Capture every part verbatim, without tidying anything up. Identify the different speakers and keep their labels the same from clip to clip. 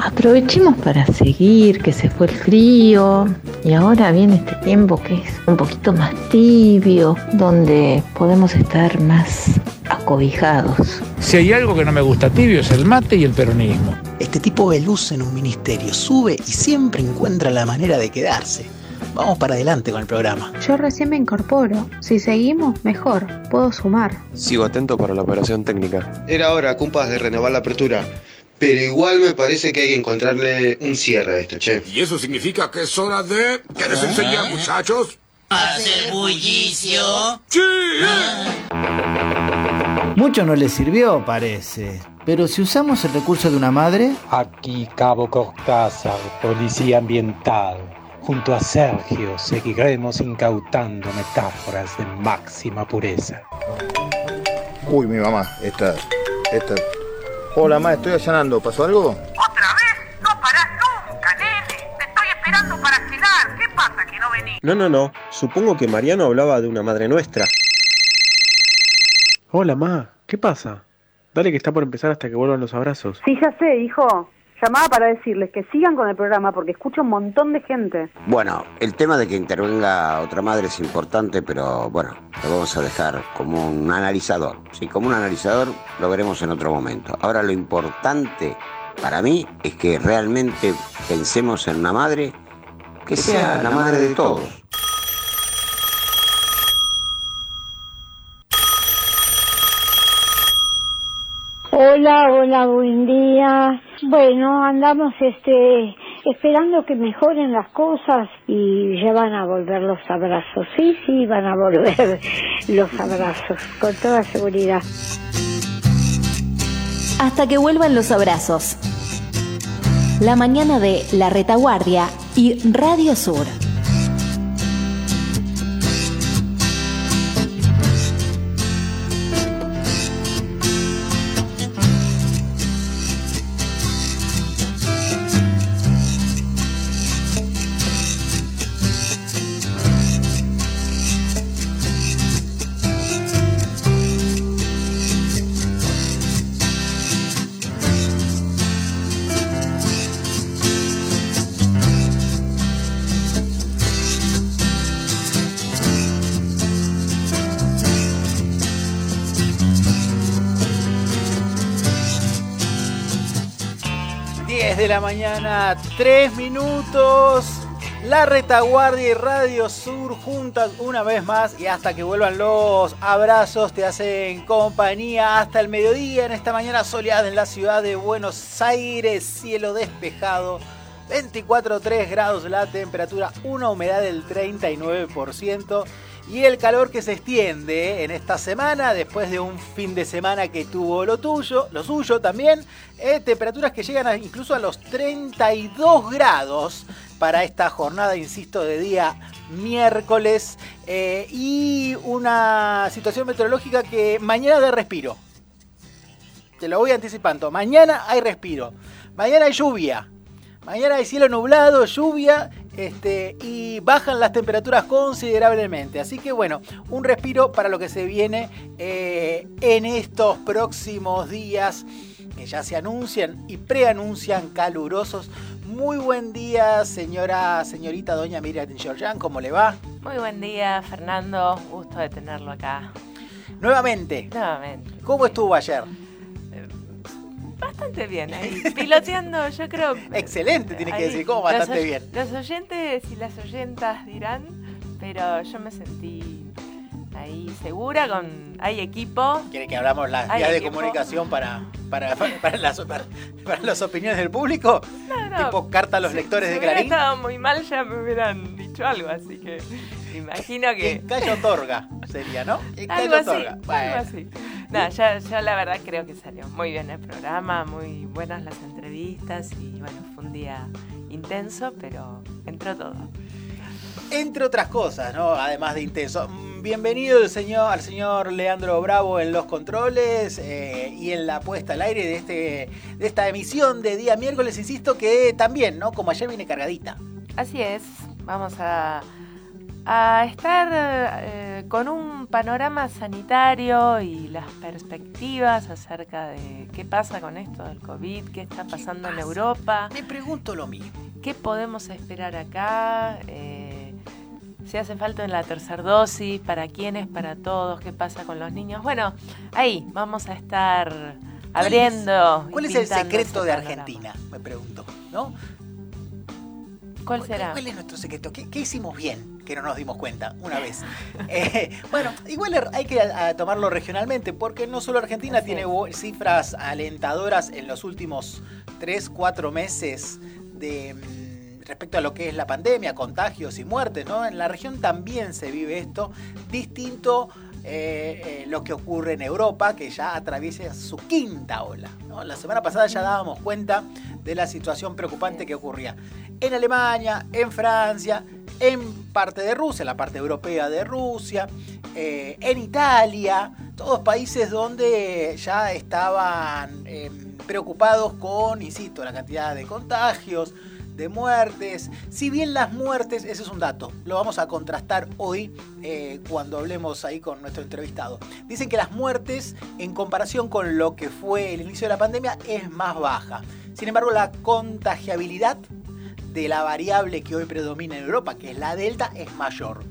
Speaker 1: aprovechemos para seguir, que se fue el frío y ahora viene este tiempo que es un poquito más tibio, donde podemos estar más acobijados.
Speaker 2: Si hay algo que no me gusta tibio es el mate y el peronismo.
Speaker 3: Este tipo ve luz en un ministerio, sube y siempre encuentra la manera de quedarse. Vamos para adelante con el programa.
Speaker 4: Yo recién me incorporo. Si seguimos, mejor. Puedo sumar.
Speaker 5: Sigo atento para la operación técnica.
Speaker 6: Era hora, compas, de renovar la apertura. Pero igual me parece que hay que encontrarle un cierre a esto, che.
Speaker 7: ¿Y eso significa que es hora de... ¿Qué les enseñar, muchachos?
Speaker 8: ¿Hacer bullicio?
Speaker 7: ¡Sí!
Speaker 9: Mucho no le sirvió, parece. Pero si usamos el recurso de una madre...
Speaker 10: Aquí Cabo Cortázar, Policía Ambiental. Junto a Sergio seguiremos incautando metáforas de máxima pureza.
Speaker 11: Uy, mi mamá, esta... esta... Hola, ma, estoy allanando. ¿Pasó algo?
Speaker 12: ¿Otra vez? No parás nunca, nene. Te estoy esperando para cenar. ¿Qué pasa que no venís?
Speaker 5: No, no, no. Supongo que Mariano hablaba de una madre nuestra.
Speaker 10: Hola, ma. ¿Qué pasa? Dale que está por empezar hasta que vuelvan los abrazos.
Speaker 13: Sí, ya sé, hijo. Llamaba para decirles que sigan con el programa porque escucho un montón de gente.
Speaker 14: Bueno, el tema de que intervenga otra madre es importante, pero bueno, lo vamos a dejar como un analizador. Sí, como un analizador lo veremos en otro momento. Ahora lo importante para mí es que realmente pensemos en una madre que sea la madre de todos.
Speaker 15: Hola, hola, buen día. Bueno, andamos este esperando que mejoren las cosas y ya van a volver los abrazos. Sí, sí, van a volver los abrazos, con toda seguridad.
Speaker 16: Hasta que vuelvan los abrazos. La mañana de La Retaguardia y Radio Sur.
Speaker 17: De la mañana, tres minutos. La Retaguardia y Radio Sur juntas una vez más y hasta que vuelvan los abrazos te hacen compañía hasta el mediodía en esta mañana soleada en la ciudad de Buenos Aires, cielo despejado, veinticuatro coma tres grados la temperatura, una humedad del treinta y nueve por ciento y el calor que se extiende en esta semana después de un fin de semana que tuvo lo tuyo, lo suyo también, eh, temperaturas que llegan a, incluso a los treinta y dos grados para esta jornada, insisto, de día miércoles eh, y una situación meteorológica que mañana de respiro. Te lo voy anticipando, mañana hay respiro, mañana hay lluvia. Mañana hay cielo nublado, lluvia, este, y bajan las temperaturas considerablemente. Así que bueno, un respiro para lo que se viene eh, en estos próximos días que ya se anuncian y preanuncian calurosos. Muy buen día, señora, señorita doña Miriam Georgian, ¿cómo le va?
Speaker 18: Muy buen día, Fernando, gusto de tenerlo acá.
Speaker 17: Nuevamente.
Speaker 18: Nuevamente.
Speaker 17: ¿Cómo estuvo ayer?
Speaker 18: Bastante bien, ahí piloteando, yo creo...
Speaker 17: Excelente, tiene que decir, ¿cómo bastante
Speaker 18: los,
Speaker 17: bien?
Speaker 18: Los oyentes y las oyentas dirán, pero yo me sentí ahí segura, con hay equipo.
Speaker 17: ¿Quiere que hablamos las vías de comunicación para, para, para, para, las, para, para las opiniones del público?
Speaker 18: No, no.
Speaker 17: Tipo carta a los
Speaker 18: si,
Speaker 17: lectores
Speaker 18: si
Speaker 17: de Clarín.
Speaker 18: Si hubiera estado muy mal ya me hubieran dicho algo, así que me imagino que...
Speaker 17: Quien calla otorga, sería, ¿no? Quien
Speaker 18: algo,
Speaker 17: calla
Speaker 18: así,
Speaker 17: otorga. Bueno.
Speaker 18: algo así. No, yo, yo la verdad creo que salió muy bien el programa, muy buenas las entrevistas y bueno, fue un día intenso, pero entró todo.
Speaker 17: Entre otras cosas, ¿no? Además de intenso. Bienvenido el señor, al señor Leandro Bravo en los controles eh, y en la puesta al aire de, este, de esta emisión de día miércoles, insisto que también, ¿no? Como ayer viene cargadita.
Speaker 18: Así es, vamos a... a estar eh, con un panorama sanitario y las perspectivas acerca de qué pasa con esto del COVID, qué está pasando en Europa.
Speaker 17: Me pregunto lo mismo.
Speaker 18: ¿Qué podemos esperar acá? Eh, si hace falta en la tercera dosis, ¿para quiénes? ¿Para todos? ¿Qué pasa con los niños? Bueno, ahí vamos a estar abriendo.
Speaker 17: ¿Cuál es, ¿cuál es el secreto de Argentina? Me pregunto, ¿no?
Speaker 18: ¿Cuál será?
Speaker 17: ¿Cuál es nuestro secreto? ¿Qué, qué hicimos bien que no nos dimos cuenta una vez? eh, bueno, igual hay que a, a tomarlo regionalmente, porque no solo Argentina sí. tiene cifras alentadoras en los últimos tres, cuatro meses de respecto a lo que es la pandemia, contagios y muertes, ¿no? En la región también se vive esto, distinto eh, eh, lo que ocurre en Europa, que ya atraviesa su quinta ola, ¿no? La semana pasada ya dábamos cuenta de la situación preocupante que ocurría en Alemania, en Francia, en parte de Rusia, la parte europea de Rusia, eh, en Italia, todos países donde ya estaban eh, preocupados con, insisto, la cantidad de contagios, de muertes. Si bien las muertes, ese es un dato, lo vamos a contrastar hoy eh, cuando hablemos ahí con nuestro entrevistado. Dicen que las muertes, en comparación con lo que fue el inicio de la pandemia, es más baja. Sin embargo, la contagiabilidad de la variable que hoy predomina en Europa, que es la Delta, es mayor.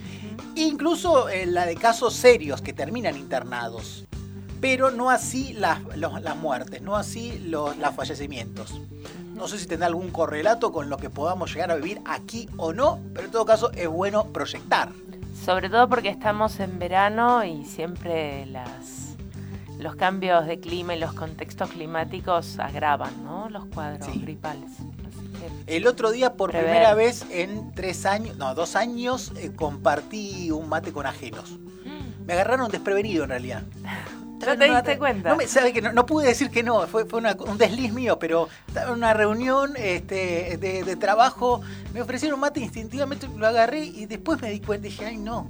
Speaker 17: Incluso eh, la de casos serios que terminan internados, pero no así las, los, las muertes, no así los, los fallecimientos. No sé si tendrá algún correlato con lo que podamos llegar a vivir aquí o no, pero en todo caso es bueno proyectar.
Speaker 18: Sobre todo porque estamos en verano y siempre las, los cambios de clima y los contextos climáticos agravan, ¿no? Los cuadros sí. gripales.
Speaker 17: El otro día, por prever. primera vez en tres años, no, dos años, eh, compartí un mate con ajenos. Mm. Me agarraron desprevenido en realidad.
Speaker 18: ¿No te diste cuenta?
Speaker 17: No, me, sabe que no, no pude decir que no, fue, fue una, un desliz mío, pero estaba en una reunión este, de, de trabajo, me ofrecieron un mate, instintivamente lo agarré y después me di cuenta y dije, ay no.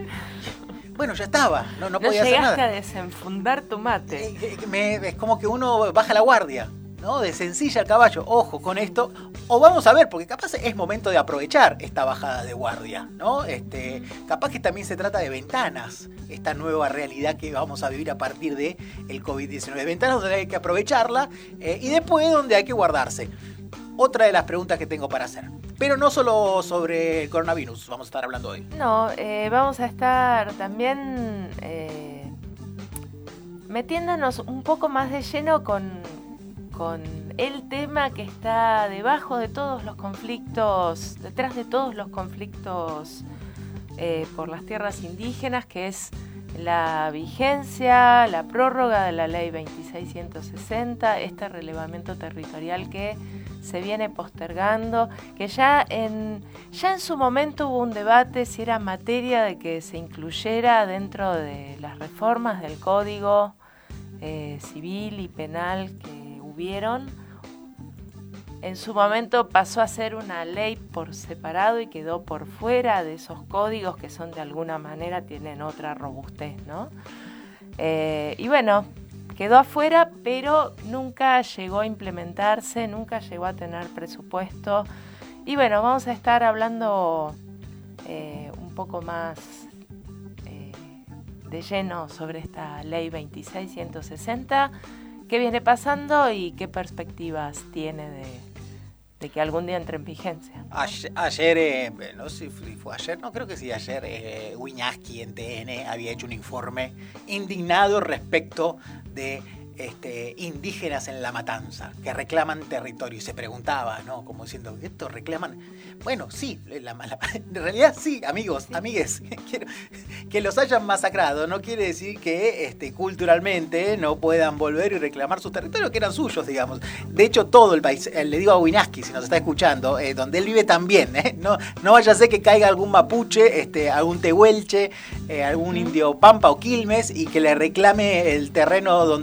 Speaker 17: Bueno, ya estaba, no, no, no podía hacer nada.
Speaker 18: No llegaste a desenfundar tu mate.
Speaker 17: Eh, eh, me, es como que uno baja la guardia, ¿no? De sencilla al caballo, ojo con esto. O vamos a ver, porque capaz es momento de aprovechar esta bajada de guardia, ¿no? Este, capaz que también se trata de ventanas, esta nueva realidad que vamos a vivir a partir de el COVID diecinueve. Ventanas donde hay que aprovecharla eh, y después donde hay que guardarse. Otra de las preguntas que tengo para hacer. Pero no solo sobre el coronavirus vamos a estar hablando hoy.
Speaker 18: No, eh, vamos a estar también eh, metiéndonos un poco más de lleno con... con el tema que está debajo de todos los conflictos, detrás de todos los conflictos eh, por las tierras indígenas, que es la vigencia, la prórroga de la ley veintiséis ciento sesenta, este relevamiento territorial que se viene postergando, que ya en, ya en su momento hubo un debate si era materia de que se incluyera dentro de las reformas del Código eh, Civil y Penal que hubieron. En su momento pasó a ser una ley por separado y quedó por fuera de esos códigos que son de alguna manera, tienen otra robustez, ¿no? Eh, y bueno, quedó afuera, pero nunca llegó a implementarse, nunca llegó a tener presupuesto. Y bueno, vamos a estar hablando eh, un poco más eh, de lleno sobre esta ley veintiséis ciento sesenta, qué viene pasando y qué perspectivas tiene de, de que algún día entre en vigencia.
Speaker 17: Ayer, ayer eh, no sé si fue ayer, no creo que sí, ayer eh, Wiñaski en T N había hecho un informe indignado respecto de este, indígenas en La Matanza, que reclaman territorio, y se preguntaba, ¿no? Como diciendo, ¿esto reclaman? Bueno, sí, la, la, en realidad sí, amigos, amigues, quiero, que los hayan masacrado no quiere decir que este, culturalmente no puedan volver y reclamar sus territorios, que eran suyos, digamos. De hecho, todo el país, eh, le digo a Wiñaski, si nos está escuchando, eh, donde él vive también, ¿eh? no, no vaya a ser que caiga algún mapuche, este, algún tehuelche, eh, algún indio pampa o quilmes, y que le reclame el terreno donde él construyó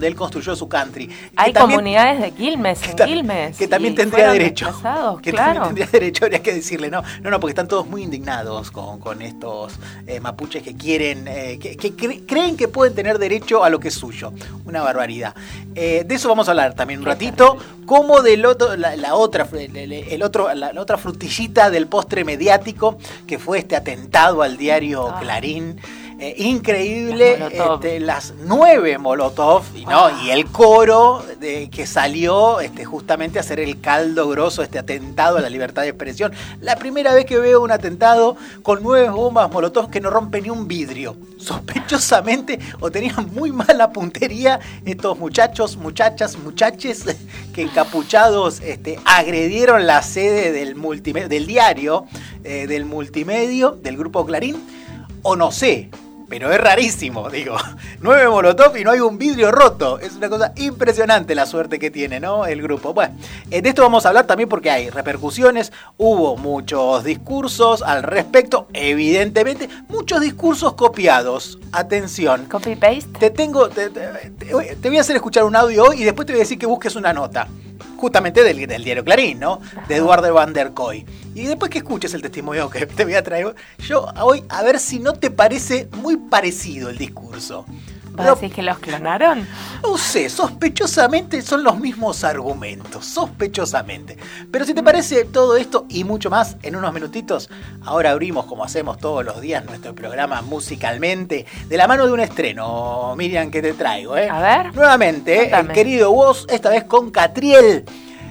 Speaker 17: suyo, su country.
Speaker 18: Hay
Speaker 17: también,
Speaker 18: comunidades de Quilmes, en
Speaker 17: que
Speaker 18: Quilmes.
Speaker 17: Que también tendría derecho. Que
Speaker 18: claro.
Speaker 17: también tendría derecho, habría que decirle, no, no, no, porque están todos muy indignados con, con estos eh, mapuches que quieren, eh, que, que cre- creen que pueden tener derecho a lo que es suyo. Una barbaridad. Eh, de eso vamos a hablar también un ratito, como del otro, la, la otra, el, el otro, la, la otra frutillita del postre mediático, que fue este atentado al diario ah. Clarín. Eh, increíble, las, este, las nueve Molotov y, no, wow. y el coro de, que salió este, justamente a hacer el caldo grosso, este atentado a la libertad de expresión. La primera vez que veo un atentado con nueve bombas Molotov que no rompen ni un vidrio. Sospechosamente, o tenían muy mala puntería estos muchachos, muchachas, muchaches que encapuchados este, agredieron la sede del, multimedio, del diario, eh, del multimedio, del grupo Clarín, o no sé. Pero es rarísimo, digo, nueve Molotov y no hay un vidrio roto. Es una cosa impresionante la suerte que tiene, ¿no? El grupo. Bueno, de esto vamos a hablar también porque hay repercusiones. Hubo muchos discursos al respecto. Evidentemente, muchos discursos copiados. Atención.
Speaker 18: Copy-paste.
Speaker 17: Te tengo, te, te, te voy a hacer escuchar un audio hoy y después te voy a decir que busques una nota. Justamente del, del diario Clarín, ¿no? De Eduardo Van der Kooi. Y después que escuches el testimonio que te voy a traer yo hoy, a ver si no te parece muy parecido el discurso.
Speaker 18: ¿Vas a decir que los clonaron?
Speaker 17: No sé, sospechosamente son los mismos argumentos, sospechosamente. Pero si te parece todo esto y mucho más, en unos minutitos, ahora abrimos, como hacemos todos los días, nuestro programa Musicalmente, de la mano de un estreno, Miriam, que te traigo, ¿eh?
Speaker 18: A ver.
Speaker 17: Nuevamente, el querido Woz, esta vez con Catriel.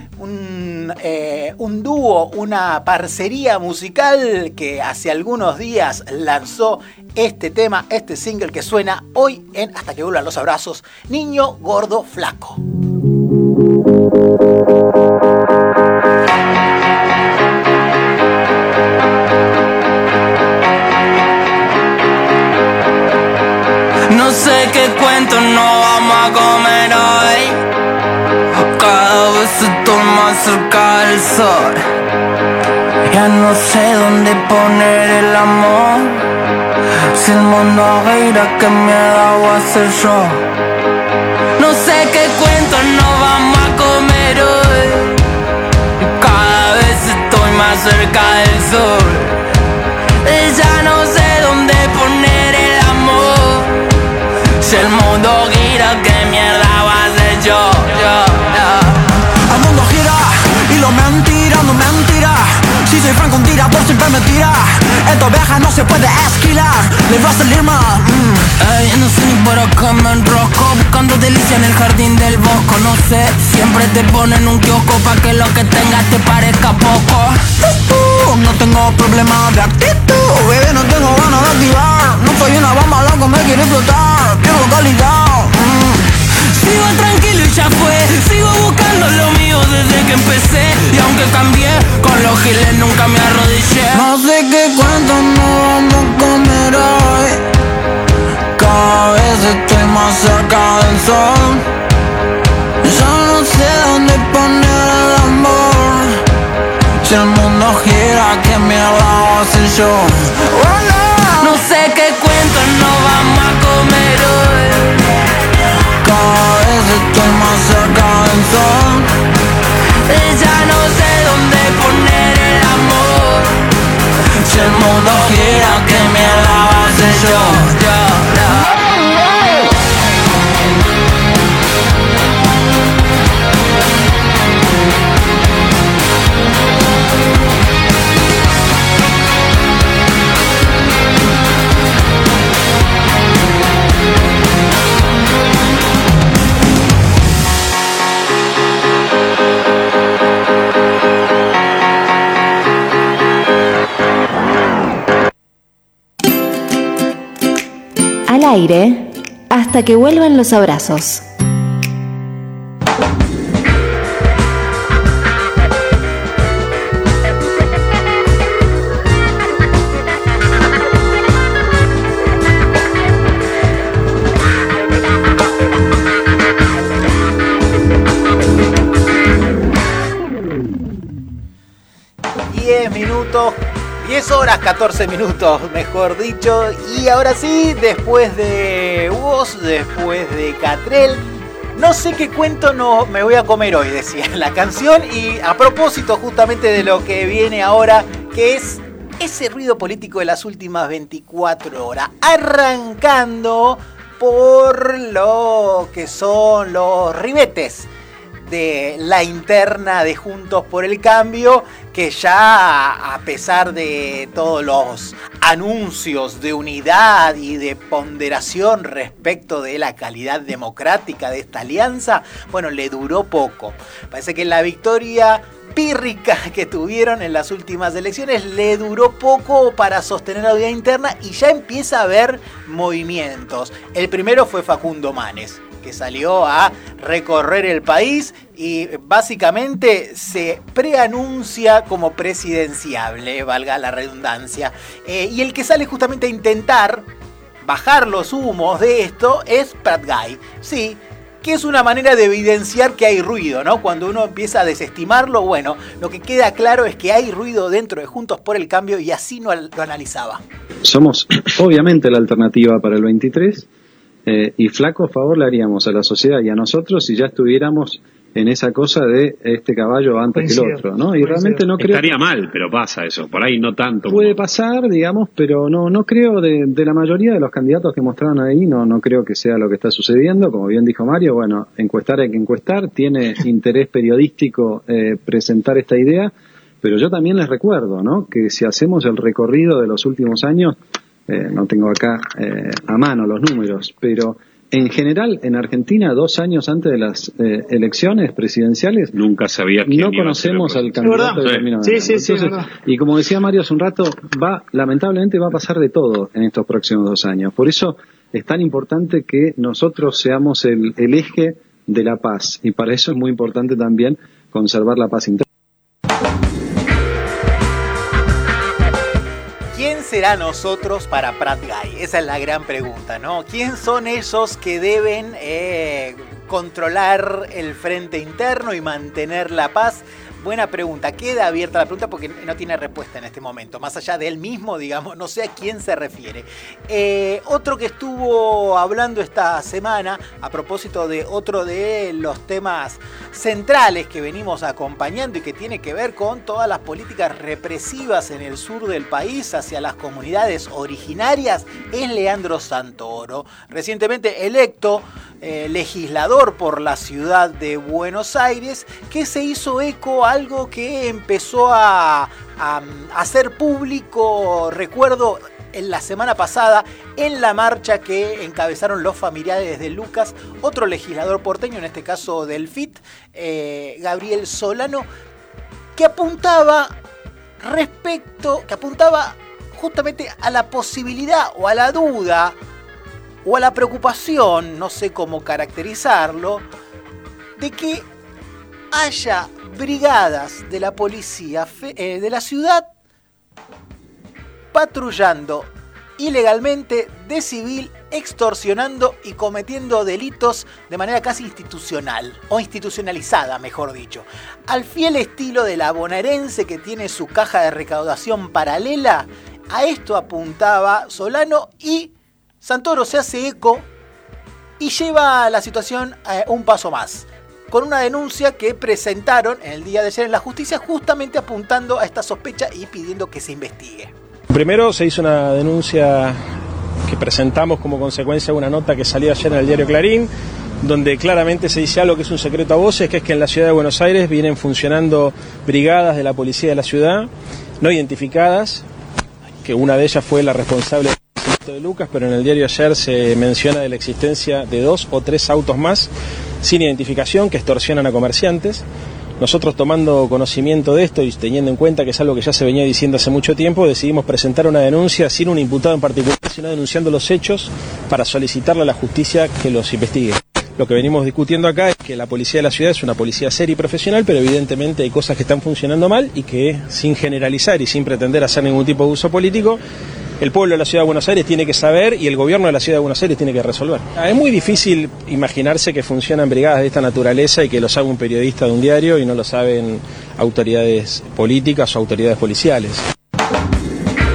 Speaker 17: Un, eh, un dúo, una parcería musical que hace algunos días lanzó este tema, este single que suena hoy en Hasta que vuelvan los abrazos, Niño Gordo Flaco.
Speaker 19: No sé qué cuento no vamos a comer hoy. Cada vez estoy más cerca del sol. Ya no sé dónde poner el amor. Si el mundo gira, ¿qué mierda voy a hacer yo? No sé qué cuento no vamos a comer hoy. Cada vez estoy más cerca del sol. Y ya no sé dónde poner el amor. Si el mundo gira, ¿qué mierda voy a hacer yo? yo?
Speaker 20: El mundo gira y lo mentira, no mentira. Si soy franco, un tirador siempre me tira. Esta oveja no se puede esquilar, le va a salir mal. mm.
Speaker 19: Ey, no sé ni por acá me enrosco, buscando delicia en el jardín del bosco. No sé, siempre te ponen un kiosco pa' que lo que tengas te parezca poco.
Speaker 20: uh, uh, No tengo problema de actitud, bebé, no tengo ganas de activar. No soy una bomba, loco, me quiere explotar. Pierdo calidad. mm.
Speaker 19: Sigo tranquilo y ya fue. Sigo buscando lo mío desde que empecé. Y aunque cambié, con los giles nunca me arrodillé.
Speaker 20: No sé qué cuento no vamos a comer hoy. Cada vez estoy más cerca del sol. Ya no sé dónde poner el amor. Si el mundo gira, ¿qué mierda voy a hacer yo? Oh, no.
Speaker 19: No sé qué cuento no vamos a comer hoy.
Speaker 20: Cada vez estoy más cerca del sol.
Speaker 19: Y ya no sé dónde poner el amor.
Speaker 20: Si el mundo gira, ¿qué mierda va a hacer yo? yo, yo.
Speaker 16: Al aire, hasta que vuelvan los abrazos.
Speaker 17: diez minutos, diez horas, catorce minutos, mejor dicho. Y ahora sí, después de Woz, después de Catriel, No sé qué cuento no me voy a comer hoy, decía la canción, y a propósito justamente de lo que viene ahora, que es ese ruido político de las últimas veinticuatro horas, arrancando por lo que son los ribetes de la interna de Juntos por el Cambio, que ya a pesar de todos los anuncios de unidad y de ponderación respecto de la calidad democrática de esta alianza, bueno, le duró poco. Parece que la victoria pírrica que tuvieron en las últimas elecciones le duró poco para sostener la unidad interna y ya empieza a haber movimientos. El primero fue Facundo Manes, que salió a recorrer el país y básicamente se preanuncia como presidenciable, valga la redundancia. Eh, y el que sale justamente a intentar bajar los humos de esto es Pratgay. Sí, que es una manera de evidenciar que hay ruido, ¿no? Cuando uno empieza a desestimarlo, bueno, lo que queda claro es que hay ruido dentro de Juntos por el Cambio y así no lo analizaba.
Speaker 21: Somos obviamente la alternativa para el veintitrés. Eh, y flaco favor le haríamos a la sociedad y a nosotros si ya estuviéramos en esa cosa de este caballo antes Coincido. que el otro, ¿no? Y Coincido. realmente no creo...
Speaker 22: Estaría mal, pero pasa eso, por ahí no tanto.
Speaker 21: Puede
Speaker 22: como...
Speaker 21: pasar, digamos, pero no no creo de, de la mayoría de los candidatos que mostraron ahí, no no creo que sea lo que está sucediendo. Como bien dijo Mario, bueno, encuestar hay que encuestar, tiene interés periodístico eh, presentar esta idea, pero yo también les recuerdo, ¿no? Que si hacemos el recorrido de los últimos años, Eh, no tengo acá eh, a mano los números, pero en general en Argentina, dos años antes de las eh, elecciones presidenciales,
Speaker 22: nunca sabía quién
Speaker 21: no
Speaker 22: iba
Speaker 21: conocemos
Speaker 22: a
Speaker 21: al candidato que terminó.
Speaker 22: Sí, sí, sí,
Speaker 21: Entonces, y como decía Mario hace un rato, va, lamentablemente va a pasar de todo en estos próximos dos años. Por eso es tan importante que nosotros seamos el, el eje de la paz, y para eso es muy importante también conservar la paz interna.
Speaker 17: ¿Quién será nosotros para Pratgay? Esa es la gran pregunta, ¿no? ¿Quién son esos que deben eh, controlar el frente interno y mantener la paz? Buena pregunta, queda abierta la pregunta porque no tiene respuesta en este momento, más allá de él mismo, digamos, no sé a quién se refiere. Eh, otro que estuvo hablando esta semana, a propósito de otro de los temas centrales que venimos acompañando y que tiene que ver con todas las políticas represivas en el sur del país hacia las comunidades originarias, es Leandro Santoro, recientemente electo eh, legislador por la ciudad de Buenos Aires, que se hizo eco a algo que empezó a, a, a hacer público, recuerdo, en la semana pasada, en la marcha que encabezaron los familiares de Lucas, otro legislador porteño, en este caso del F I T, eh, Gabriel Solano, que apuntaba respecto, que apuntaba justamente a la posibilidad o a la duda o a la preocupación, no sé cómo caracterizarlo, de que haya brigadas de la policía eh, de la ciudad patrullando ilegalmente de civil, extorsionando y cometiendo delitos de manera casi institucional, o institucionalizada, mejor dicho. Al fiel estilo de la bonaerense que tiene su caja de recaudación paralela, a esto apuntaba Solano y Santoro se hace eco y lleva la situación eh, un paso más, con una denuncia que presentaron en el día de ayer en la justicia, justamente apuntando a esta sospecha y pidiendo que se investigue.
Speaker 23: Primero se hizo una denuncia que presentamos como consecuencia de una nota que salió ayer en el diario Clarín, donde claramente se dice algo que es un secreto a voces, que es que en la ciudad de Buenos Aires vienen funcionando brigadas de la policía de la ciudad, no identificadas, que una de ellas fue la responsable de Lucas, pero en el diario ayer se menciona de la existencia de dos o tres autos más sin identificación que extorsionan a comerciantes. Nosotros, tomando conocimiento de esto y teniendo en cuenta que es algo que ya se venía diciendo hace mucho tiempo, decidimos presentar una denuncia sin un imputado en particular, sino denunciando los hechos para solicitarle a la justicia que los investigue. Lo que venimos discutiendo acá es que la policía de la ciudad es una policía seria y profesional, pero evidentemente hay cosas que están funcionando mal y que, sin generalizar y sin pretender hacer ningún tipo de uso político, el pueblo de la Ciudad de Buenos Aires tiene que saber y el gobierno de la Ciudad de Buenos Aires tiene que resolver. Es muy difícil imaginarse que funcionan brigadas de esta naturaleza y que lo sabe un periodista de un diario y no lo saben autoridades políticas o autoridades policiales.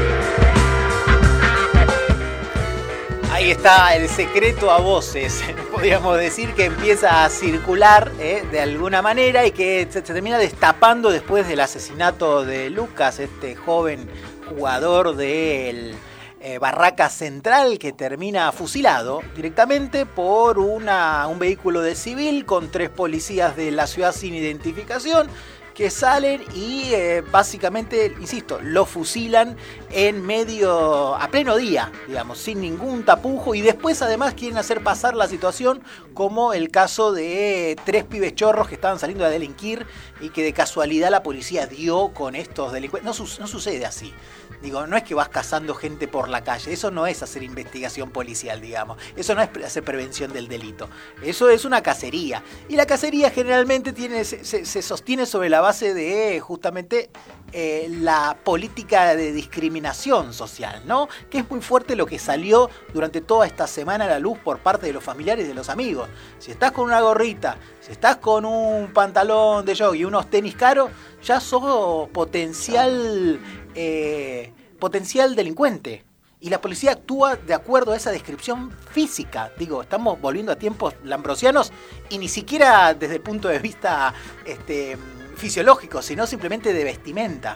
Speaker 17: Ahí está el secreto a voces. podríamos decir, que empieza a circular eh, de alguna manera y que se, se termina destapando después del asesinato de Lucas, este joven jugador del eh, Barraca Central, que termina fusilado directamente por una, un vehículo de civil con tres policías de la ciudad sin identificación, que salen y eh, básicamente, insisto, lo fusilan en medio, a pleno día, digamos, sin ningún tapujo, y después además quieren hacer pasar la situación como el caso de tres pibes chorros que estaban saliendo a delinquir y que de casualidad la policía dio con estos delincuentes. No, su- no sucede así. Digo, no es que vas cazando gente por la calle, eso no es hacer investigación policial, digamos, eso no es pre- hacer prevención del delito, eso es una cacería, y la cacería generalmente tiene, se, se, se sostiene sobre la base de justamente eh, la política de discriminación social, ¿no? Que es muy fuerte lo que salió durante toda esta semana a la luz por parte de los familiares y de los amigos. Si estás con una gorrita, si estás con un pantalón de jogging y unos tenis caros, ya sos potencial... Eh, potencial delincuente, y la policía actúa de acuerdo a esa descripción física. Digo, estamos volviendo a tiempos lambrosianos, y ni siquiera desde el punto de vista este, fisiológico, sino simplemente de vestimenta.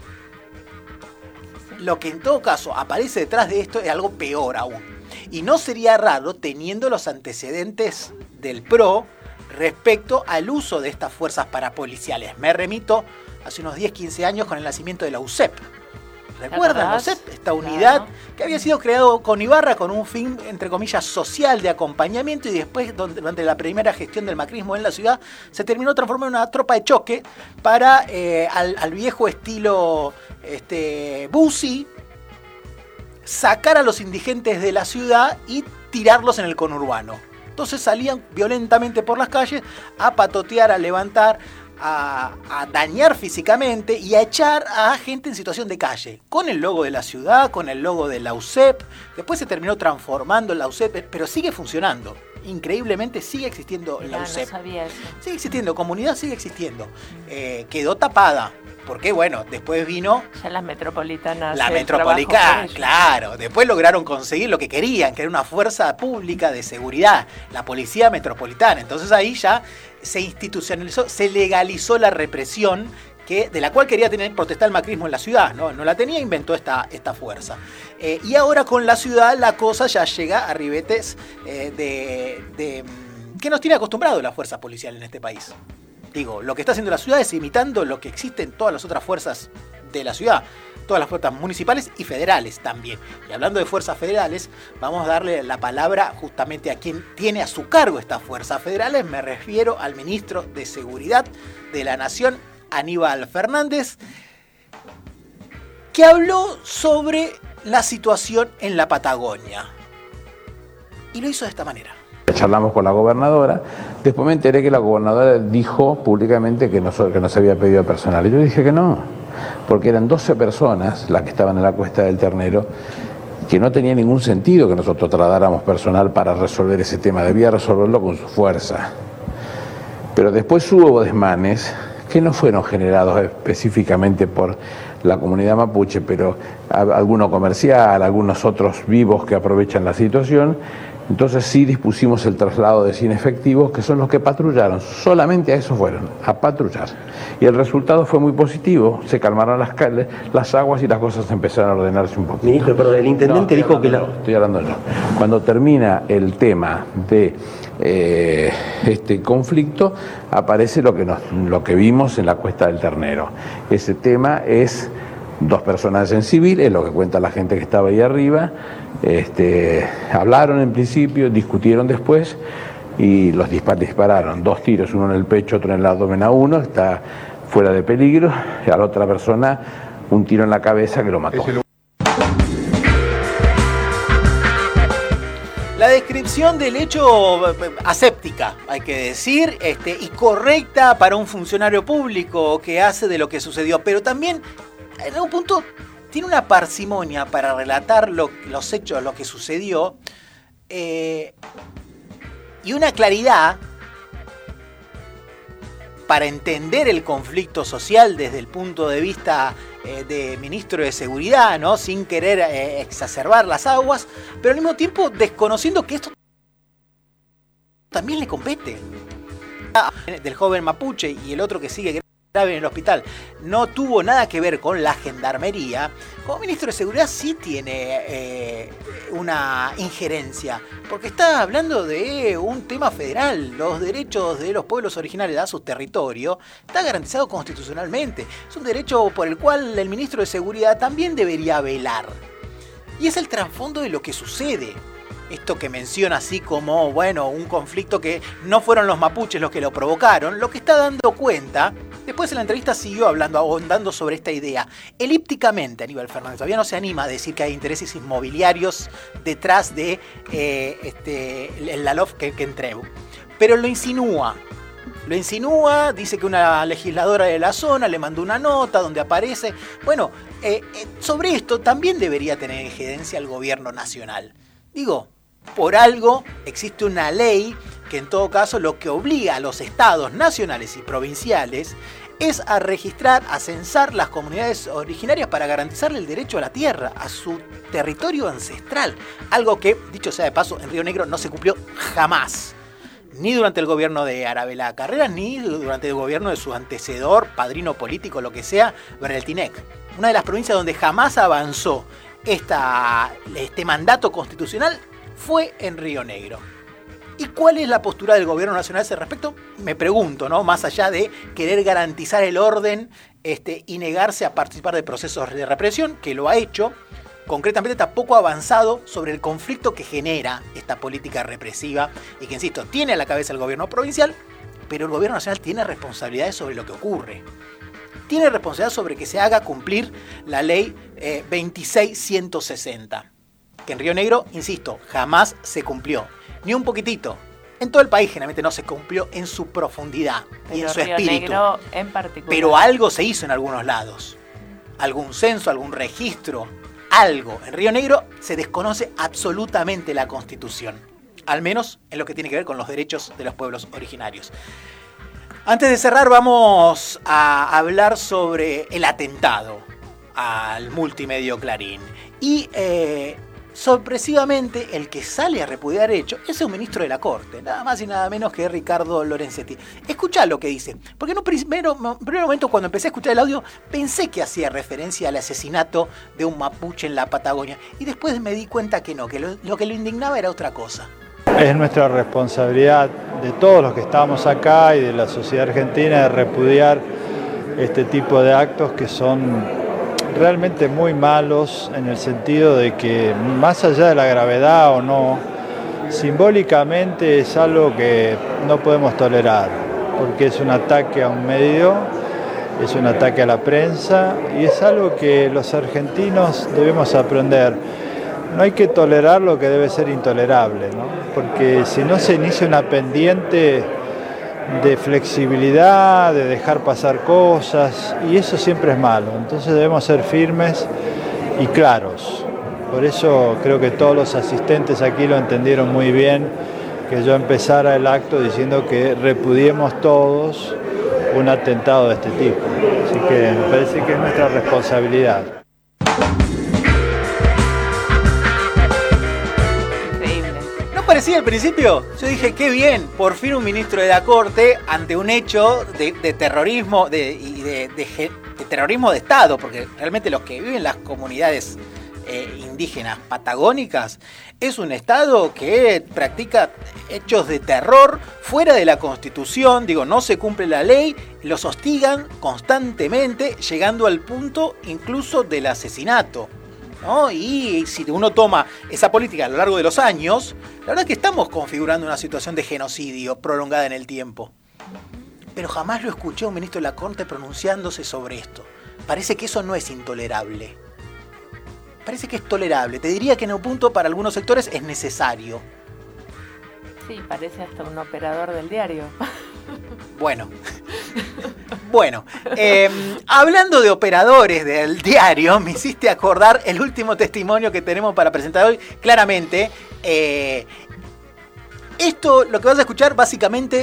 Speaker 17: Lo que en todo caso aparece detrás de esto es algo peor aún, y no sería raro teniendo los antecedentes del P R O respecto al uso de estas fuerzas parapoliciales. Me remito hace unos diez, quince años con el nacimiento de la U C E P. ¿Recuerdan la U C E P? Esta unidad claro. que había sido creado con Ibarra con un fin, entre comillas, social de acompañamiento, y después, durante la primera gestión del macrismo en la ciudad, se terminó transformando en una tropa de choque para, eh, al, al viejo estilo este, Bussi, sacar a los indigentes de la ciudad y tirarlos en el conurbano. Entonces salían violentamente por las calles a patotear, a levantar, a, a dañar físicamente y a echar a gente en situación de calle, con el logo de la ciudad, con el logo de la U C E P. Después se terminó transformando en la U C E P, pero sigue funcionando. Increíblemente sigue existiendo la
Speaker 18: no,
Speaker 17: U C E P.
Speaker 18: No sabía eso.
Speaker 17: Sigue existiendo, comunidad sigue existiendo. Eh, quedó tapada. Porque bueno, después vino...
Speaker 18: Ya las metropolitanas...
Speaker 17: La metropolitana, claro. Después lograron conseguir lo que querían, que era una fuerza pública de seguridad, la policía metropolitana. Entonces ahí ya se institucionalizó, se legalizó la represión, que, de la cual quería tener protestar el macrismo en la ciudad, ¿no? No la tenía, inventó esta, esta fuerza. Eh, y ahora con la ciudad la cosa ya llega a ribetes eh, de, de... que nos tiene acostumbrado la fuerza policial en este país. Digo, lo que está haciendo la ciudad es imitando lo que existe en todas las otras fuerzas de la ciudad, todas las fuerzas municipales y federales también. Y hablando de fuerzas federales, vamos a darle la palabra justamente a quien tiene a su cargo estas fuerzas federales. Me refiero al ministro de Seguridad de la Nación, Aníbal Fernández, que habló sobre la situación en la Patagonia. Y lo hizo de esta manera.
Speaker 1: Charlamos con la gobernadora, después me enteré que la gobernadora dijo públicamente que no, que no se había pedido personal. Y yo dije que no, porque eran doce personas las que estaban en la Cuesta del Ternero, que no tenía ningún sentido que nosotros tratáramos personal para resolver ese tema, debía resolverlo con su fuerza. Pero después hubo desmanes que no fueron generados específicamente por la comunidad mapuche, pero alguno comercial, algunos otros vivos que aprovechan la situación. Entonces sí dispusimos el traslado de cien efectivos, que son los que patrullaron, solamente a eso fueron, a patrullar. Y el resultado fue muy positivo, se calmaron las, las aguas y las cosas empezaron a ordenarse un poquito.
Speaker 5: Ministro, pero el intendente no, dijo que la...
Speaker 1: Estoy hablando yo. Cuando termina el tema de eh, este conflicto, aparece lo que, nos, lo que vimos en la Cuesta del Ternero. Ese tema es... dos personas en civil, es lo que cuenta la gente que estaba ahí arriba. Este, hablaron en principio, discutieron después y los dispar, dispararon dos tiros, uno en el pecho, otro en el abdomen a uno, está fuera de peligro, y a la otra persona un tiro en la cabeza que lo mató.
Speaker 17: La descripción del hecho aséptica, hay que decir, este, y correcta para un funcionario público que hace de lo que sucedió, pero también en algún punto tiene una parsimonia para relatar lo, los hechos, lo que sucedió, eh, y una claridad para entender el conflicto social desde el punto de vista eh, de ministro de Seguridad, ¿no? Sin querer eh, exacerbar las aguas, pero al mismo tiempo desconociendo que esto también le compete. Del joven mapuche y el otro que sigue grave en el hospital no tuvo nada que ver con la gendarmería. Como ministro de Seguridad sí tiene eh, una injerencia, porque está hablando de un tema federal. Los derechos de los pueblos originarios a su territorio está garantizado constitucionalmente. Es un derecho por el cual el ministro de Seguridad también debería velar. Y es el trasfondo de lo que sucede. Esto que menciona así como, bueno, un conflicto que no fueron los mapuches los que lo provocaron, lo que está dando cuenta, después en la entrevista siguió hablando, ahondando sobre esta idea. Elípticamente, Aníbal Fernández todavía no se anima a decir que hay intereses inmobiliarios detrás de eh, este, el Lalof que, que entrego. Pero lo insinúa. Lo insinúa, dice que una legisladora de la zona le mandó una nota donde aparece. Bueno, eh, eh, sobre esto también debería tener injerencia el gobierno nacional. Digo, por algo existe una ley que en todo caso lo que obliga a los estados nacionales y provinciales es a registrar, a censar las comunidades originarias para garantizarle el derecho a la tierra, a su territorio ancestral. Algo que, dicho sea de paso, en Río Negro no se cumplió jamás. Ni durante el gobierno de Arabela Carreras, ni durante el gobierno de su antecedor, padrino político, lo que sea, Berneltinec. Una de las provincias donde jamás avanzó esta, este mandato constitucional fue en Río Negro. ¿Y cuál es la postura del gobierno nacional a ese respecto? Me pregunto, ¿no? Más allá de querer garantizar el orden este, y negarse a participar de procesos de represión, que lo ha hecho, concretamente tampoco ha avanzado sobre el conflicto que genera esta política represiva y que, insisto, tiene a la cabeza el gobierno provincial, pero el gobierno nacional tiene responsabilidades sobre lo que ocurre. Tiene responsabilidad sobre que se haga cumplir la ley eh, veintiséis mil ciento sesenta, que en Río Negro, insisto, jamás se cumplió, ni un poquitito. En todo el país generalmente no se cumplió en su profundidad y en su
Speaker 18: Río
Speaker 17: espíritu.
Speaker 18: Negro en particular.
Speaker 17: Pero algo se hizo en algunos lados. Algún censo, algún registro, algo. En Río Negro se desconoce absolutamente la Constitución, al menos en lo que tiene que ver con los derechos de los pueblos originarios. Antes de cerrar, vamos a hablar sobre el atentado al multimedio Clarín. Y eh, sorpresivamente, el que sale a repudiar hecho es un ministro de la Corte, nada más y nada menos que Ricardo Lorenzetti. Escuchá lo que dice, porque en un primero, en primer momento, cuando empecé a escuchar el audio, pensé que hacía referencia al asesinato de un mapuche en la Patagonia. Y después me di cuenta que no, que lo, lo que lo indignaba era otra cosa.
Speaker 2: Es nuestra responsabilidad de todos los que estamos acá y de la sociedad argentina de repudiar este tipo de actos que son realmente muy malos, en el sentido de que, más allá de la gravedad o no, simbólicamente es algo que no podemos tolerar, porque es un ataque a un medio, es un ataque a la prensa y es algo que los argentinos debemos aprender. No hay que tolerar lo que debe ser intolerable, ¿no? Porque si no se inicia una pendiente de flexibilidad, de dejar pasar cosas, y eso siempre es malo. Entonces debemos ser firmes y claros. Por eso creo que todos los asistentes aquí lo entendieron muy bien, que yo empezara el acto diciendo que repudiemos todos un atentado de este tipo. Así que me parece que es nuestra responsabilidad.
Speaker 17: Parecía al principio, yo dije, qué bien, por fin un ministro de la Corte ante un hecho de, de terrorismo de, y de, de, de terrorismo de Estado, porque realmente los que viven en las comunidades eh, indígenas patagónicas es un Estado que practica hechos de terror fuera de la Constitución, digo, no se cumple la ley, los hostigan constantemente, llegando al punto incluso del asesinato, ¿no? Y si uno toma esa política a lo largo de los años, la verdad es que estamos configurando una situación de genocidio prolongada en el tiempo. Pero jamás lo escuché a un ministro de la Corte pronunciándose sobre esto. Parece que eso no es intolerable. Parece que es tolerable. Te diría que en un punto para algunos sectores es necesario.
Speaker 18: Sí, parece hasta un operador del diario.
Speaker 17: Bueno, bueno, eh, hablando de operadores del diario, me hiciste acordar el último testimonio que tenemos para presentar hoy. Claramente, eh, esto, lo que vas a escuchar, básicamente,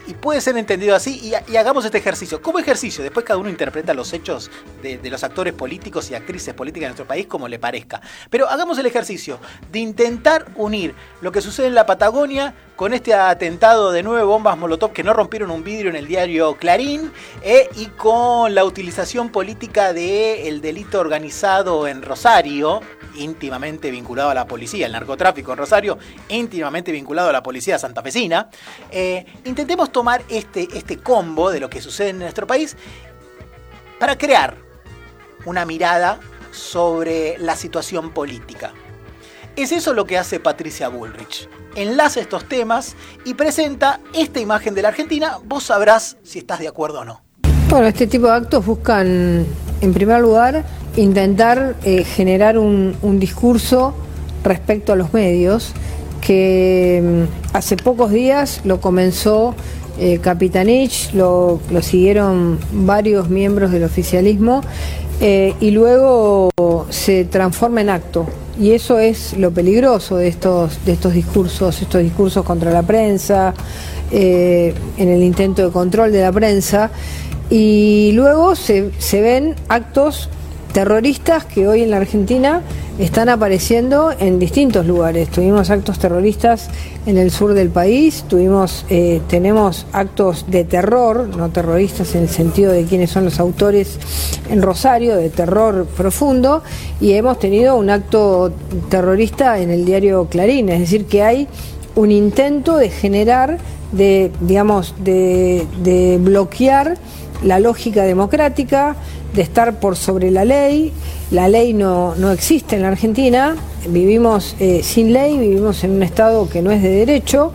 Speaker 17: y puede ser entendido así, y, y hagamos este ejercicio. Como ejercicio, después cada uno interpreta los hechos de, de los actores políticos y actrices políticas de nuestro país como le parezca. Pero hagamos el ejercicio de intentar unir lo que sucede en la Patagonia con este atentado de nueve bombas Molotov que no rompieron un vidrio en el diario Clarín, eh, y con la utilización política del delito organizado en Rosario, íntimamente vinculado a la policía, el narcotráfico en Rosario, íntimamente vinculado a la policía santafesina. Eh, intentemos tomar este, este combo de lo que sucede en nuestro país para crear una mirada sobre la situación política. Es eso lo que hace Patricia Bullrich. Enlaza estos temas y presenta esta imagen de la Argentina. Vos sabrás si estás de acuerdo o no.
Speaker 3: Bueno, este tipo de actos buscan, en primer lugar, intentar eh, generar un, un discurso respecto a los medios que hace pocos días lo comenzó eh, Capitanich, lo, lo siguieron varios miembros del oficialismo eh, y luego se transforma en acto. Y eso es lo peligroso de estos, de estos discursos, estos discursos contra la prensa, eh, en el intento de control de la prensa. Y luego se, se ven actos terroristas que hoy en la Argentina están apareciendo en distintos lugares. Tuvimos actos terroristas en el sur del país, tuvimos, eh, tenemos actos de terror, no terroristas en el sentido de quiénes son los autores en Rosario, de terror profundo, y hemos tenido un acto terrorista en el diario Clarín, es decir, que hay un intento de generar, de, digamos, de, de bloquear la lógica democrática, de estar por sobre la ley. La ley no, no existe en la Argentina, vivimos eh, sin ley, vivimos en un estado que no es de derecho.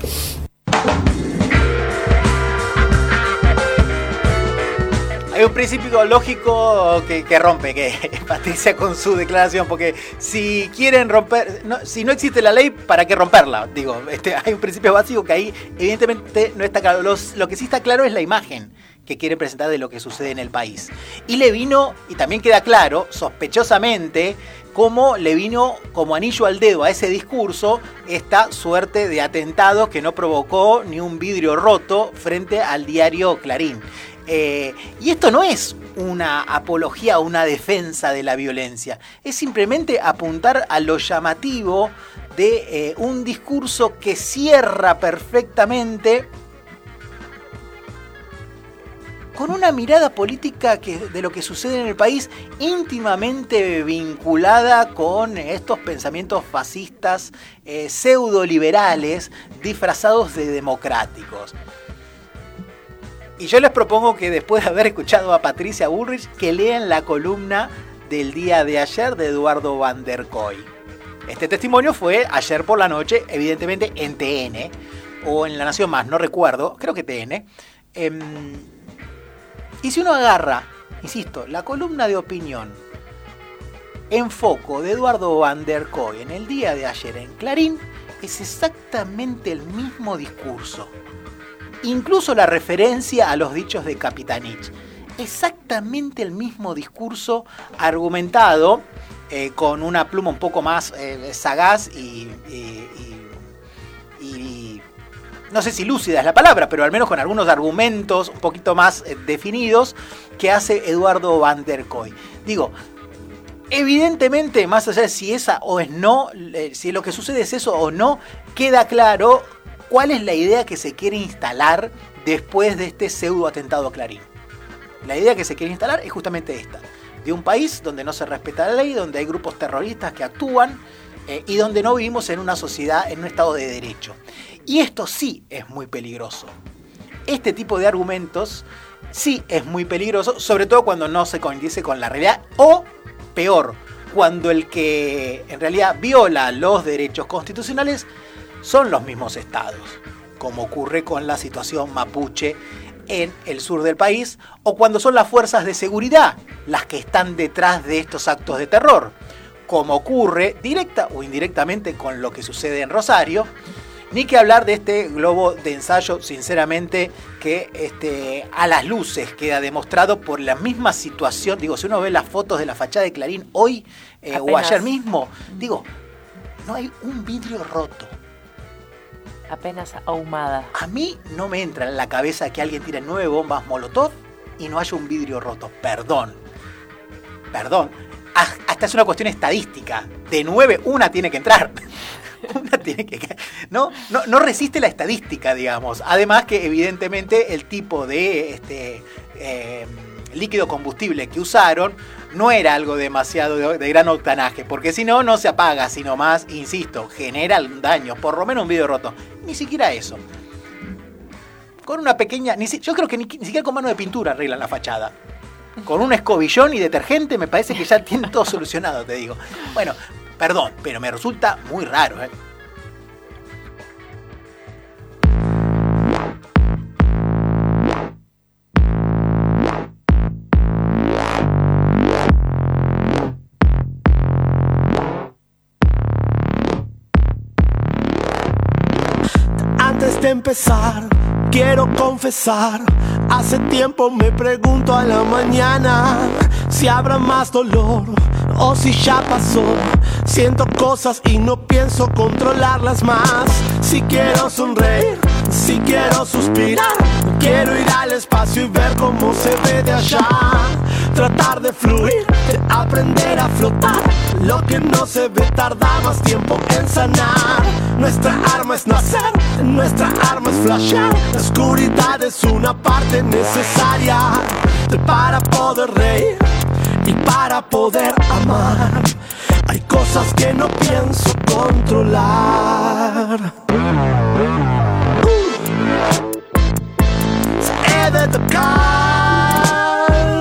Speaker 17: Hay un principio lógico que, que rompe, que Patricia con su declaración, porque si quieren romper, no, si no existe la ley, ¿para qué romperla? Digo, este, hay un principio básico que ahí evidentemente no está claro. Los, lo que sí está claro es la imagen que quiere presentar de lo que sucede en el país. Y le vino, y también queda claro, sospechosamente, cómo le vino como anillo al dedo a ese discurso esta suerte de atentado que no provocó ni un vidrio roto frente al diario Clarín. Eh, y esto no es una apología o una defensa de la violencia, es simplemente apuntar a lo llamativo de eh, un discurso que cierra perfectamente con una mirada política que, de lo que sucede en el país, íntimamente vinculada con estos pensamientos fascistas, eh, pseudo-liberales, disfrazados de democráticos. Y yo les propongo que después de haber escuchado a Patricia Bullrich, que lean la columna del día de ayer de Eduardo Van der Kooi. Este testimonio fue ayer por la noche, evidentemente en T N, o en La Nación Más, no recuerdo, creo que T N. Eh, y si uno agarra, insisto, la columna de opinión en foco de Eduardo Van der Kooi en el día de ayer en Clarín, es exactamente el mismo discurso. Incluso la referencia a los dichos de Capitanich. Exactamente el mismo discurso argumentado eh, con una pluma un poco más eh, sagaz y, y, y, y no sé si lúcida es la palabra, pero al menos con algunos argumentos un poquito más eh, definidos que hace Eduardo Van der Kooi. Digo, evidentemente, más allá de si esa o es no, eh, si lo que sucede es eso o no, queda claro cuál es la idea que se quiere instalar después de este pseudo atentado a Clarín. La idea que se quiere instalar es justamente esta, de un país donde no se respeta la ley, donde hay grupos terroristas que actúan eh, y donde no vivimos en una sociedad, en un estado de derecho. Y esto sí es muy peligroso. Este tipo de argumentos sí es muy peligroso, sobre todo cuando no se coincide con la realidad, o peor, cuando el que en realidad viola los derechos constitucionales son los mismos estados, como ocurre con la situación mapuche en el sur del país, o cuando son las fuerzas de seguridad las que están detrás de estos actos de terror, como ocurre directa o indirectamente con lo que sucede en Rosario. Ni que hablar de este globo de ensayo, sinceramente, que este, a las luces queda demostrado por la misma situación. Digo, si uno ve las fotos de la fachada de Clarín hoy eh, o ayer mismo, digo, no hay un vidrio roto.
Speaker 18: apenas ahumada.
Speaker 17: A mí no me entra en la cabeza que alguien tire nueve bombas Molotov y no haya un vidrio roto. Perdón. Perdón. Hasta es una cuestión estadística. De nueve, una tiene que entrar. Una tiene que... No, no, no resiste la estadística, digamos. Además que evidentemente el tipo de este, eh, líquido combustible que usaron no era algo demasiado de, de gran octanaje, porque si no, no se apaga, sino más, insisto, genera daño, por lo menos un vidrio roto. Ni siquiera eso. Con una pequeña... Ni si, yo creo que ni, ni siquiera con mano de pintura arreglan la fachada. Con un escobillón y detergente me parece que ya tienen todo solucionado, te digo. Bueno, perdón, pero me resulta muy raro, ¿eh?
Speaker 4: Antes de empezar, quiero confesar, hace tiempo me pregunto a la mañana si habrá más dolor o si ya pasó. Siento cosas y no pienso controlarlas más. Si quiero sonreír, si quiero suspirar, quiero ir al espacio y ver cómo se ve de allá. Tratar de fluir, de aprender a flotar. Lo que no se ve tarda más tiempo en sanar. Nuestra arma es nacer, nuestra arma es flashear. La oscuridad es una parte necesaria para poder reír y para poder amar. Hay cosas que no pienso controlar. Uh. Se debe tocar.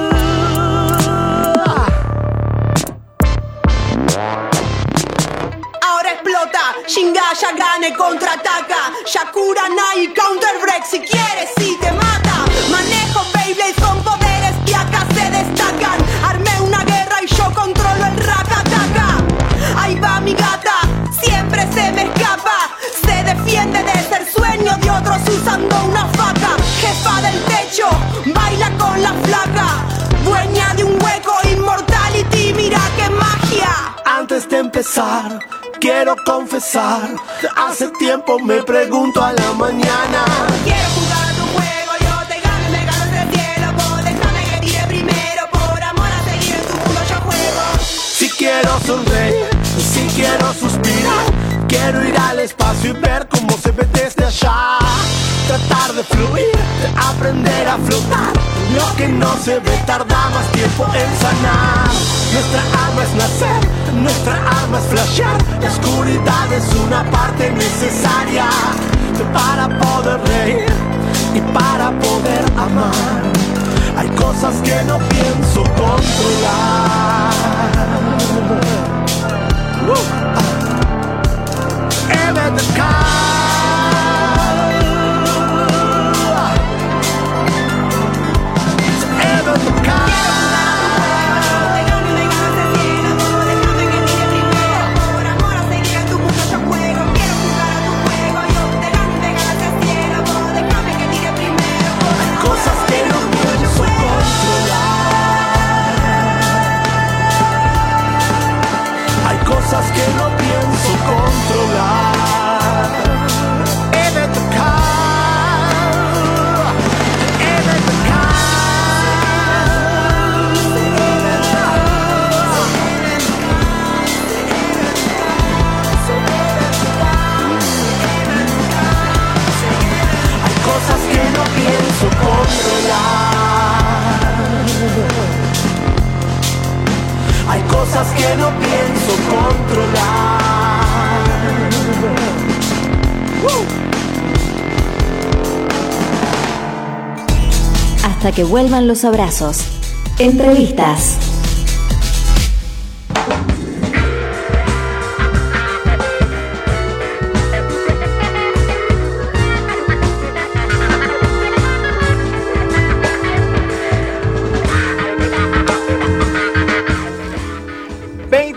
Speaker 6: Ahora explota, Shinga ya gane, contraataca. Shakura Nai, counter break si quieres y te mata. Manejo Beyblade con poderes que acá se destacan. Armé una guerra y yo controlo el raca-taca. Ahí va mi gata, siempre se me escapa. Se defiende de ser sueño de otros usando una faca. Jefa del techo, baila con la flaca. Dueña de un hueco, immortality, mira qué magia.
Speaker 4: Antes de empezar, quiero confesar, hace tiempo me pregunto a la mañana.
Speaker 6: Quiero jugar tu juego, yo te gano y me gano entre el cielo. Vos déjame que tire primero, por amor a seguir en tu mundo yo juego.
Speaker 4: Si quiero sonreír, si quiero suspirar, quiero ir al espacio y ver cómo se ve desde allá. Tratar de fluir, de aprender a flotar. Lo que no se ve tarda más tiempo en sanar. Nuestra arma es nacer, nuestra arma es flashear. La oscuridad es una parte necesaria para poder reír y para poder amar. Hay cosas que no pienso controlar. Uh, ah. Ever the car. Ever the car. Cosas que no pienso controlar. Even the car, even the car. Hay cosas que no pienso controlar. Hay cosas que no pienso controlar. ¡Woo!
Speaker 16: Hasta que vuelvan los abrazos. Entrevistas.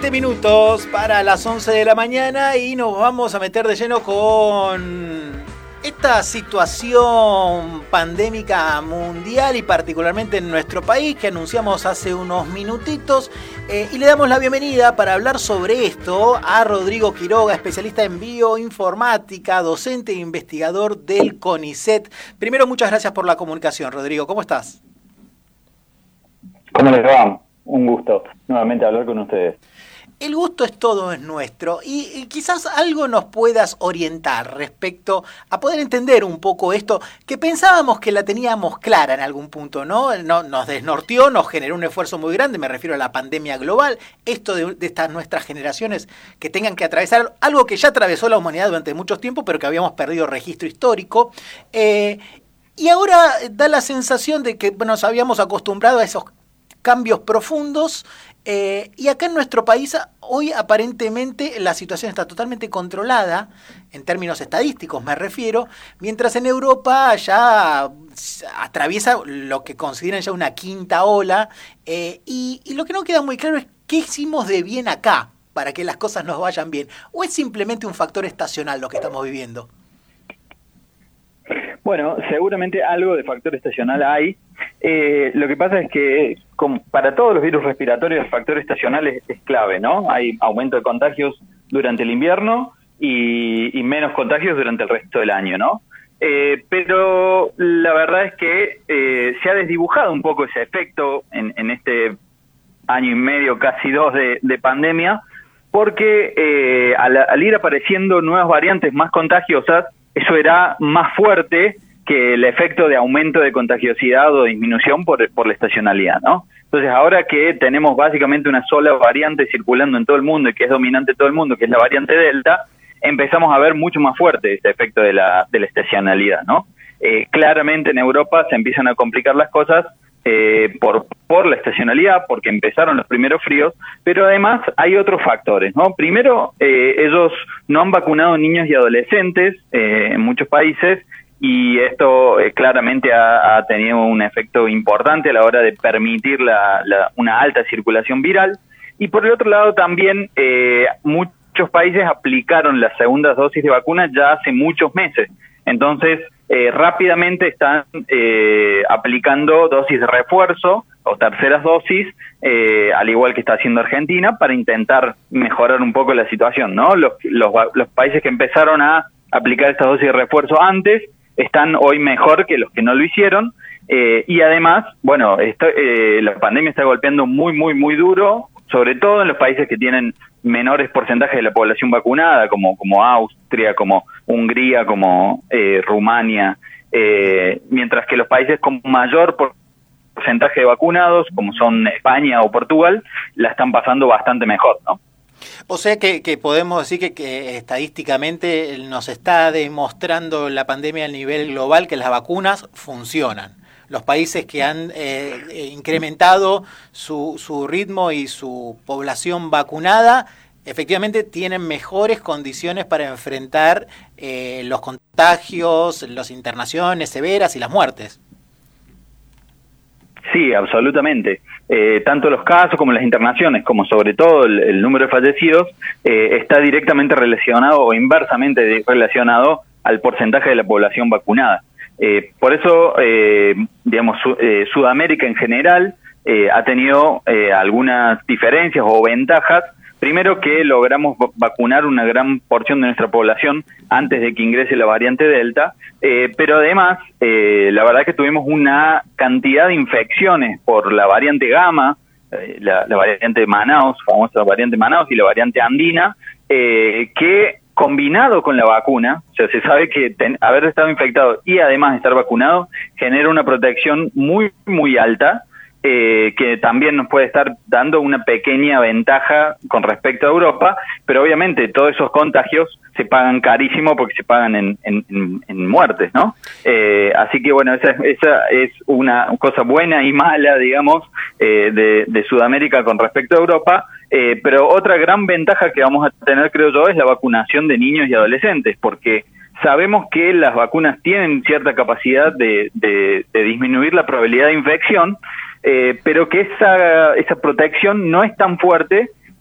Speaker 17: Minutos para las once de la mañana y nos vamos a meter de lleno con Esta situación pandémica mundial y particularmente en nuestro país que anunciamos hace unos minutitos eh, y le damos la bienvenida para hablar sobre esto a Rodrigo Quiroga, especialista en bioinformática, docente e investigador del CONICET. Primero, muchas gracias por la comunicación, Rodrigo. ¿Cómo estás?
Speaker 7: ¿Cómo les va? Un gusto nuevamente hablar con ustedes.
Speaker 17: El gusto es todo es nuestro y, y quizás algo nos puedas orientar respecto a poder entender un poco esto que pensábamos que la teníamos clara en algún punto, ¿no? no nos desnorteó, nos generó un esfuerzo muy grande, me refiero a la pandemia global, esto de, de estas nuestras generaciones que tengan que atravesar algo que ya atravesó la humanidad durante mucho tiempo, pero que habíamos perdido registro histórico. Eh, y ahora da la sensación de que bueno, nos habíamos acostumbrado a esos cambios profundos. Eh, y acá en nuestro país hoy aparentemente la situación está totalmente controlada, en términos estadísticos me refiero, mientras en Europa ya atraviesa lo que consideran ya una quinta ola, eh, y, y lo que no queda muy claro es qué hicimos de bien acá para que las cosas nos vayan bien, o es simplemente un factor estacional lo que estamos viviendo.
Speaker 7: Bueno, seguramente algo de factor estacional hay. Eh, lo que pasa es que como para todos los virus respiratorios el factor estacional es, es clave, ¿no? Hay aumento de contagios durante el invierno y, y menos contagios durante el resto del año, ¿no? Eh, pero la verdad es que eh, se ha desdibujado un poco ese efecto en, en este año y medio, casi dos de, de pandemia, porque eh, al, al ir apareciendo nuevas variantes más contagiosas, eso era más fuerte que el efecto de aumento de contagiosidad o disminución por, por la estacionalidad, ¿no? Entonces, ahora que tenemos básicamente una sola variante circulando en todo el mundo y que es dominante en todo el mundo, que es la variante Delta, empezamos a ver mucho más fuerte ese efecto de la, de la estacionalidad, ¿no? Eh, claramente en Europa se empiezan a complicar las cosas eh, por, por la estacionalidad, porque empezaron los primeros fríos, pero además hay otros factores, ¿no? Primero, eh, ellos no han vacunado niños y adolescentes eh, en muchos países, y esto eh, claramente ha, ha tenido un efecto importante a la hora de permitir la, la, una alta circulación viral. Y por el otro lado también eh, muchos países aplicaron las segundas dosis de vacuna ya hace muchos meses. Entonces eh, rápidamente están eh, aplicando dosis de refuerzo o terceras dosis, eh, al igual que está haciendo Argentina, para intentar mejorar un poco la situación, ¿no? Los, los, los países que empezaron a aplicar estas dosis de refuerzo antes están hoy mejor que los que no lo hicieron, eh, y además, bueno, esto, eh, la pandemia está golpeando muy, muy, muy duro, sobre todo en los países que tienen menores porcentajes de la población vacunada, como, como Austria, como Hungría, como eh, Rumania, eh, mientras que los países con mayor porcentaje de vacunados, como son España o Portugal, la están pasando bastante mejor, ¿no?
Speaker 17: O sea que, que podemos decir que, que estadísticamente nos está demostrando la pandemia a nivel global que las vacunas funcionan. Los países que han eh, incrementado su, su ritmo y su población vacunada, efectivamente tienen mejores condiciones para enfrentar eh, los contagios, las internaciones severas y las muertes.
Speaker 7: Sí, absolutamente. Eh, tanto los casos como las internaciones, como sobre todo el, el número de fallecidos, eh, está directamente relacionado o inversamente relacionado al porcentaje de la población vacunada. Eh, por eso, eh, digamos, su, eh, Sudamérica en general eh, ha tenido eh, algunas diferencias o ventajas. Primero, que logramos vacunar una gran porción de nuestra población antes de que ingrese la variante Delta, eh, pero además, eh, la verdad que tuvimos una cantidad de infecciones por la variante Gamma, eh, la, la variante de Manaus, famosa variante Manaus, y la variante andina, eh, que combinado con la vacuna, o sea, se sabe que ten, haber estado infectado y además estar vacunado genera una protección muy, muy alta, Eh, que también nos puede estar dando una pequeña ventaja con respecto a Europa, pero obviamente todos esos contagios se pagan carísimo porque se pagan en, en, en muertes, ¿no? Eh, así que bueno, esa, esa es una cosa buena y mala, digamos, eh, de, de Sudamérica con respecto a Europa, eh, pero otra gran ventaja que vamos a tener, creo yo, es la vacunación de niños y adolescentes, porque sabemos que las vacunas tienen cierta capacidad de, de, de disminuir la probabilidad de infección, Eh, pero que esa, esa protección no es tan fuerte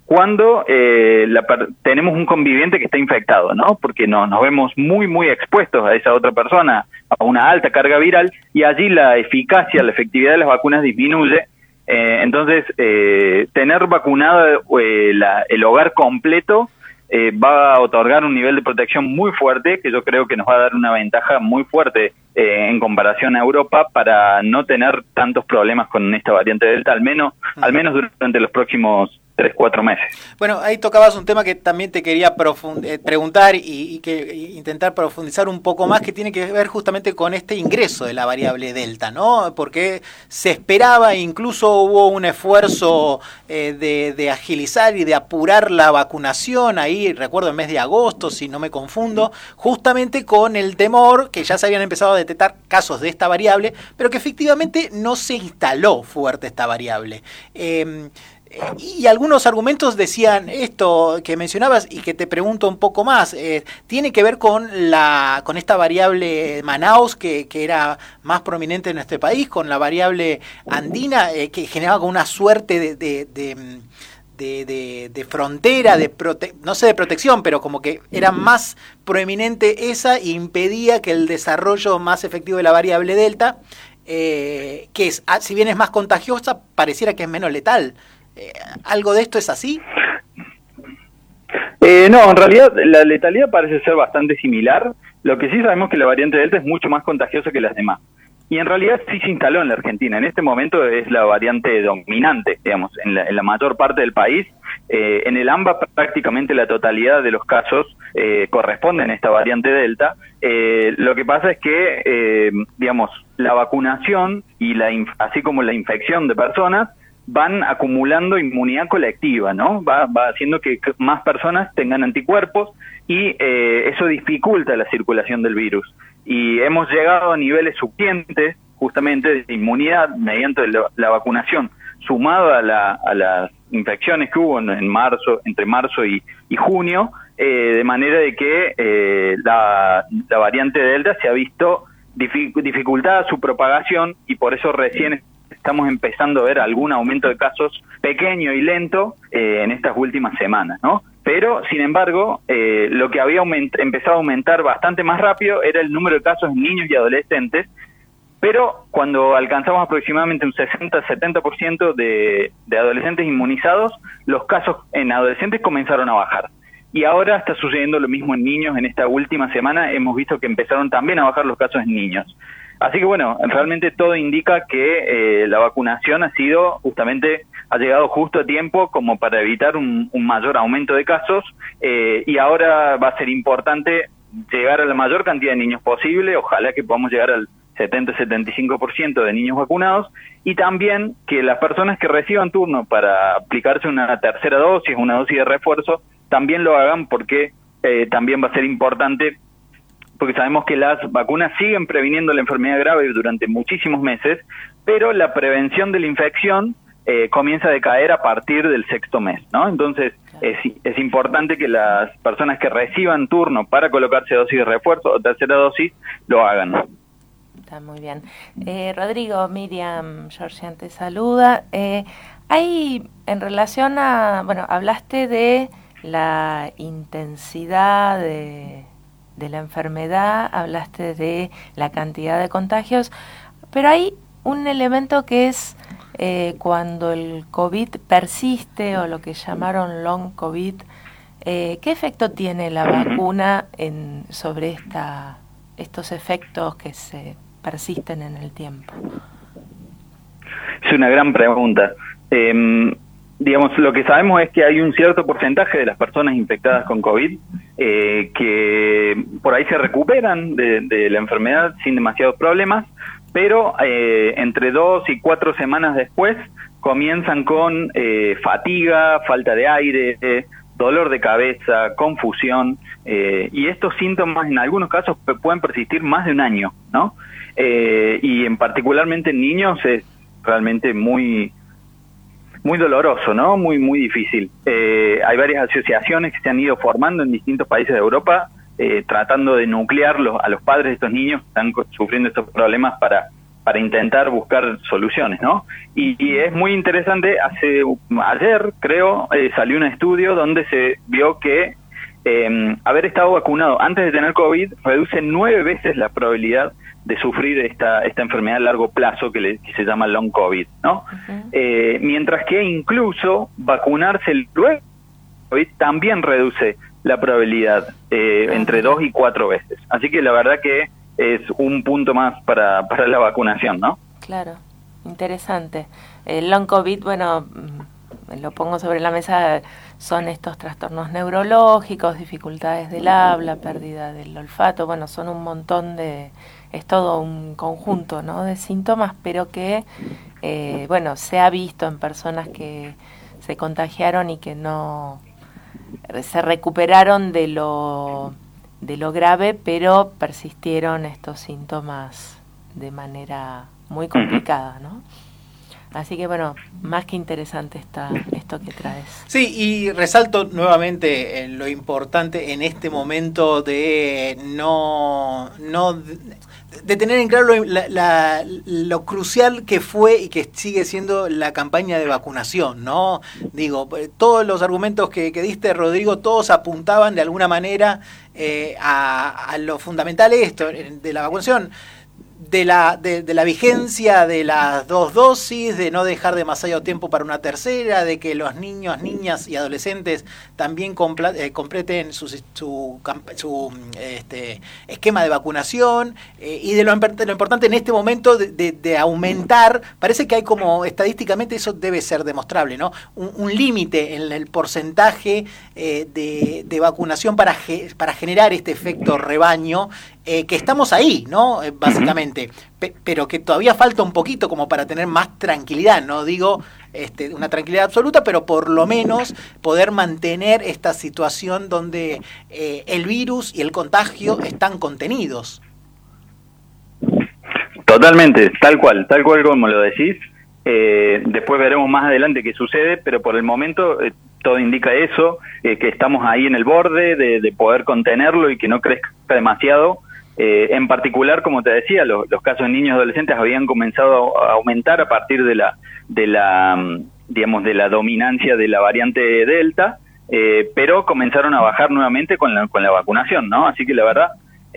Speaker 7: cuando eh, la, tenemos un conviviente que está infectado, ¿no? Porque no, nos vemos muy, muy expuestos a esa otra persona, a una alta carga viral, y allí la eficacia, la efectividad de las vacunas disminuye. Eh, entonces, eh, tener vacunado eh, la, el hogar completo eh, va a otorgar un nivel de protección muy fuerte, que yo creo que nos va a dar una ventaja muy fuerte eh, en comparación a Europa para no tener tantos problemas con esta variante Delta, al menos, uh-huh. al menos durante los próximos tres, cuatro meses.
Speaker 17: Bueno, ahí tocabas un tema que también te quería profund- eh, preguntar y, y que y intentar profundizar un poco más, que tiene que ver justamente con este ingreso de la variable Delta, ¿no? Porque se esperaba, incluso hubo un esfuerzo eh, de, de agilizar y de apurar la vacunación ahí, recuerdo, el mes de agosto, si no me confundo, justamente con el temor que ya se habían empezado a detectar casos de esta variable, pero que efectivamente no se instaló fuerte esta variable. Eh, Y algunos argumentos decían esto que mencionabas y que te pregunto un poco más, eh, tiene que ver con la con esta variable Manaus que, que era más prominente en nuestro país, con la variable andina eh, que generaba como una suerte de, de, de, de, de, de frontera, de prote- no sé de protección, pero como que era más proeminente esa e impedía que el desarrollo más efectivo de la variable Delta, eh, que es, si bien es más contagiosa, pareciera que es menos letal. ¿Algo de esto es así?
Speaker 7: Eh, no, en realidad la letalidad parece ser bastante similar. Lo que sí sabemos es que la variante Delta es mucho más contagiosa que las demás. Y en realidad sí se instaló en la Argentina. En este momento es la variante dominante, digamos, en la, en la mayor parte del país. Eh, en el AMBA prácticamente la totalidad de los casos eh, corresponden a esta variante Delta. Eh, lo que pasa es que, eh, digamos, la vacunación y la inf- así como la infección de personas van acumulando inmunidad colectiva, ¿no? Va, va haciendo que más personas tengan anticuerpos y eh, eso dificulta la circulación del virus. Y hemos llegado a niveles suficientes, justamente, de inmunidad mediante la, la vacunación, sumado a, la, a las infecciones que hubo en, en marzo, entre marzo y, y junio, eh, de manera de que eh, la, la variante Delta se ha visto dific- dificultada su propagación y por eso recién estamos empezando a ver algún aumento de casos pequeño y lento eh, en estas últimas semanas, ¿no? Pero, sin embargo, eh, lo que había aument- empezado a aumentar bastante más rápido era el número de casos en niños y adolescentes, pero cuando alcanzamos aproximadamente un sesenta a setenta por ciento de, de adolescentes inmunizados, los casos en adolescentes comenzaron a bajar. Y ahora está sucediendo lo mismo en niños. En esta última semana hemos visto que empezaron también a bajar los casos en niños. Así que bueno, realmente todo indica que eh, la vacunación ha sido justamente, ha llegado justo a tiempo como para evitar un, un mayor aumento de casos eh, y ahora va a ser importante llegar a la mayor cantidad de niños posible, ojalá que podamos llegar al setenta a setenta y cinco por ciento de niños vacunados y también que las personas que reciban turno para aplicarse una tercera dosis, una dosis de refuerzo, también lo hagan porque eh, también va a ser importante porque sabemos que las vacunas siguen previniendo la enfermedad grave durante muchísimos meses, pero la prevención de la infección eh, comienza a decaer a partir del sexto mes, ¿no? Entonces, es, es importante que las personas que reciban turno para colocarse dosis de refuerzo o tercera dosis, lo hagan.
Speaker 18: Está muy bien. Eh, Rodrigo, Miriam Georgian te saluda. Eh, hay, en relación a, bueno, hablaste de la intensidad de... de la enfermedad, hablaste de la cantidad de contagios, pero hay un elemento que es eh, cuando el COVID persiste o lo que llamaron long COVID, eh, ¿qué efecto tiene la vacuna en, sobre esta, estos efectos que se persisten en el tiempo?
Speaker 7: Es una gran pregunta. Eh, Digamos, lo que sabemos es que hay un cierto porcentaje de las personas infectadas con COVID eh, que por ahí se recuperan de, de la enfermedad sin demasiados problemas, pero eh, entre dos y cuatro semanas después comienzan con eh, fatiga, falta de aire, eh, dolor de cabeza, confusión, eh, y estos síntomas en algunos casos p- pueden persistir más de un año, ¿no? Eh, y en particularmente en niños es realmente muy... muy doloroso, ¿no? Muy, muy difícil. Eh, hay varias asociaciones que se han ido formando en distintos países de Europa, eh, tratando de nuclear los, a los padres de estos niños que están sufriendo estos problemas para, para intentar buscar soluciones, ¿no? Y, y es muy interesante, hace ayer creo eh, salió un estudio donde se vio que eh, haber estado vacunado antes de tener COVID reduce nueve veces la probabilidad de sufrir esta esta enfermedad a largo plazo que, le, que se llama long COVID, ¿no? Uh-huh. Eh, mientras que incluso vacunarse luego de COVID también reduce la probabilidad eh, uh-huh. entre dos y cuatro veces. Así que la verdad que es un punto más para, para la vacunación, ¿no?
Speaker 18: Claro, interesante. El long COVID, bueno, lo pongo sobre la mesa, son estos trastornos neurológicos, dificultades del habla, pérdida del olfato, bueno, son un montón de... es todo un conjunto, ¿no?, de síntomas, pero que, eh, bueno, se ha visto en personas que se contagiaron y que no se recuperaron de lo de lo grave, pero persistieron estos síntomas de manera muy complicada, ¿no? Así que, bueno, más que interesante está esto que traes.
Speaker 17: Sí, y resalto nuevamente eh, lo importante en este momento de no... no de, de tener en claro lo, la, la, lo crucial que fue y que sigue siendo la campaña de vacunación, ¿no? Digo, todos los argumentos que, que diste, Rodrigo, todos apuntaban de alguna manera eh, a, a lo fundamental esto, de la vacunación. De la, de, de la vigencia de las dos dosis, de no dejar demasiado tiempo para una tercera, de que los niños, niñas y adolescentes también compla, eh, completen su, su, su este, esquema de vacunación, eh, y de lo, de lo importante en este momento de, de, de aumentar, parece que hay como estadísticamente eso debe ser demostrable, ¿no? Un, un límite en el porcentaje eh, de, de vacunación para, ge, para generar este efecto rebaño, eh, que estamos ahí, ¿no? Eh, básicamente. Pe- pero que todavía falta un poquito como para tener más tranquilidad, no digo este, una tranquilidad absoluta, pero por lo menos poder mantener esta situación donde eh, el virus y el contagio están contenidos.
Speaker 7: Totalmente, tal cual, tal cual como lo decís. Eh, después veremos más adelante qué sucede, pero por el momento eh, todo indica eso, eh, que estamos ahí en el borde de, de poder contenerlo y que no crezca demasiado. Eh, en particular, como te decía, los, los casos de niños y adolescentes habían comenzado a aumentar a partir de la, de la, digamos, de la dominancia de la variante Delta, eh, pero comenzaron a bajar nuevamente con la, con la vacunación, ¿no? Así que la verdad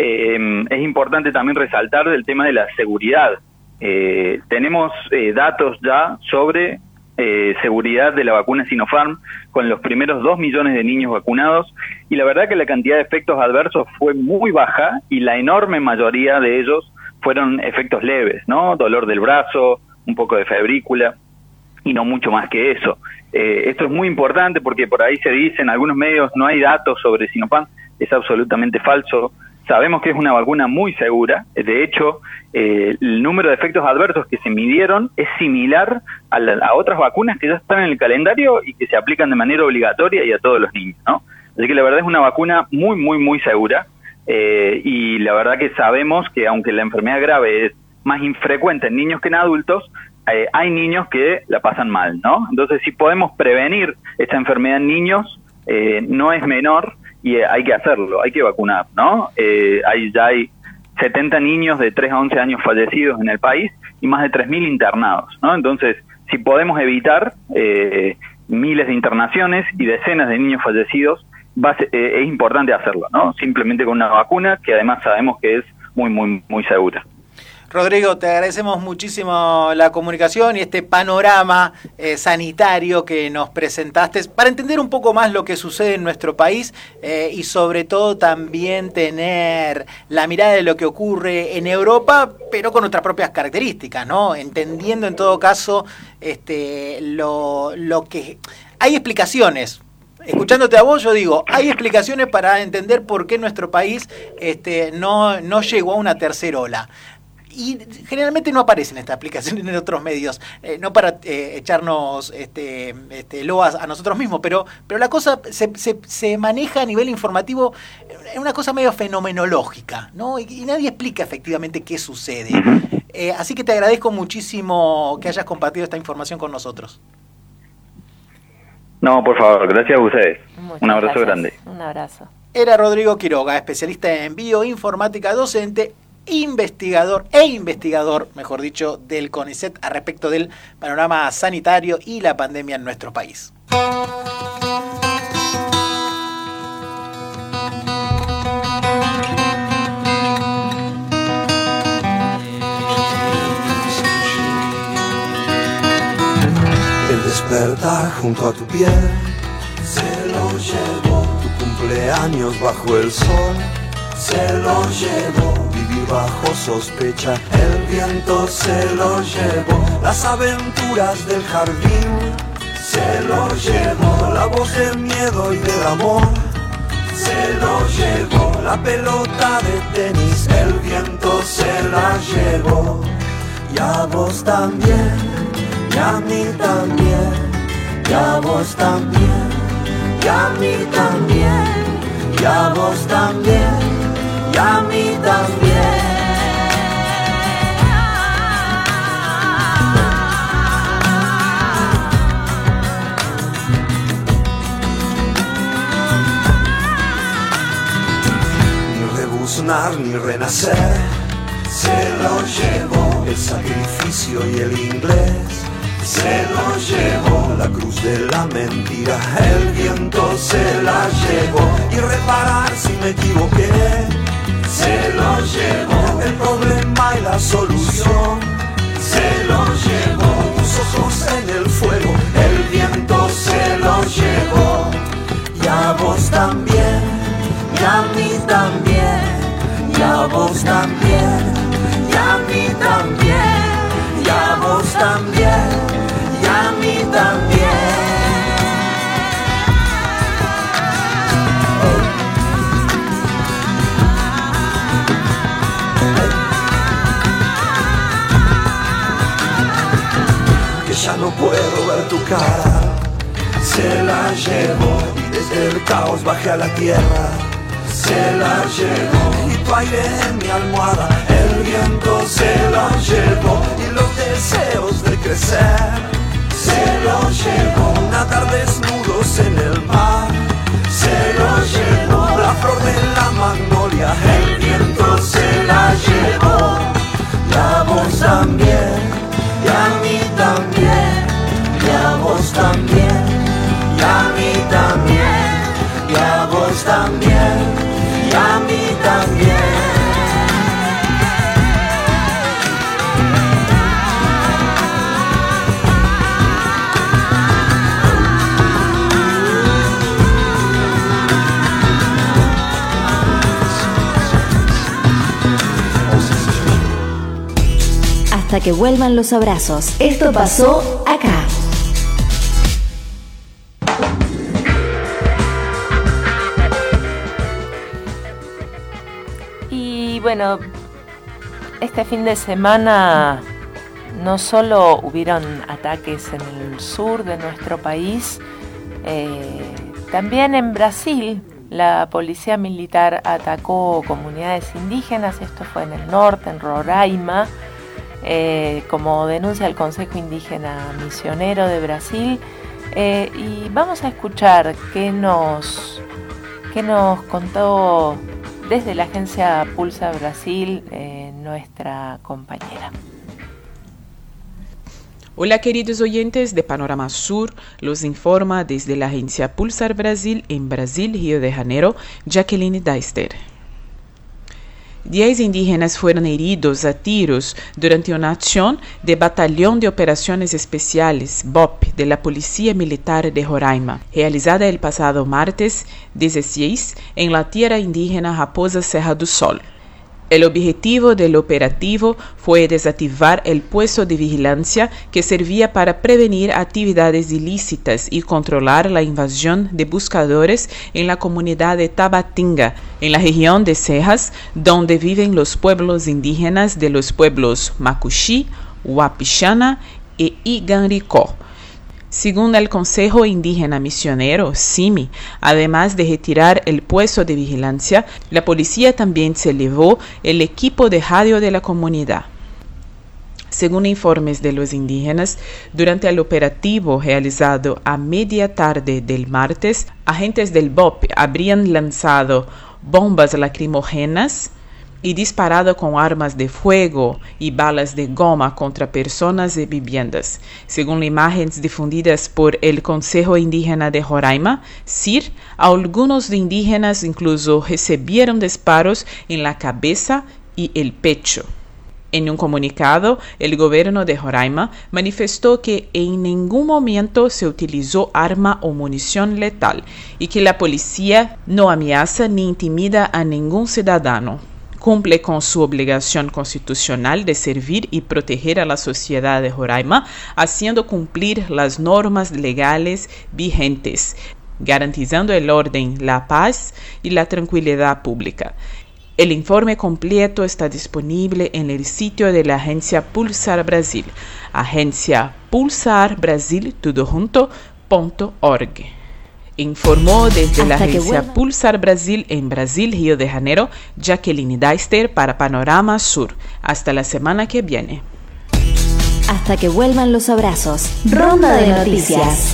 Speaker 7: eh, es importante también resaltar el tema de la seguridad. Eh, tenemos eh, datos ya sobre eh, seguridad de la vacuna Sinopharm con los primeros dos millones de niños vacunados, y la verdad que la cantidad de efectos adversos fue muy baja y la enorme mayoría de ellos fueron efectos leves, ¿no? Dolor del brazo, un poco de febrícula y no mucho más que eso. Eh, esto es muy importante porque por ahí se dice en algunos medios no hay datos sobre Sinopharm, es absolutamente falso. Sabemos que es una vacuna muy segura, de hecho, eh, el número de efectos adversos que se midieron es similar a, la, a otras vacunas que ya están en el calendario y que se aplican de manera obligatoria y a todos los niños, ¿no? Así que la verdad es una vacuna muy, muy, muy segura, eh, y la verdad que sabemos que aunque la enfermedad grave es más infrecuente en niños que en adultos, eh, hay niños que la pasan mal, ¿no? Entonces, si podemos prevenir esta enfermedad en niños, eh, no es menor, y hay que hacerlo, hay que vacunar, ¿no? Eh, hay, ya hay setenta niños de tres a once años fallecidos en el país y más de tres mil internados, ¿no? Entonces, si podemos evitar eh, miles de internaciones y decenas de niños fallecidos, va a ser, eh, es importante hacerlo, ¿no? Simplemente con una vacuna que además sabemos que es muy, muy, muy segura.
Speaker 17: Rodrigo, te agradecemos muchísimo la comunicación y este panorama eh, sanitario que nos presentaste para entender un poco más lo que sucede en nuestro país, eh, y sobre todo también tener la mirada de lo que ocurre en Europa, pero con nuestras propias características, ¿no? Entendiendo en todo caso este, lo, lo que... Hay explicaciones. Escuchándote a vos, yo digo, hay explicaciones para entender por qué nuestro país este, no, no llegó a una tercera ola. Y generalmente no aparecen estas aplicaciones en otros medios, eh, no para eh, echarnos este, este, loas a nosotros mismos, pero, pero la cosa se, se, se maneja a nivel informativo en una cosa medio fenomenológica, ¿no? Y, y nadie explica efectivamente qué sucede. Eh, así que te agradezco muchísimo que hayas compartido esta información con nosotros.
Speaker 7: No, por favor, gracias a ustedes.
Speaker 18: Muchas
Speaker 7: Un abrazo
Speaker 18: gracias.
Speaker 7: grande.
Speaker 18: Un abrazo.
Speaker 17: Era Rodrigo Quiroga, especialista en bioinformática docente, investigador e investigador, mejor dicho, del CONICET a respecto del panorama sanitario y la pandemia en nuestro país.
Speaker 8: El despertar junto a tu piel se lo llevó, tu cumpleaños bajo el sol se lo llevó, vivir bajo sospecha el viento se lo llevó, las aventuras del jardín se lo llevó, la voz del miedo y del amor se lo llevó, la pelota de tenis el viento se la llevó, y a vos también, y a mí también, y a vos también, y a mí también, y a vos también, y a mí también. Ni rebuznar ni renacer se lo llevó, el sacrificio y el inglés se lo llevó, la cruz de la mentira el viento se la llevó, y reparar si me equivoqué se lo llevó, el problema y la solución se lo llevó, tus ojos en el fuego el viento se lo llevó, y a vos también, y a mí también, y a vos también, y a mí también, y a vos también, y a mí también. Que ya no puedo ver tu cara, se la llevó, y desde el caos bajé a la tierra, se la llevó, y tu aire en mi almohada el viento se lo llevó, y los deseos de crecer se lo llevó, nadar desnudos en el mar se lo llevó, la flor de la magnolia el viento se la llevó, y a vos también, y a mí también, y a vos también, y a mí también, y a vos también, y a mí también.
Speaker 16: Hasta que vuelvan los abrazos. Esto pasó acá.
Speaker 18: Y bueno, este fin de semana no solo hubieron ataques en el sur de nuestro país, eh, también en Brasil la policía militar atacó comunidades indígenas. Esto fue en el norte, en Roraima. Eh, como denuncia el Consejo Indígena Misionero de Brasil, eh, y vamos a escuchar qué nos, qué nos contó desde la agencia Pulsa Brasil eh, nuestra compañera.
Speaker 9: Hola queridos oyentes de Panorama Sur, los informa desde la agencia Pulsar Brasil en Brasil, Río de Janeiro, Jacqueline Deister. Diez indígenas fueron heridos a tiros durante una acción del Batallón de Operaciones Especiales, B O P, de la Policía Militar de Roraima, realizada el pasado martes dieciséis en la tierra indígena Raposa Serra do Sol. El objetivo del operativo fue desactivar el puesto de vigilancia que servía para prevenir actividades ilícitas y controlar la invasión de buscadores en la comunidad de Tabatinga, en la región de Serras, donde viven los pueblos indígenas de los pueblos Macuxí, Huapichana y Iganricó. Según el Consejo Indígena Misionero, C I M I, además de retirar el puesto de vigilancia, la policía también se llevó el equipo de radio de la comunidad. Según informes de los indígenas, durante el operativo realizado a media tarde del martes, agentes del B O P habrían lanzado bombas lacrimógenas y disparado con armas de fuego y balas de goma contra personas y viviendas. Según imágenes difundidas por el Consejo Indígena de Roraima, C I R, algunos indígenas incluso recibieron disparos en la cabeza y el pecho. En un comunicado, el gobierno de Roraima manifestó que en ningún momento se utilizó arma o munición letal y que la policía no amenaza ni intimida a ningún ciudadano. Cumple con su obligación constitucional de servir y proteger a la sociedad de Roraima, haciendo cumplir las normas legales vigentes, garantizando el orden, la paz y la tranquilidad pública. El informe completo está disponible en el sitio de la agencia Pulsar Brasil, agencia pulsar brasil todo junto punto org. Informó desde la agencia Pulsar Brasil en Brasil, Río de Janeiro, Jacqueline Deister para Panorama Sur. Hasta la semana que viene.
Speaker 16: Hasta que vuelvan los abrazos. Ronda de noticias.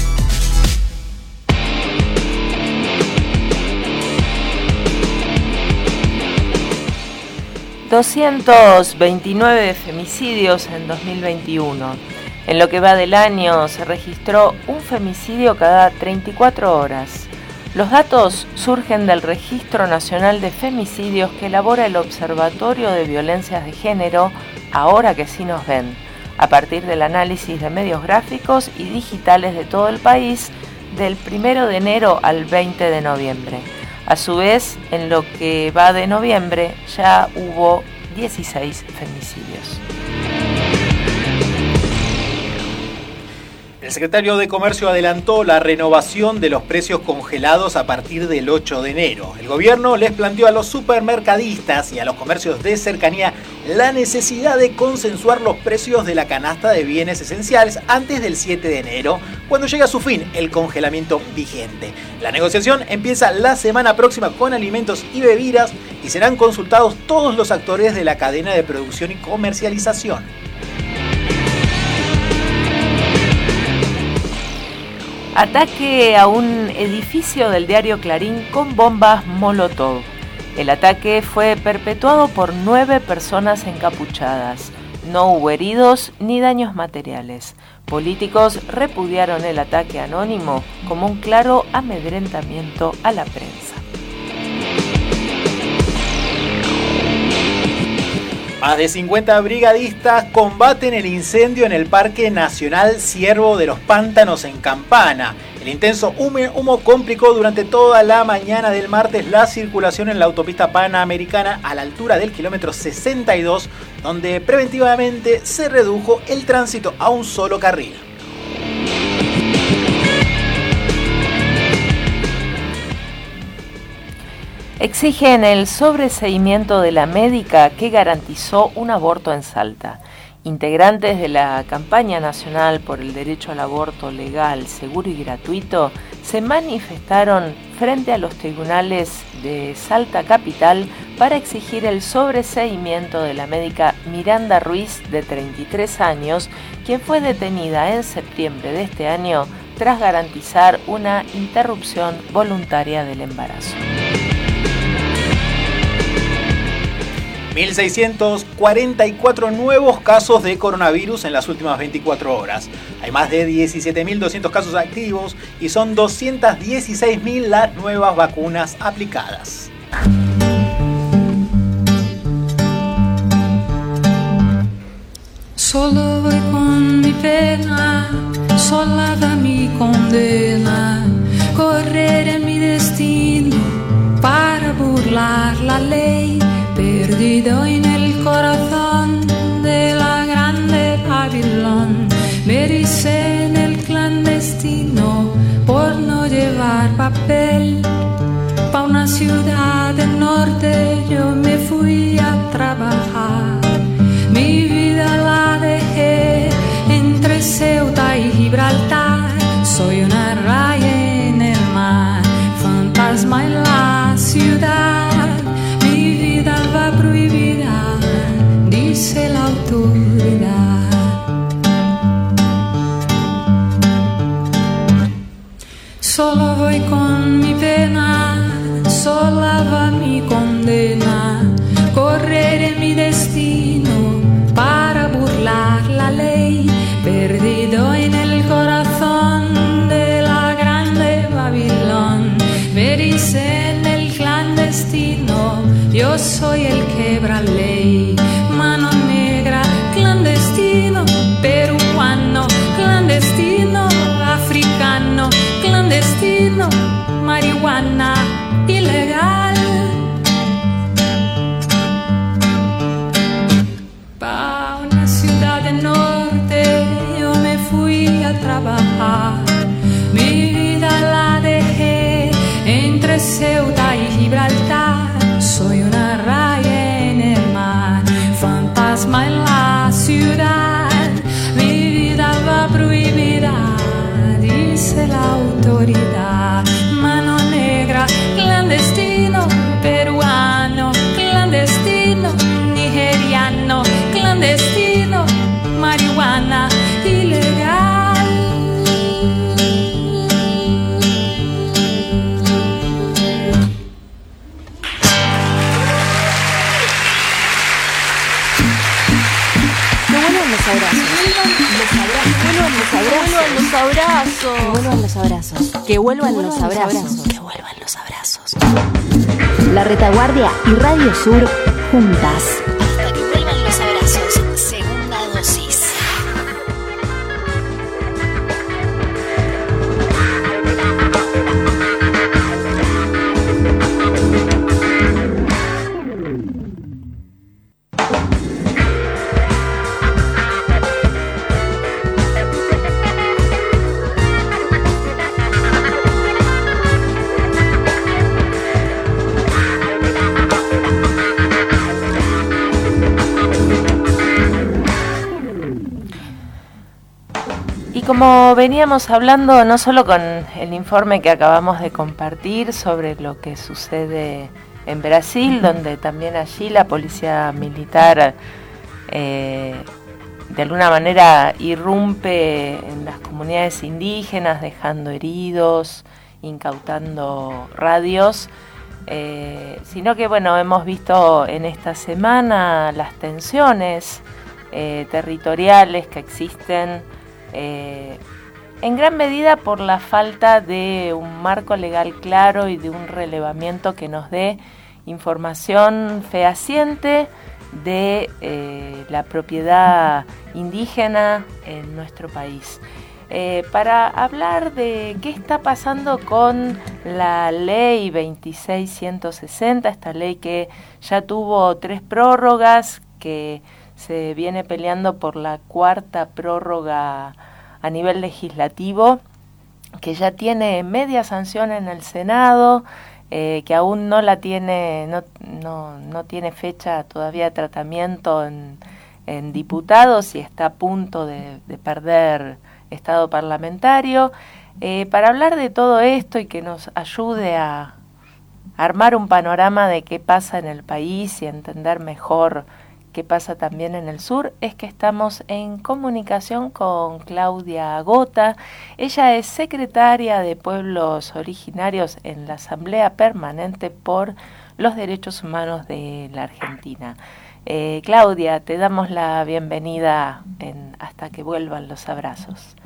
Speaker 18: doscientos veintinueve femicidios en dos mil veintiuno. En lo que va del año se registró un femicidio cada treinta y cuatro horas. Los datos surgen del Registro Nacional de Femicidios que elabora el Observatorio de Violencias de Género, Ahora que sí nos ven, a partir del análisis de medios gráficos y digitales de todo el país del primero de enero al veinte de noviembre. A su vez, en lo que va de noviembre ya hubo dieciséis femicidios.
Speaker 17: El secretario de Comercio adelantó la renovación de los precios congelados a partir del ocho de enero. El gobierno les planteó a los supermercadistas y a los comercios de cercanía la necesidad de consensuar los precios de la canasta de bienes esenciales antes del siete de enero, cuando llega a su fin el congelamiento vigente. La negociación empieza la semana próxima con alimentos y bebidas y serán consultados todos los actores de la cadena de producción y comercialización.
Speaker 18: Ataque a un edificio del diario Clarín con bombas Molotov. El ataque fue perpetuado por nueve personas encapuchadas. No hubo heridos ni daños materiales. Políticos repudiaron el ataque anónimo como un claro amedrentamiento a la prensa.
Speaker 17: Más de cincuenta brigadistas combaten el incendio en el Parque Nacional Ciervo de los Pantanos en Campana. El intenso humo complicó durante toda la mañana del martes la circulación en la autopista panamericana a la altura del kilómetro sesenta y dos, donde preventivamente se redujo el tránsito a un solo carril.
Speaker 18: Exigen el sobreseimiento de la médica que garantizó un aborto en Salta. Integrantes de la campaña nacional por el derecho al aborto legal, seguro y gratuito se manifestaron frente a los tribunales de Salta Capital para exigir el sobreseimiento de la médica Miranda Ruiz, de treinta y tres años, quien fue detenida en septiembre de este año tras garantizar una interrupción voluntaria del embarazo.
Speaker 17: mil seiscientos cuarenta y cuatro nuevos casos de coronavirus en las últimas veinticuatro horas. Hay más de diecisiete mil doscientos casos activos y son doscientas dieciséis mil las nuevas vacunas aplicadas.
Speaker 10: Solo voy con mi pena, sola va mi condena, correr en mi destino para burlar la ley. Perdido en el corazón de la grande Babilón, me ericé en el clandestino por no llevar papel. Pa' una ciudad del norte yo me fui a trabajar. Mi vida la dejé entre Ceuta y Gibraltar. Soy una raya en el mar, fantasma en la ciudad. Va prohibida, dice la autoridad. Solo voy con mi pena, sola va mi condena. correré mi destino para burlar la ley, perdido en el corazón de la grande Babilón. Me dicen el clandestino, yo soy el quebra ley. Mano negra, clandestino, peruano, clandestino, africano, clandestino, marihuana, ilegal. Pa' una ciudad del norte yo me fui a trabajar. Mi vida la dejé entre Ceuta y Gibraltar. Soy una raya en el mar, fantasma en la ciudad. Mi vida va prohibida, dice la autoridad. Mano negra, clandestino, peruano, clandestino, nigeriano, clandestino, marihuana, ilegal.
Speaker 16: los abrazos. Que vuelvan los abrazos. Que vuelvan los abrazos. Que vuelvan los abrazos. La Retaguardia y Radio Sur juntas. Hasta que vuelvan los abrazos. Segunda dosis.
Speaker 18: Como veníamos hablando, no solo con el informe que acabamos de compartir sobre lo que sucede en Brasil, donde también allí la policía militar eh, de alguna manera irrumpe en las comunidades indígenas, dejando heridos, incautando radios, eh, sino que bueno, hemos visto en esta semana las tensiones eh, territoriales que existen, Eh, en gran medida por la falta de un marco legal claro y de un relevamiento que nos dé información fehaciente de eh, la propiedad indígena en nuestro país. Eh, para hablar de qué está pasando con la ley veintiséis ciento sesenta, esta ley que ya tuvo tres prórrogas, que se viene peleando por la cuarta prórroga a nivel legislativo, que ya tiene media sanción en el Senado, eh, que aún no la tiene, no, no, no tiene fecha todavía de tratamiento en, en diputados y está a punto de, de perder estado parlamentario. Eh, para hablar de todo esto y que nos ayude a armar un panorama de qué pasa en el país y entender mejor qué pasa también en el sur, es que estamos en comunicación con Claudia Gota. Ella es secretaria de Pueblos Originarios en la Asamblea Permanente por los Derechos Humanos de la Argentina. Eh, Claudia, te damos la bienvenida en Hasta que vuelvan los abrazos.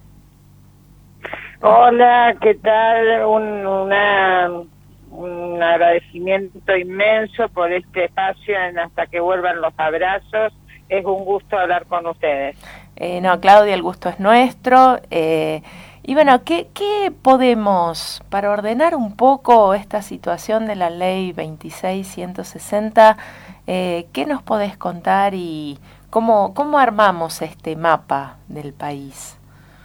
Speaker 11: Hola, ¿qué tal? Un, una... un agradecimiento inmenso por este espacio en Hasta que vuelvan los abrazos. Es un gusto hablar con ustedes.
Speaker 18: Eh, no, Claudia, el gusto es nuestro. Eh, y bueno, ¿qué, ¿qué podemos, para ordenar un poco esta situación de la ley veintiséis ciento sesenta, eh, qué nos podés contar y cómo, cómo armamos este mapa del país?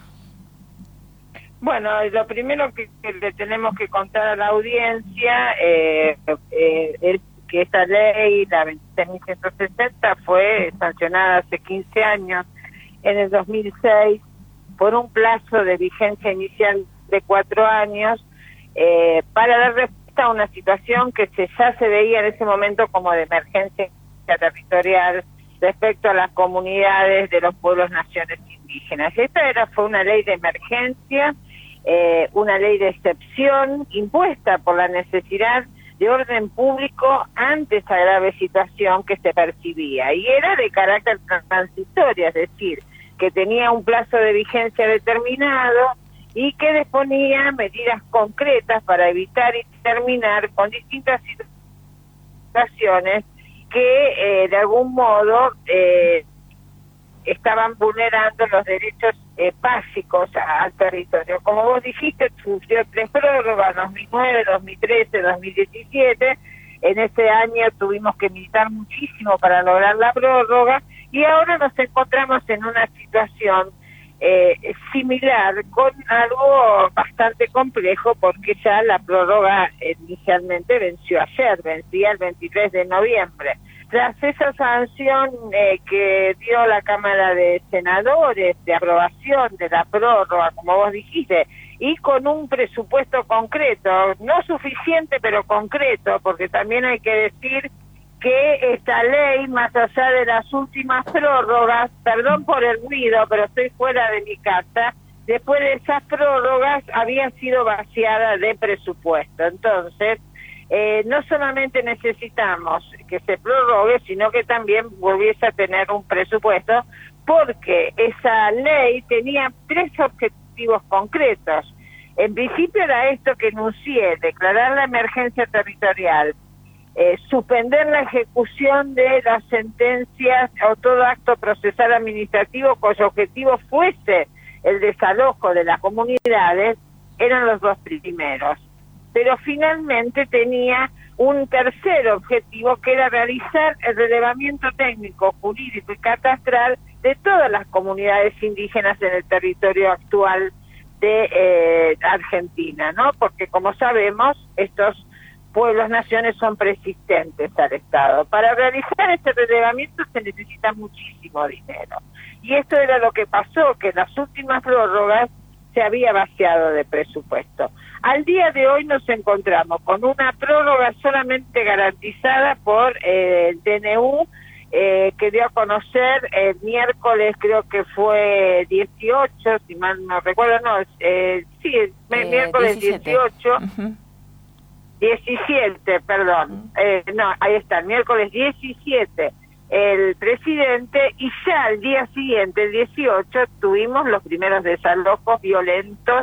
Speaker 11: Bueno, lo primero que, que le tenemos que contar a la audiencia eh, eh, es que esta ley, la veintiséis mil ciento sesenta, fue sancionada hace quince años, en el dos mil seis, por un plazo de vigencia inicial de cuatro años, eh, para dar respuesta a una situación que se, ya se veía en ese momento como de emergencia territorial respecto a las comunidades de los pueblos naciones indígenas. Esta era fue una ley de emergencia, eh, una ley de excepción impuesta por la necesidad de orden público ante esa grave situación que se percibía, y era de carácter transitorio, es decir, que tenía un plazo de vigencia determinado y que disponía medidas concretas para evitar y terminar con distintas situaciones que eh, de algún modo eh, estaban vulnerando los derechos eh, básicos al territorio. Como vos dijiste, sufrió tres prórrogas, dos mil nueve, dos mil trece, dos mil diecisiete. En ese año tuvimos que militar muchísimo para lograr la prórroga, y ahora nos encontramos en una situación eh, similar, con algo bastante complejo, porque ya la prórroga inicialmente venció ayer, vencía el veintitrés de noviembre. Tras esa sanción eh, que dio la Cámara de Senadores de aprobación de la prórroga, como vos dijiste, y con un presupuesto concreto, no suficiente pero concreto, porque también hay que decir que esta ley, más allá de las últimas prórrogas, perdón por el ruido, pero estoy fuera de mi casa, después de esas prórrogas había sido vaciada de presupuesto. Entonces, eh, no solamente necesitamos que se prorrogue, sino que también volviese a tener un presupuesto, porque esa ley tenía tres objetivos concretos. En principio era esto que enuncié: declarar la emergencia territorial, Eh, suspender la ejecución de las sentencias o todo acto procesal administrativo cuyo objetivo fuese el desalojo de las comunidades, eran los dos primeros. Pero finalmente tenía un tercer objetivo, que era realizar el relevamiento técnico, jurídico y catastral de todas las comunidades indígenas en el territorio actual de eh, Argentina, ¿no? Porque, como sabemos, estos pueblos naciones son persistentes al Estado. Para realizar este relevamiento se necesita muchísimo dinero. Y esto era lo que pasó, que en las últimas prórrogas se había vaciado de presupuesto. Al día de hoy nos encontramos con una prórroga solamente garantizada por eh, el D N U, eh, que dio a conocer el miércoles, creo que fue dieciocho, si mal no recuerdo, no, eh, sí, el eh, miércoles dieciocho, uh-huh. diecisiete, perdón, eh, no, ahí está, el miércoles diecisiete, el presidente, y ya el día siguiente, el dieciocho, tuvimos los primeros desalojos violentos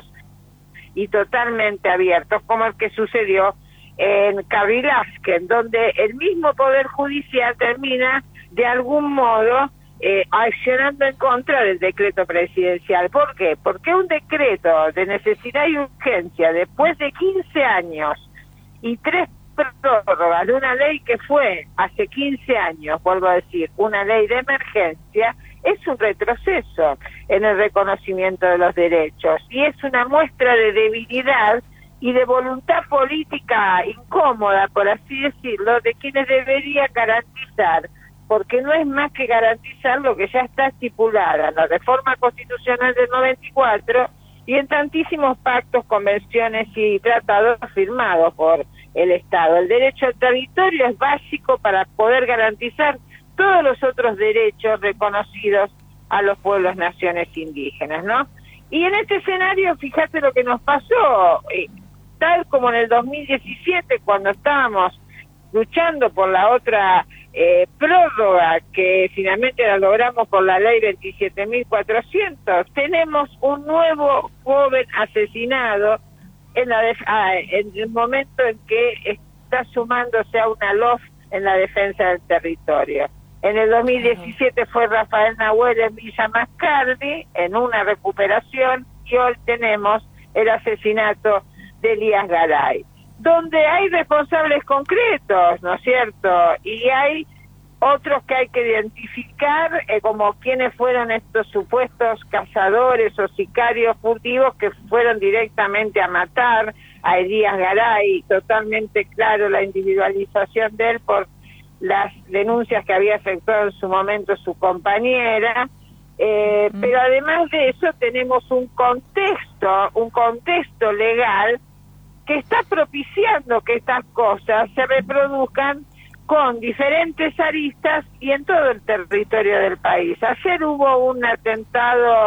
Speaker 11: y totalmente abiertos, como el que sucedió en Cabilasque, donde el mismo Poder Judicial termina de algún modo eh, accionando en contra del decreto presidencial. ¿Por qué? Porque un decreto de necesidad y urgencia, después de quince años, y tres prórrogas de una ley que fue hace quince años, vuelvo a decir, una ley de emergencia, es un retroceso en el reconocimiento de los derechos, y es una muestra de debilidad y de voluntad política incómoda, por así decirlo, de quienes debería garantizar, porque no es más que garantizar lo que ya está estipulada en la reforma constitucional del noventa y cuatro y en tantísimos pactos, convenciones y tratados firmados por el Estado. El derecho al territorio es básico para poder garantizar todos los otros derechos reconocidos a los pueblos, naciones indígenas, ¿no? Y en este escenario, fíjate lo que nos pasó, eh, tal como en el dos mil diecisiete, cuando estábamos luchando por la otra eh, prórroga, que finalmente la logramos por la ley veintisiete mil cuatrocientos, tenemos un nuevo joven asesinado en, la de, ah, en el momento en que está sumándose a una L O F en la defensa del territorio. En el dos mil diecisiete fue Rafael Nahuel en Villa Mascardi, en una recuperación, y hoy tenemos el asesinato de Elías Garay, donde hay responsables concretos, ¿no es cierto? Y hay otros que hay que identificar eh, como quienes fueron estos supuestos cazadores o sicarios furtivos que fueron directamente a matar a Elías Garay. Totalmente claro la individualización de él por las denuncias que había efectuado en su momento su compañera, eh, mm. pero además de eso tenemos un contexto, un contexto legal que está propiciando que estas cosas se reproduzcan con diferentes aristas y en todo el territorio del país. Ayer hubo un atentado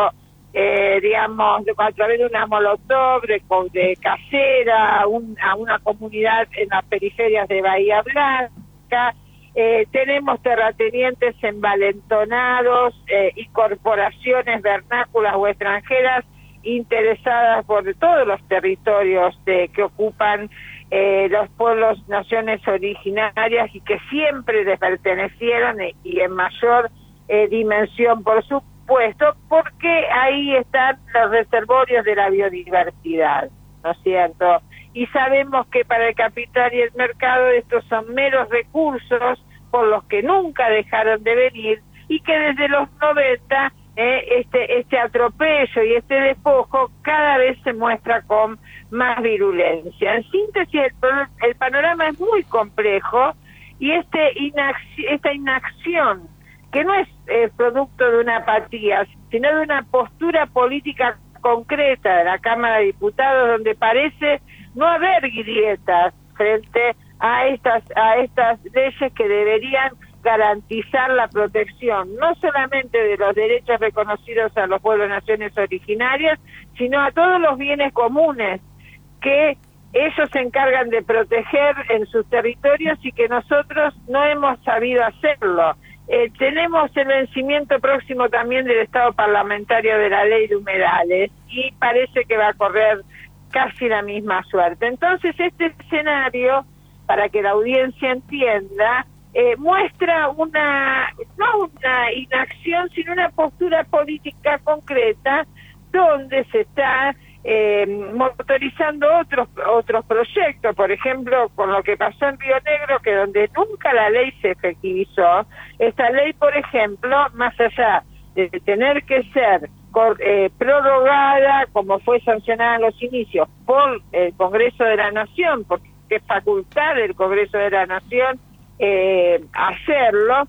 Speaker 11: eh, digamos, a través de una molotov de, de casera un, a una comunidad en las periferias de Bahía Blanca. Eh, tenemos terratenientes envalentonados eh, y corporaciones vernáculas o extranjeras interesadas por todos los territorios de, que ocupan eh, los pueblos, naciones originarias y que siempre les pertenecieron y, y en mayor eh, dimensión, por supuesto, porque ahí están los reservorios de la biodiversidad, ¿no es cierto? Y sabemos que para el capital y el mercado estos son meros recursos por los que nunca dejaron de venir y que desde los noventa eh, este este atropello y este despojo cada vez se muestra con más virulencia. En síntesis, el, el panorama es muy complejo y este inacci- esta inacción, que no es eh, producto de una apatía, sino de una postura política concreta de la Cámara de Diputados, donde parece no haber grietas frente a estas a estas leyes que deberían garantizar la protección no solamente de los derechos reconocidos a los pueblos y naciones originarias, sino a todos los bienes comunes que ellos se encargan de proteger en sus territorios y que nosotros no hemos sabido hacerlo. Eh, tenemos el vencimiento próximo también del estado parlamentario de la ley de humedales y parece que va a correr casi la misma suerte. Entonces este escenario, para que la audiencia entienda, eh, muestra una, no una inacción, sino una postura política concreta donde se está eh, motorizando otros otros proyectos, por ejemplo, con lo que pasó en Río Negro, que donde nunca la ley se efectivizó. Esta ley, por ejemplo, más allá de tener que ser eh, prorrogada, como fue sancionada en los inicios, por el Congreso de la Nación, porque es facultad del Congreso de la Nación eh, hacerlo,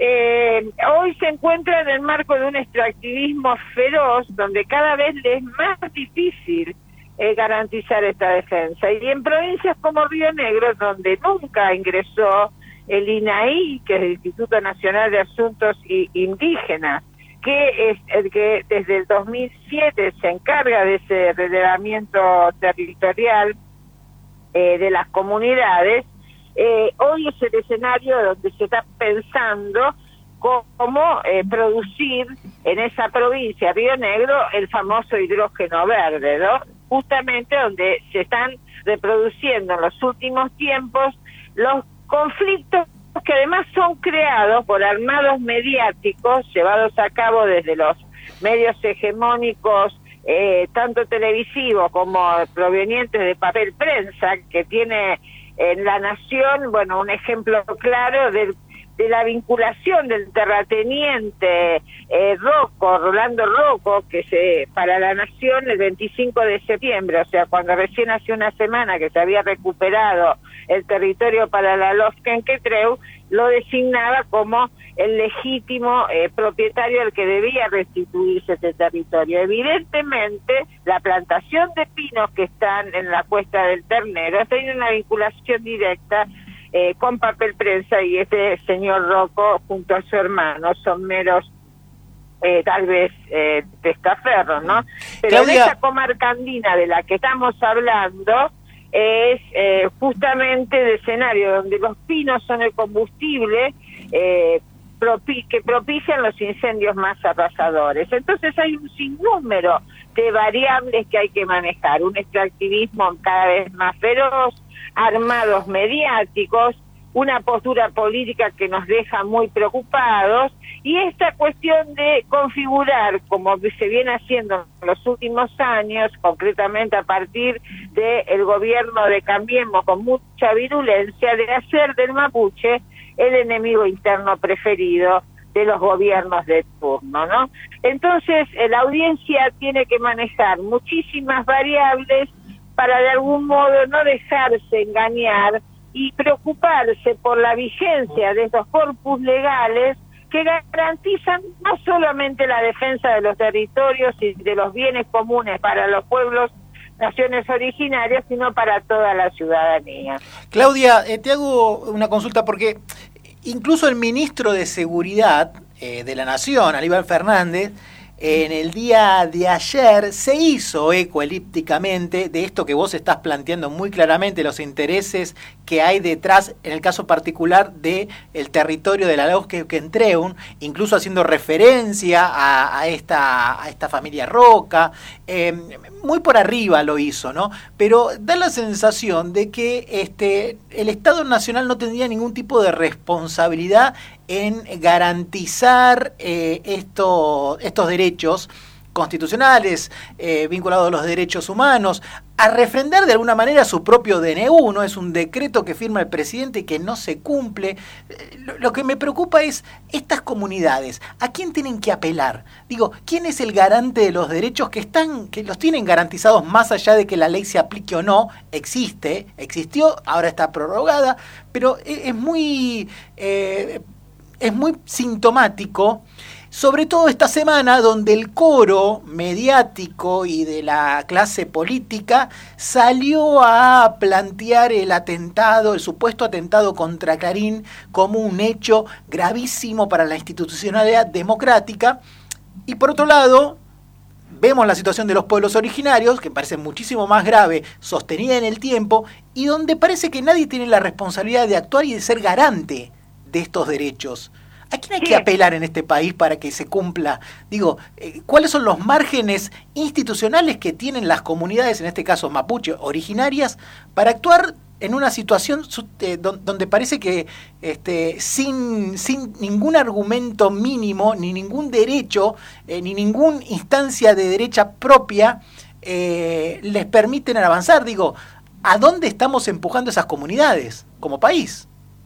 Speaker 11: eh, hoy se encuentra en el marco de un extractivismo feroz, donde cada vez le es más difícil eh, garantizar esta defensa. Y en provincias como Río Negro, donde nunca ingresó el I N A I, que es el Instituto Nacional de Asuntos Indígenas, que es el que desde el dos mil siete se encarga de ese relevamiento territorial eh, de las comunidades, eh, hoy es el escenario donde se está pensando cómo eh, producir en esa provincia, Río Negro, el famoso hidrógeno verde, ¿no? Justamente donde se están reproduciendo en los últimos tiempos los conflictos que además son creados por armados mediáticos llevados a cabo desde los medios hegemónicos, eh, tanto televisivos como provenientes de papel prensa, que tiene en La Nación, bueno, un ejemplo claro del de la vinculación del terrateniente eh, Rocco, Rolando Rocco, que se para La Nación el veinticinco de septiembre, o sea, cuando recién hace una semana que se había recuperado el territorio para la Lofkenquetreu, lo designaba como el legítimo eh, propietario al que debía restituirse ese territorio. Evidentemente, la plantación de pinos que están en la Cuesta del Ternero tiene una vinculación directa Eh, con papel prensa, y este señor Rocco junto a su hermano son meros eh, tal vez eh, testaferros, ¿no? Pero
Speaker 17: Claudia,
Speaker 11: en esa comarca andina de la que estamos hablando es eh, justamente el escenario donde los pinos son el combustible eh, propi- que propician los incendios más arrasadores. Entonces hay un sinnúmero de variables que hay que manejar, un extractivismo cada vez más feroz, armados mediáticos, una postura política que nos deja muy preocupados, y esta cuestión de configurar, como se viene haciendo en los últimos años, concretamente a partir del gobierno de Cambiemos con mucha virulencia, de hacer del mapuche el enemigo interno preferido de los gobiernos de turno, ¿no? Entonces, la audiencia tiene que manejar muchísimas variables para de algún modo no dejarse engañar y preocuparse por la vigencia de estos corpus legales que garantizan no solamente la defensa de los territorios y de los bienes comunes para los pueblos, naciones originarias, sino para toda la ciudadanía.
Speaker 17: Claudia, eh, te hago una consulta porque incluso el ministro de Seguridad eh, de la Nación, Aníbal Fernández, en el día de ayer se hizo eco elípticamente de esto que vos estás planteando muy claramente, los intereses que hay detrás, en el caso particular del territorio de la Neuquén-Quentreun, incluso haciendo referencia a, a, esta, a esta familia Roca, eh, muy por arriba lo hizo, ¿no? Pero da la sensación de que este, el Estado Nacional no tendría ningún tipo de responsabilidad en garantizar eh, esto, estos derechos constitucionales eh, vinculados a los derechos humanos, a refrendar de alguna manera su propio D N U, ¿no? Es un decreto que firma el presidente y que no se cumple. Lo, lo que me preocupa es estas comunidades, ¿a quién tienen que apelar? Digo, ¿quién es el garante de los derechos que están, que los tienen garantizados más allá de que la ley se aplique o no? Existe, existió, ahora está prorrogada, pero es, es muy, eh, es muy sintomático. Sobre todo esta semana, donde el coro mediático y de la clase política salió a plantear el atentado, el supuesto atentado contra Clarín como un hecho gravísimo para la institucionalidad democrática. Y por otro lado, vemos la situación de los pueblos originarios, que parece muchísimo más grave, sostenida en el tiempo, y donde parece que nadie tiene la responsabilidad de actuar y de ser garante de estos derechos. ¿A quién hay que apelar en este país para que se cumpla? Digo, eh, ¿cuáles son los márgenes institucionales que tienen las comunidades, en este caso mapuche, originarias, para actuar en una situación eh, don, donde parece que este, sin, sin ningún argumento mínimo, ni ningún derecho, eh, ni ninguna instancia de derecha propia, eh, les permiten avanzar? Digo, ¿a dónde estamos empujando esas comunidades como país?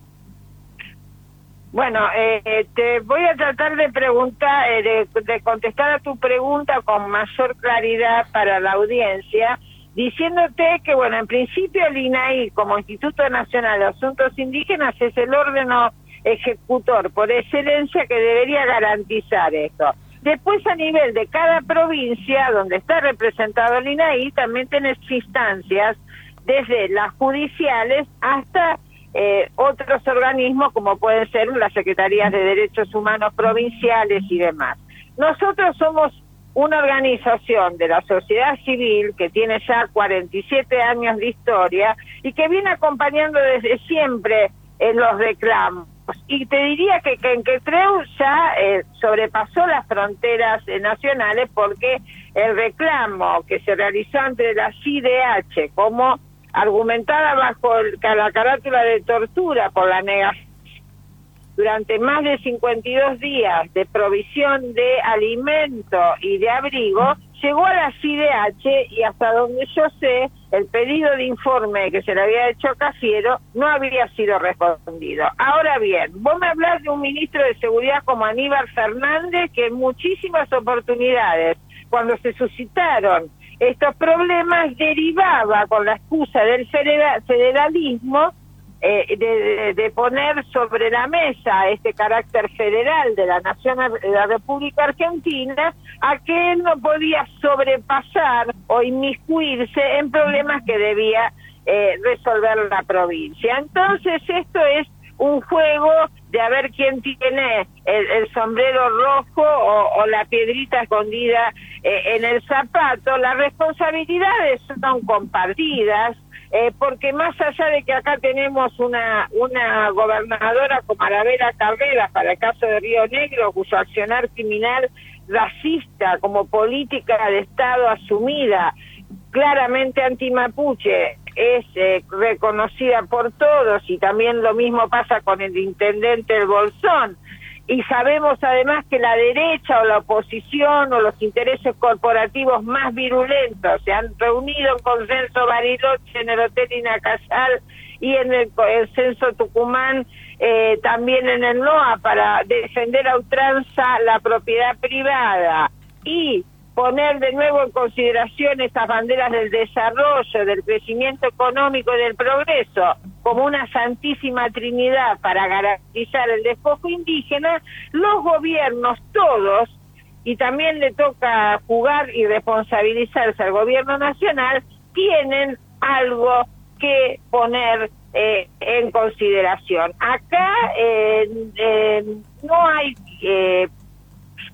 Speaker 11: Bueno, eh, te voy a tratar de preguntar, eh, de, de contestar a tu pregunta con mayor claridad para la audiencia, diciéndote que, bueno, en principio el I N A I, como Instituto Nacional de Asuntos Indígenas, es el órgano ejecutor por excelencia que debería garantizar esto. Después, a nivel de cada provincia donde está representado el I N A I, también tenés instancias, desde las judiciales hasta Eh, otros organismos como pueden ser las Secretarías de Derechos Humanos provinciales y demás. Nosotros somos una organización de la sociedad civil que tiene ya cuarenta y siete años de historia y que viene acompañando desde siempre en los reclamos. Y te diría que, que en Quentreun ya eh, sobrepasó las fronteras eh, nacionales, porque el reclamo que se realizó entre la C I D H como argumentada bajo el, la carátula de tortura por la negación durante más de cincuenta y dos días de provisión de alimento y de abrigo, llegó a la C I D H y hasta donde yo sé, el pedido de informe que se le había hecho a Cafiero no había sido respondido. Ahora bien, vos me hablás de un ministro de Seguridad como Aníbal Fernández, que en muchísimas oportunidades, cuando se suscitaron estos problemas, derivaba con la excusa del federalismo eh, de, de, de poner sobre la mesa este carácter federal de la nación de la República Argentina, a que él no podía sobrepasar o inmiscuirse en problemas que debía eh, resolver la provincia. Entonces esto es un juego de a ver quién tiene el, el sombrero rojo o, o la piedrita escondida eh, en el zapato. Las responsabilidades son compartidas, eh, porque más allá de que acá tenemos una una gobernadora como Arabela Carreras para el caso de Río Negro, cuyo accionar criminal racista como política de Estado asumida, claramente antimapuche, es eh, reconocida por todos, y también lo mismo pasa con el intendente El Bolsón, y sabemos además que la derecha o la oposición o los intereses corporativos más virulentos se han reunido en Consenso Bariloche, en el Hotel Inacayal y en el, el Censo Tucumán, eh, también en el N O A, para defender a ultranza la propiedad privada y poner de nuevo en consideración estas banderas del desarrollo, del crecimiento económico y del progreso como una santísima trinidad para garantizar el despojo indígena. Los gobiernos todos, y también le toca jugar y responsabilizarse al gobierno nacional, tienen algo que poner eh, en consideración. Acá eh, eh, no hay... Eh,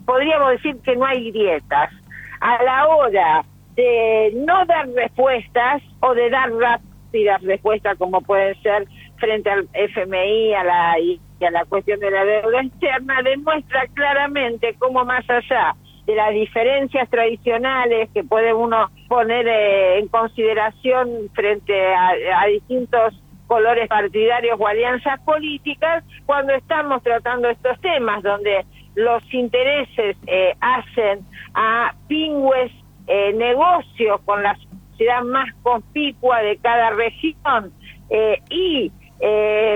Speaker 11: podríamos decir que no hay grietas. A la hora de no dar respuestas o de dar rápidas respuestas, como pueden ser frente al F M I a la, y a la cuestión de la deuda externa, demuestra claramente cómo, más allá de las diferencias tradicionales que puede uno poner eh, en consideración frente a, a distintos colores partidarios o alianzas políticas, cuando estamos tratando estos temas donde los intereses eh, hacen a pingües eh, negocios con la sociedad más conspicua de cada región eh, y eh,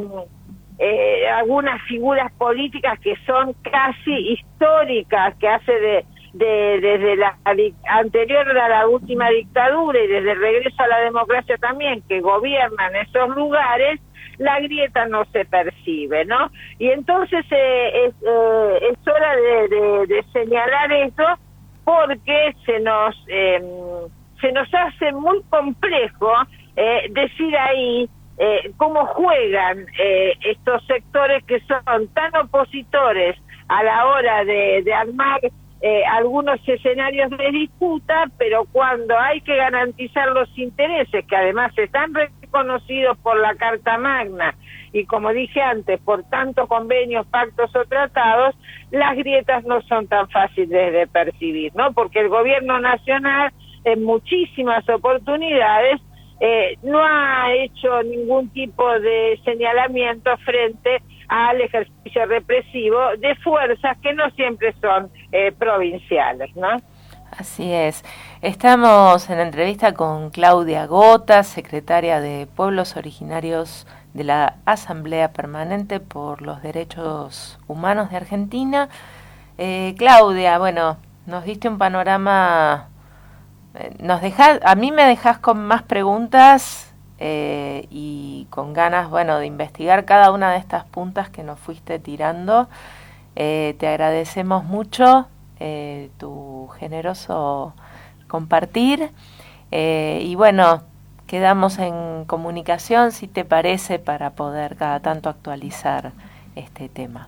Speaker 11: eh, algunas figuras políticas que son casi históricas, que hace de, de desde la anterior a la última dictadura y desde el regreso a la democracia también, que gobiernan esos lugares, la grieta no se percibe, ¿no? Y entonces eh, es, eh, es hora de, de, de señalar eso, porque se nos eh, se nos hace muy complejo eh, decir ahí eh, cómo juegan eh, estos sectores que son tan opositores a la hora de, de armar eh, algunos escenarios de disputa, pero cuando hay que garantizar los intereses, que además están reconocidos por la Carta Magna y, como dije antes, por tantos convenios, pactos o tratados, las grietas no son tan fáciles de percibir, ¿no? Porque el gobierno nacional en muchísimas oportunidades eh, no ha hecho ningún tipo de señalamiento frente al ejercicio represivo de fuerzas que no siempre son eh, provinciales, ¿no?
Speaker 18: Así es. Estamos en entrevista con Claudia Gota, secretaria de Pueblos Originarios de la Asamblea Permanente por los Derechos Humanos de Argentina. Eh, Claudia, bueno, nos diste un panorama, eh, nos dejás, a mí me dejás con más preguntas eh, y con ganas, bueno, de investigar cada una de estas puntas que nos fuiste tirando. Eh, te agradecemos mucho eh, tu generoso compartir eh, y bueno, quedamos en comunicación, si te parece, para poder cada tanto actualizar este tema.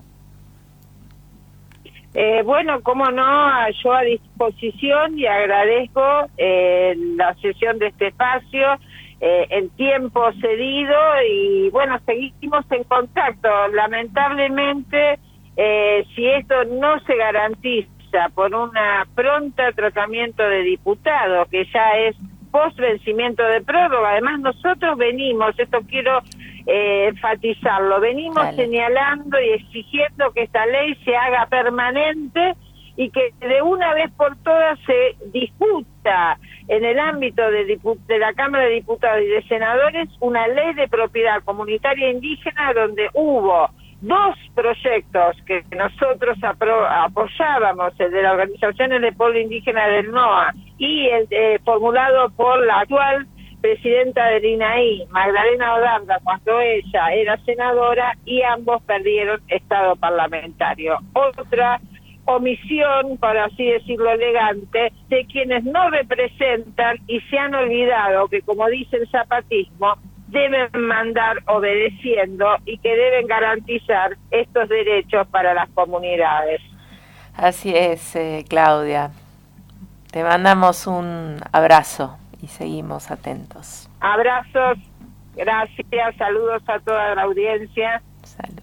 Speaker 11: Eh, bueno, cómo no, yo a disposición y agradezco eh, la sesión de este espacio, eh, el tiempo cedido y bueno, seguimos en contacto. Lamentablemente, eh, si esto no se garantiza por una pronta tratamiento de diputados, que ya es post vencimiento de prórroga, además nosotros venimos, esto quiero eh, enfatizarlo, venimos Dale. señalando y exigiendo que esta ley se haga permanente y que de una vez por todas se discuta en el ámbito de, dipu- de la Cámara de Diputados y de Senadores una ley de propiedad comunitaria indígena donde hubo dos proyectos que nosotros apro- apoyábamos, el de las organizaciones de pueblo indígena del N O A y el eh, formulado por la actual presidenta del I N A I, Magdalena Odanda, cuando ella era senadora, y ambos perdieron estado parlamentario. Otra omisión, por así decirlo elegante, de quienes no representan y se han olvidado que, como dice el zapatismo, deben mandar obedeciendo y que deben garantizar estos derechos para las comunidades.
Speaker 18: Así es, eh, Claudia. Te mandamos un abrazo y seguimos atentos.
Speaker 11: Abrazos, gracias, saludos a toda la audiencia.
Speaker 18: Saludos.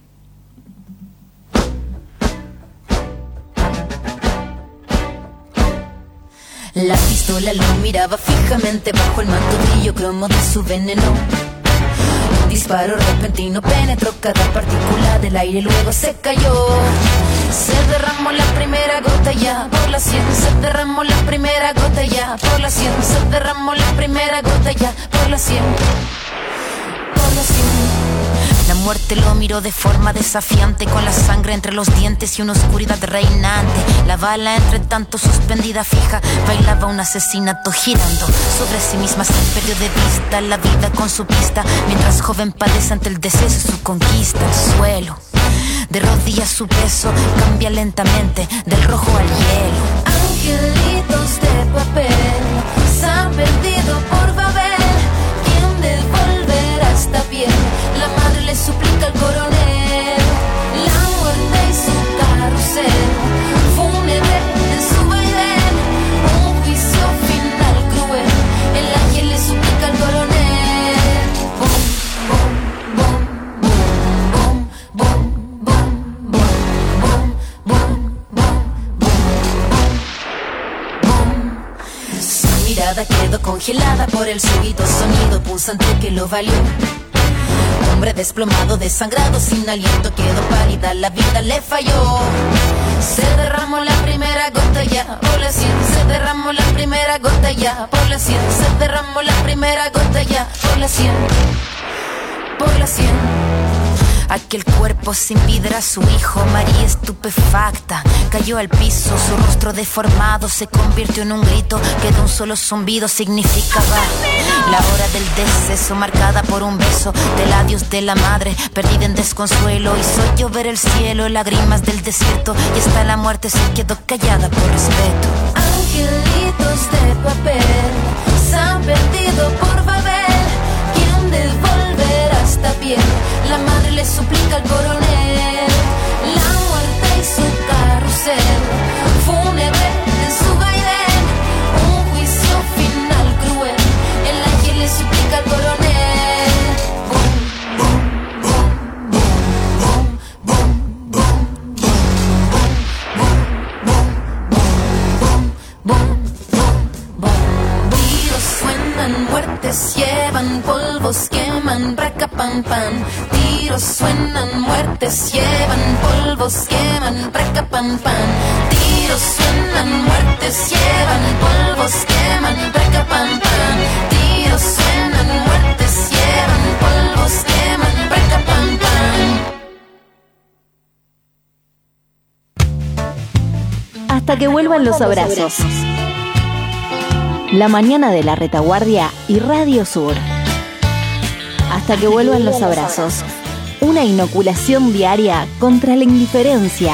Speaker 12: La pistola lo miraba fijamente bajo el manto brillo-cromo de su veneno. Un disparo repentino penetró cada partícula del aire, luego se cayó. Se derramó la primera gota ya por la sien. Se derramó la primera gota ya por la sien. Se derramó la primera gota ya por la sien. Por la sien. La muerte lo miró de forma desafiante, con la sangre entre los dientes y una oscuridad reinante. La bala entre tanto suspendida fija, bailaba un asesinato girando sobre sí misma. Se perdió de vista la vida con su pista, mientras joven padece ante el deseo de su conquista. El suelo, de rodillas su peso, cambia lentamente del rojo al hielo. Angelitos de papel se han perdido por Babel. ¿Quién devolverá esta piel? La madre le suplica al coronel, la muerte y su carrusel. congelada por el súbito sonido pulsante que lo valió. Hombre desplomado, desangrado, sin aliento, quedó pálida, la vida le falló. Se derramó la primera gota ya por la sien, se derramó la primera gota ya por la sien, se derramó la primera gota ya por la sien, por la sien. Aquel cuerpo sin vida era su hijo, María estupefacta cayó al piso, su rostro deformado se convirtió en un grito que de un solo zumbido significaba la hora del deceso, marcada por un beso del adiós de la madre, perdida en desconsuelo. Hizo llover el cielo, lágrimas del desierto, y hasta la muerte se quedó callada por respeto. Angelitos de papel se han perdido por Babel, ¿quién devolverá esta piel? La madre le suplica al coronel, la muerte y su carrusel fúnebre en su vaivén, un juicio final cruel. El ángel le suplica al coronel. Boom, boom, boom, boom, boom, boom, boom, boom, boom, boom, boom. Tiros suenan, muertes llevan, polvos queman, braca pam pam. Tiros suenan, muertes llevan, polvos queman, braca pam pam. Tiros suenan, muertes llevan, polvos queman, braca pam pam. Tiros suenan, muertes llevan, polvos queman, braca pam pam.
Speaker 16: Hasta que vuelvan los abrazos. La mañana de la Retaguardia y Radio Sur. Hasta que vuelvan los abrazos. Una inoculación diaria contra la indiferencia.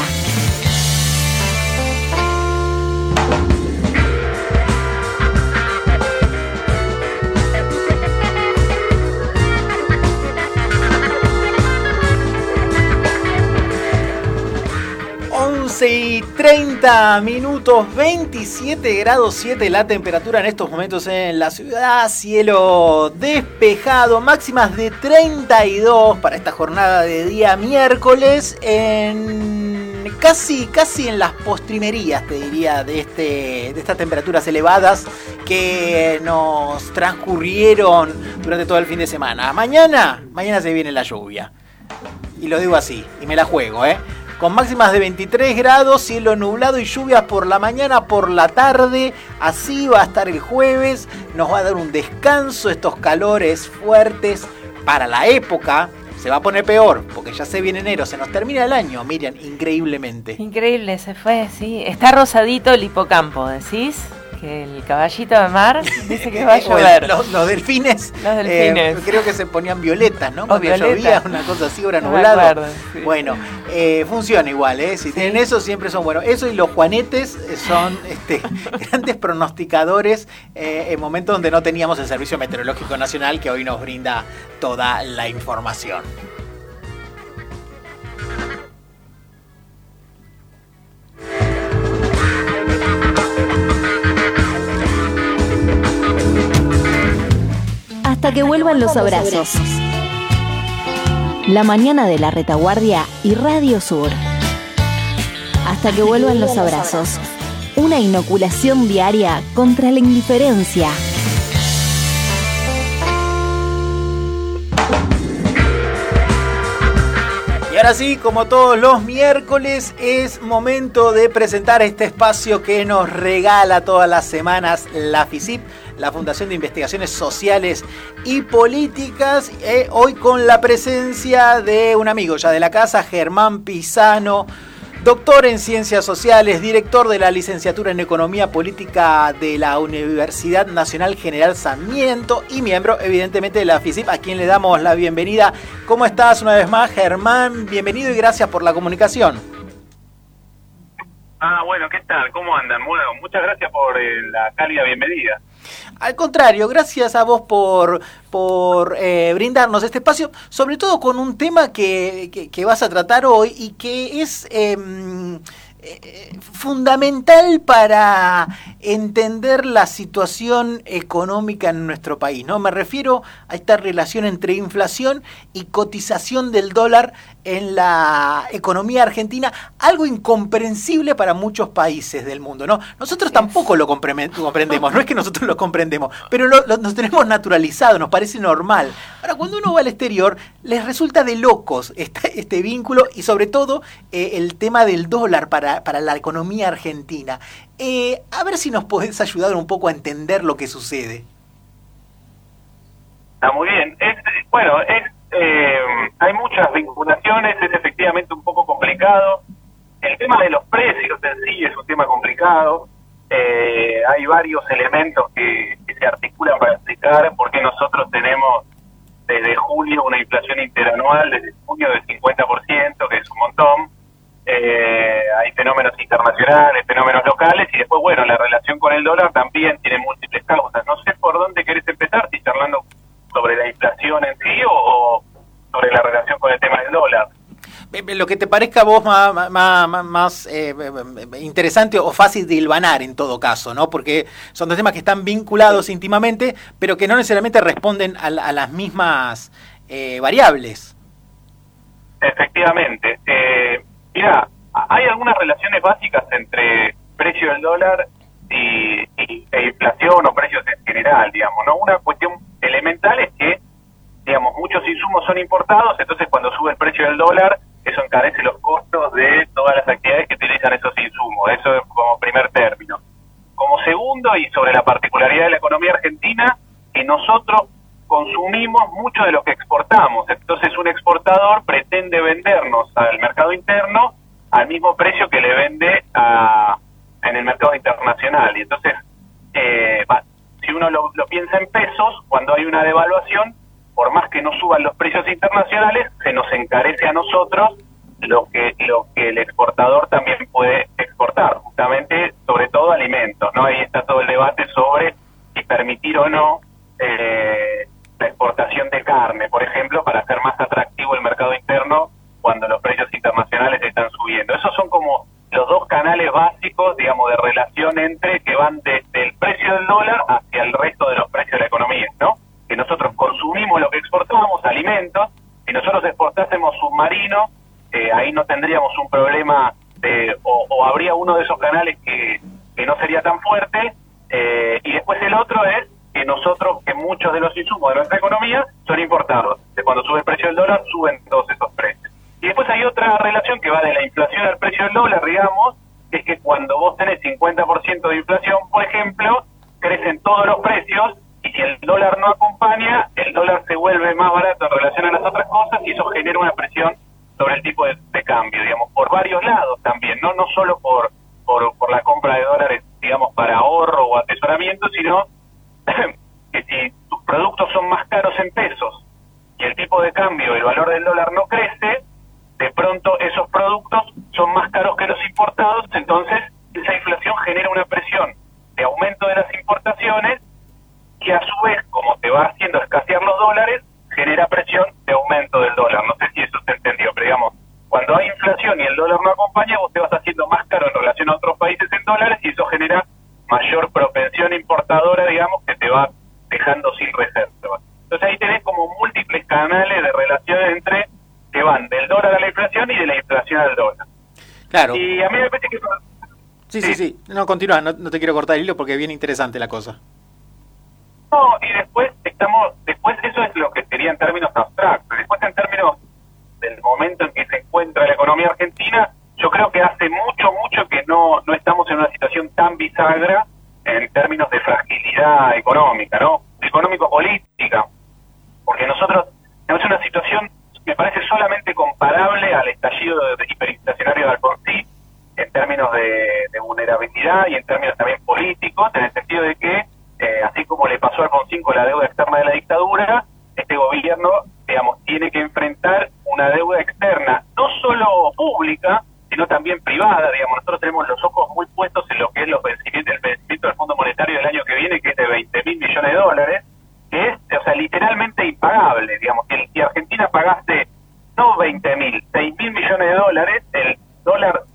Speaker 17: once y treinta minutos, veintisiete grados siete la temperatura en estos momentos en la ciudad, cielo despejado, máximas de treinta y dos para esta jornada de día miércoles, en casi, casi en las postrimerías, te diría, de, este, de estas temperaturas elevadas que nos transcurrieron durante todo el fin de semana. Mañana, mañana se viene la lluvia, y lo digo así, y me la juego, ¿eh? Con máximas de veintitrés grados, cielo nublado y lluvias por la mañana, por la tarde. Así va a estar el jueves. Nos va a dar un descanso estos calores fuertes para la época. Se va a poner peor, porque ya se viene enero, se nos termina el año, Miriam, increíblemente.
Speaker 18: Increíble, se fue, sí. Está rosadito el hipocampo, ¿decís? Que el caballito de mar dice que va a llover.
Speaker 17: Los, los delfines,
Speaker 18: los delfines.
Speaker 17: Eh, creo que se ponían violetas, ¿no?
Speaker 18: O
Speaker 17: Cuando
Speaker 18: violeta.
Speaker 17: llovía, una cosa así, ahora
Speaker 18: No
Speaker 17: nublado.
Speaker 18: me acuerdo, sí.
Speaker 17: Bueno, eh, funciona igual, ¿eh? Si sí. tienen eso, siempre son buenos. Eso y los juanetes son este, grandes pronosticadores eh, en momentos donde no teníamos el Servicio Meteorológico Nacional, que hoy nos brinda toda la información.
Speaker 16: Hasta que vuelvan los abrazos. La mañana de la Retaguardia y Radio Sur. Hasta que vuelvan los abrazos. Una inoculación diaria contra la indiferencia.
Speaker 17: Y ahora sí, como todos los miércoles, es momento de presentar este espacio que nos regala todas las semanas la FICIP, la Fundación de Investigaciones Sociales y Políticas, eh, hoy con la presencia de un amigo ya de la casa, Germán Pisano, doctor en Ciencias Sociales, director de la Licenciatura en Economía Política de la Universidad Nacional General Sarmiento y miembro, evidentemente, de la FICIP, a quien le damos la bienvenida. ¿Cómo estás una vez más, Germán? Bienvenido y gracias por la comunicación.
Speaker 13: Ah, bueno, ¿qué tal? ¿Cómo andan? Bueno, muchas gracias por eh, la cálida bienvenida.
Speaker 17: Al contrario, gracias a vos por, por eh, brindarnos este espacio, sobre todo con un tema que, que, que vas a tratar hoy y que es eh, eh, fundamental para entender la situación económica en nuestro país, ¿no? Me refiero a esta relación entre inflación y cotización del dólar en la economía argentina, algo incomprensible para muchos países del mundo, ¿no? Nosotros tampoco lo comprendemos, no es que nosotros lo comprendemos, pero lo, lo, nos tenemos naturalizado, nos parece normal. Ahora, cuando uno va al exterior, les resulta de locos este, este vínculo y sobre todo eh, el tema del dólar para, para la economía argentina. Eh, a ver si nos podés ayudar un poco a entender lo que sucede.
Speaker 13: Está muy bien. Es, bueno, es, eh, hay muchas vinculaciones, es efectivamente un poco complicado. El tema de los precios en sí es un tema complicado. Eh, hay varios elementos que, que se articulan para explicar por qué nosotros tenemos desde julio una inflación interanual, desde junio del cincuenta por ciento, que es un montón. Eh, hay fenómenos internacionales, fenómenos locales, y después, bueno, la relación con el dólar también tiene múltiples causas. No sé por dónde querés empezar, si charlando sobre la inflación en sí o, o sobre la relación con el tema del dólar.
Speaker 17: Lo que te parezca a vos más, más, más, más eh, interesante o fácil de hilvanar en todo caso, ¿no? Porque son dos temas que están vinculados íntimamente, pero que no necesariamente responden a, a las mismas eh, variables.
Speaker 13: Efectivamente. Eh, mira, hay algunas relaciones básicas entre precio del dólar y, y e inflación o precios en general, digamos, ¿no? Una cuestión elemental es que, digamos, muchos insumos son importados, entonces cuando sube el precio del dólar, eso encarece los costos de todas las actividades que utilizan esos insumos. Eso es como primer término. Como segundo, y sobre la particularidad de la economía argentina, que nosotros consumimos mucho de lo que exportamos. Entonces un exportador pretende vendernos al mercado interno al mismo precio que le vende a, en el mercado internacional. Y entonces, eh, si uno lo, lo piensa en pesos, cuando hay una devaluación, por más que no suban los precios internacionales, se nos encarece a nosotros lo que lo que el exportador también puede exportar, justamente, sobre todo alimentos, ¿no? Ahí está todo el debate sobre si permitir o no eh, la exportación de carne, por ejemplo, para hacer más atractivo el mercado interno cuando los precios internacionales están subiendo. Esos son como los dos canales básicos, digamos, de relación entre que van desde el precio del dólar hacia el resto de los precios de la economía, ¿no? Que nosotros consumimos lo que exportamos, alimentos. Si nosotros exportásemos submarino, eh, ahí no tendríamos un problema de, o, o habría uno de esos canales que, que no sería tan fuerte, eh, y después el otro es que nosotros, que muchos de los insumos de nuestra economía son importados. De cuando sube el precio del dólar, suben todos esos precios. Y después hay otra relación que va de la inflación al precio del dólar, digamos, que es que cuando vos tenés cincuenta por ciento de inflación, por ejemplo, crecen todos los precios, y si el dólar no acompaña, el dólar se vuelve más barato en relación a las otras cosas, y eso genera una presión sobre el tipo de, de cambio, digamos, por varios lados también, no no solo por, por por la compra de dólares, digamos, para ahorro o atesoramiento, sino que si tus productos son más caros en pesos y el tipo de cambio, el valor del dólar no crece, de pronto esos productos son más caros que los importados, entonces esa inflación genera una presión de aumento de las importaciones, que a su vez, como te va haciendo escasear los dólares, genera presión de aumento del dólar. No sé si eso se entendió, pero digamos, cuando hay inflación y el dólar no acompaña, vos te vas haciendo más caro en relación a otros países en dólares, y eso genera mayor propensión importadora, digamos, que te va dejando sin reservas. Entonces ahí tenés como múltiples canales de relación entre que van del dólar a la inflación y de la inflación al dólar.
Speaker 17: Claro.
Speaker 13: Y a mí me parece que...
Speaker 17: Sí, sí, sí. No, continúa, no, no te quiero cortar el hilo porque es bien interesante la cosa.
Speaker 13: No, y después estamos, después eso es lo que sería en términos abstractos. Después en términos del momento en que se encuentra la economía argentina, yo creo que hace mucho, mucho que no, no estamos en una situación tan bisagra en términos de fragilidad económica, ¿no? Económico-política. Porque nosotros tenemos una situación, me parece, solamente comparable al estallido de hiperinflacionario de Alfonsín, en términos de, de vulnerabilidad y en términos también políticos, en el sentido de que Eh, así como le pasó a Alfonsín con la deuda externa de la dictadura, este gobierno, digamos, tiene que enfrentar una deuda externa, no solo pública, sino también privada, digamos. Nosotros tenemos los ojos muy puestos en lo que es los vencimientos, el vencimiento del Fondo Monetario del año que viene, que es de veinte mil millones de dólares, que es, o sea, literalmente impagable, digamos. Que si Argentina pagaste, no veinte mil, seis mil millones de dólares, el dólar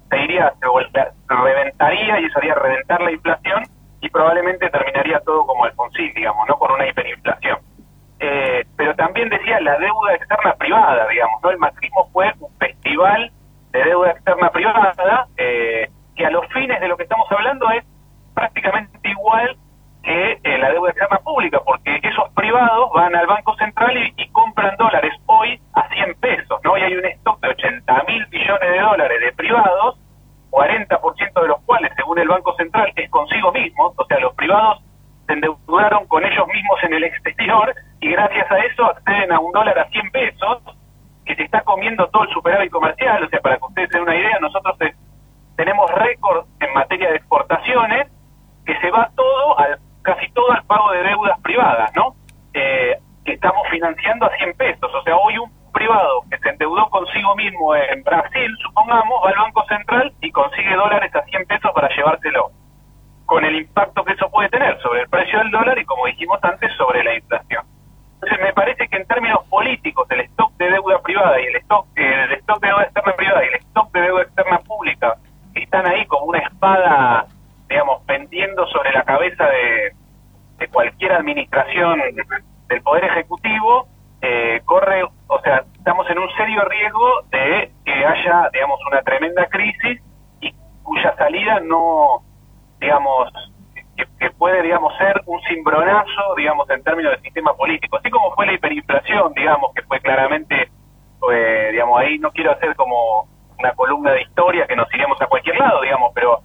Speaker 13: se iría, se volta, reventaría y eso haría reventar la inflación y probablemente terminaría todo como Alfonsín, digamos, ¿no? Con una hiperinflación. Eh, pero también decía la deuda externa privada, digamos, ¿no? El macrismo fue un festival de deuda externa privada, eh, que a los fines de lo que estamos hablando es prácticamente igual que eh, la deuda externa pública, porque esos privados van al Banco Central y, y compran dólares hoy a cien pesos, ¿no? Y hay un stock de ochenta mil millones de dólares de privados, cuarenta por ciento de los cuales, según el Banco Central, es consigo mismos, o sea, los privados se endeudaron con ellos mismos en el exterior y gracias a eso acceden a un dólar a cien pesos, que se está comiendo todo el superávit comercial. O sea, para que ustedes den una idea, nosotros eh, tenemos récord en materia de exportaciones, que se va todo, al casi todo al pago de deudas privadas, ¿no? Eh, que estamos financiando a cien pesos. O sea, hoy un privado que se endeudó consigo mismo en Brasil, supongamos, va al Banco Central y consigue dólares a cien pesos para llevárselo, con el impacto que eso puede tener sobre el precio del dólar y, como dijimos antes, sobre la inflación. Entonces, me parece que en términos políticos, el stock de deuda privada y el stock, eh, el stock de deuda externa privada y el stock de deuda externa pública están ahí como una espada, digamos, pendiendo sobre la cabeza de, de cualquier administración del Poder Ejecutivo. Eh, corre, o sea, estamos en un serio riesgo de que haya, digamos, una tremenda crisis y cuya salida no, digamos, que, que puede, digamos, ser un cimbronazo, digamos, en términos del sistema político, así como fue la hiperinflación, digamos, que fue claramente, eh, digamos, ahí no quiero hacer como una columna de historia que nos iremos a cualquier lado, digamos, pero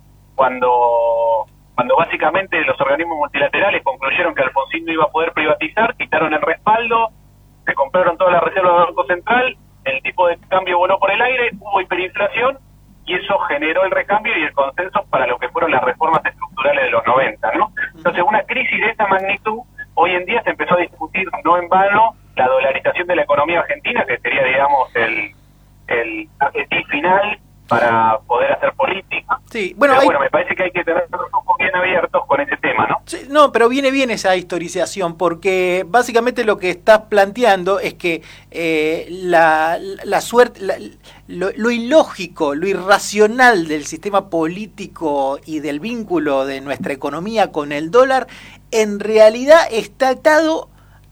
Speaker 13: cuando cuando básicamente los organismos multilaterales concluyeron que Alfonsín no iba a poder privatizar, quitaron el respaldo, se compraron todas las reservas del Banco Central, el tipo de cambio voló por el aire, hubo hiperinflación y eso generó el recambio y el consenso para lo que fueron las reformas estructurales de los noventa, ¿no? Entonces, una crisis de esta magnitud, hoy en día se empezó a discutir, no en vano, la dolarización de la economía argentina, que sería, digamos, el, el adjetivo final para poder hacer política.
Speaker 17: Sí, bueno,
Speaker 13: pero
Speaker 17: hay...
Speaker 13: bueno, me parece que hay que tener los ojos bien abiertos con ese tema, ¿no?
Speaker 17: Sí, no, pero viene bien esa historización, porque básicamente lo que estás planteando es que eh, la, la suerte, la, lo, lo ilógico, lo irracional del sistema político y del vínculo de nuestra economía con el dólar, en realidad está atado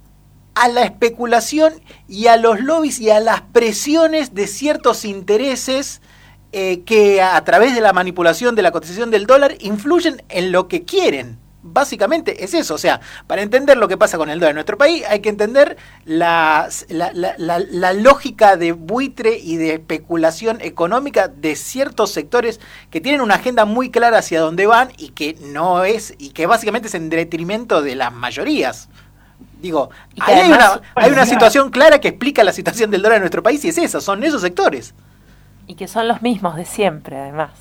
Speaker 17: a la especulación y a los lobbies y a las presiones de ciertos intereses eh, que a través de la manipulación de la cotización del dólar influyen en lo que quieren. Básicamente es eso. O sea, para entender lo que pasa con el dólar en nuestro país hay que entender la, la, la, la, la lógica de buitre y de especulación económica de ciertos sectores que tienen una agenda muy clara hacia dónde van y que no es, y que básicamente es en detrimento de las mayorías. Digo, ahí hay una, hay una situación clara que explica la situación del dólar en nuestro país y es esa, son esos sectores.
Speaker 18: Y que son los mismos de siempre, además.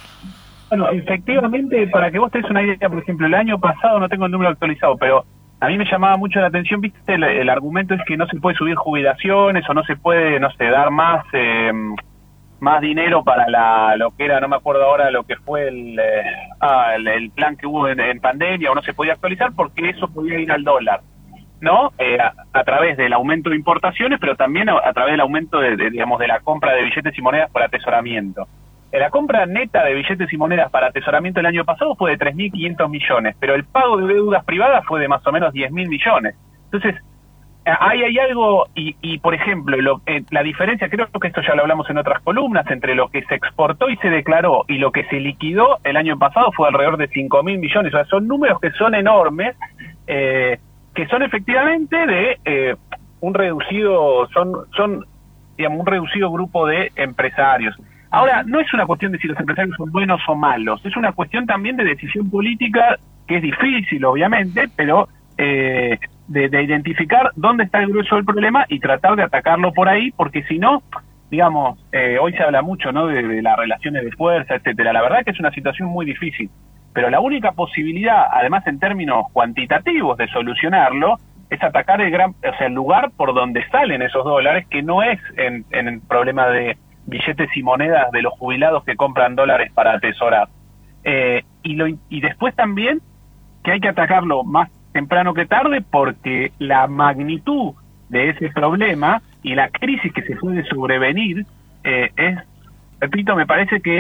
Speaker 14: Bueno, efectivamente, para que vos te des una idea, por ejemplo, el año pasado, no tengo el número actualizado, pero a mí me llamaba mucho la atención, viste, el, el argumento es que no se puede subir jubilaciones o no se puede, no sé, dar más eh, más dinero para la lo que era, no me acuerdo ahora lo que fue el, eh, ah, el, el plan que hubo en, en pandemia, o no se podía actualizar porque eso podía ir al dólar, ¿no? Eh, a, a través del aumento de importaciones, pero también a, a través del aumento de, de, digamos, de la compra de billetes y monedas por atesoramiento. La compra neta de billetes y monedas para atesoramiento el año pasado fue de tres mil quinientos millones, pero el pago de deudas privadas fue de más o menos diez mil millones. Entonces, ahí hay algo, y, y por ejemplo, lo, eh, la diferencia, creo que esto ya lo hablamos en otras columnas, entre lo que se exportó y se declaró y lo que se liquidó el año pasado fue alrededor de cinco mil millones. O sea, son números que son enormes, eh, que son efectivamente de eh, un reducido, son, son digamos, un reducido grupo de empresarios. Ahora, no es una cuestión de si los empresarios son buenos o malos, es una cuestión también de decisión política, que es difícil, obviamente, pero eh, de, de identificar dónde está el grueso del problema y tratar de atacarlo por ahí, porque si no, digamos, eh, hoy se habla mucho, ¿no?, de, de las relaciones de fuerza, etcétera. La verdad que es una situación muy difícil, pero la única posibilidad, además en términos cuantitativos, de solucionarlo, es atacar el gran, o sea, el lugar por donde salen esos dólares, que no es en, en el problema de billetes y monedas de los jubilados que compran dólares para atesorar. Eh, y, lo, y después también que hay que atacarlo más temprano que tarde, porque la magnitud de ese problema y la crisis que se puede sobrevenir eh, es, repito, me parece que es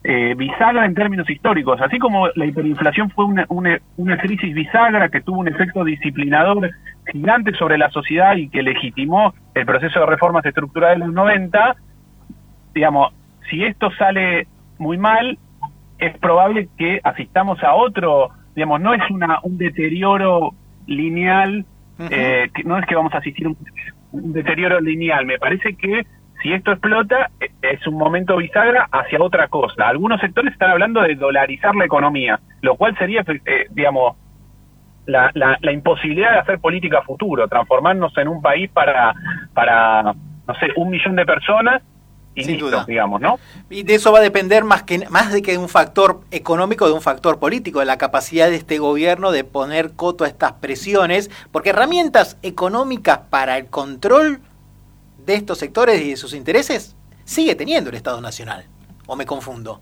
Speaker 14: eh, bisagra en términos históricos. Así como la hiperinflación fue una, una, una crisis bisagra que tuvo un efecto disciplinador gigante sobre la sociedad y que legitimó el proceso de reformas estructurales de los noventa, digamos, si esto sale muy mal, es probable que asistamos a otro, digamos, no es una un deterioro lineal, uh-huh. eh, que no es que vamos a asistir a un, un deterioro lineal, me parece que si esto explota, es un momento bisagra hacia otra cosa. Algunos sectores están hablando de dolarizar la economía, lo cual sería, eh, digamos, la, la, la imposibilidad de hacer política a futuro, transformarnos en un país para, para no sé, un millón de personas y
Speaker 17: sin
Speaker 14: listo,
Speaker 17: duda,
Speaker 14: digamos, ¿no?
Speaker 17: Y de eso va a depender más que más de que un factor económico, de un factor político, de la capacidad de este gobierno de poner coto a estas presiones, porque herramientas económicas para el control de estos sectores y de sus intereses sigue teniendo el Estado Nacional, ¿o me confundo?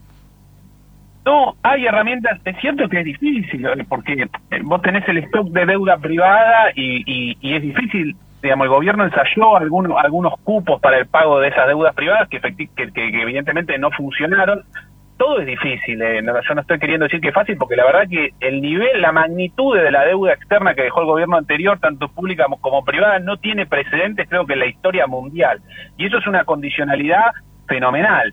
Speaker 14: No, hay herramientas, es cierto que es difícil, porque vos tenés el stock de deuda privada y, y, y es difícil, digamos, el gobierno ensayó algunos algunos cupos para el pago de esas deudas privadas que, efecti- que, que, que evidentemente no funcionaron. Todo es difícil, eh, no, yo no estoy queriendo decir que es fácil, porque la verdad que el nivel, la magnitud de la deuda externa que dejó el gobierno anterior, tanto pública como privada, no tiene precedentes, creo que en la historia mundial. Y eso es una condicionalidad fenomenal.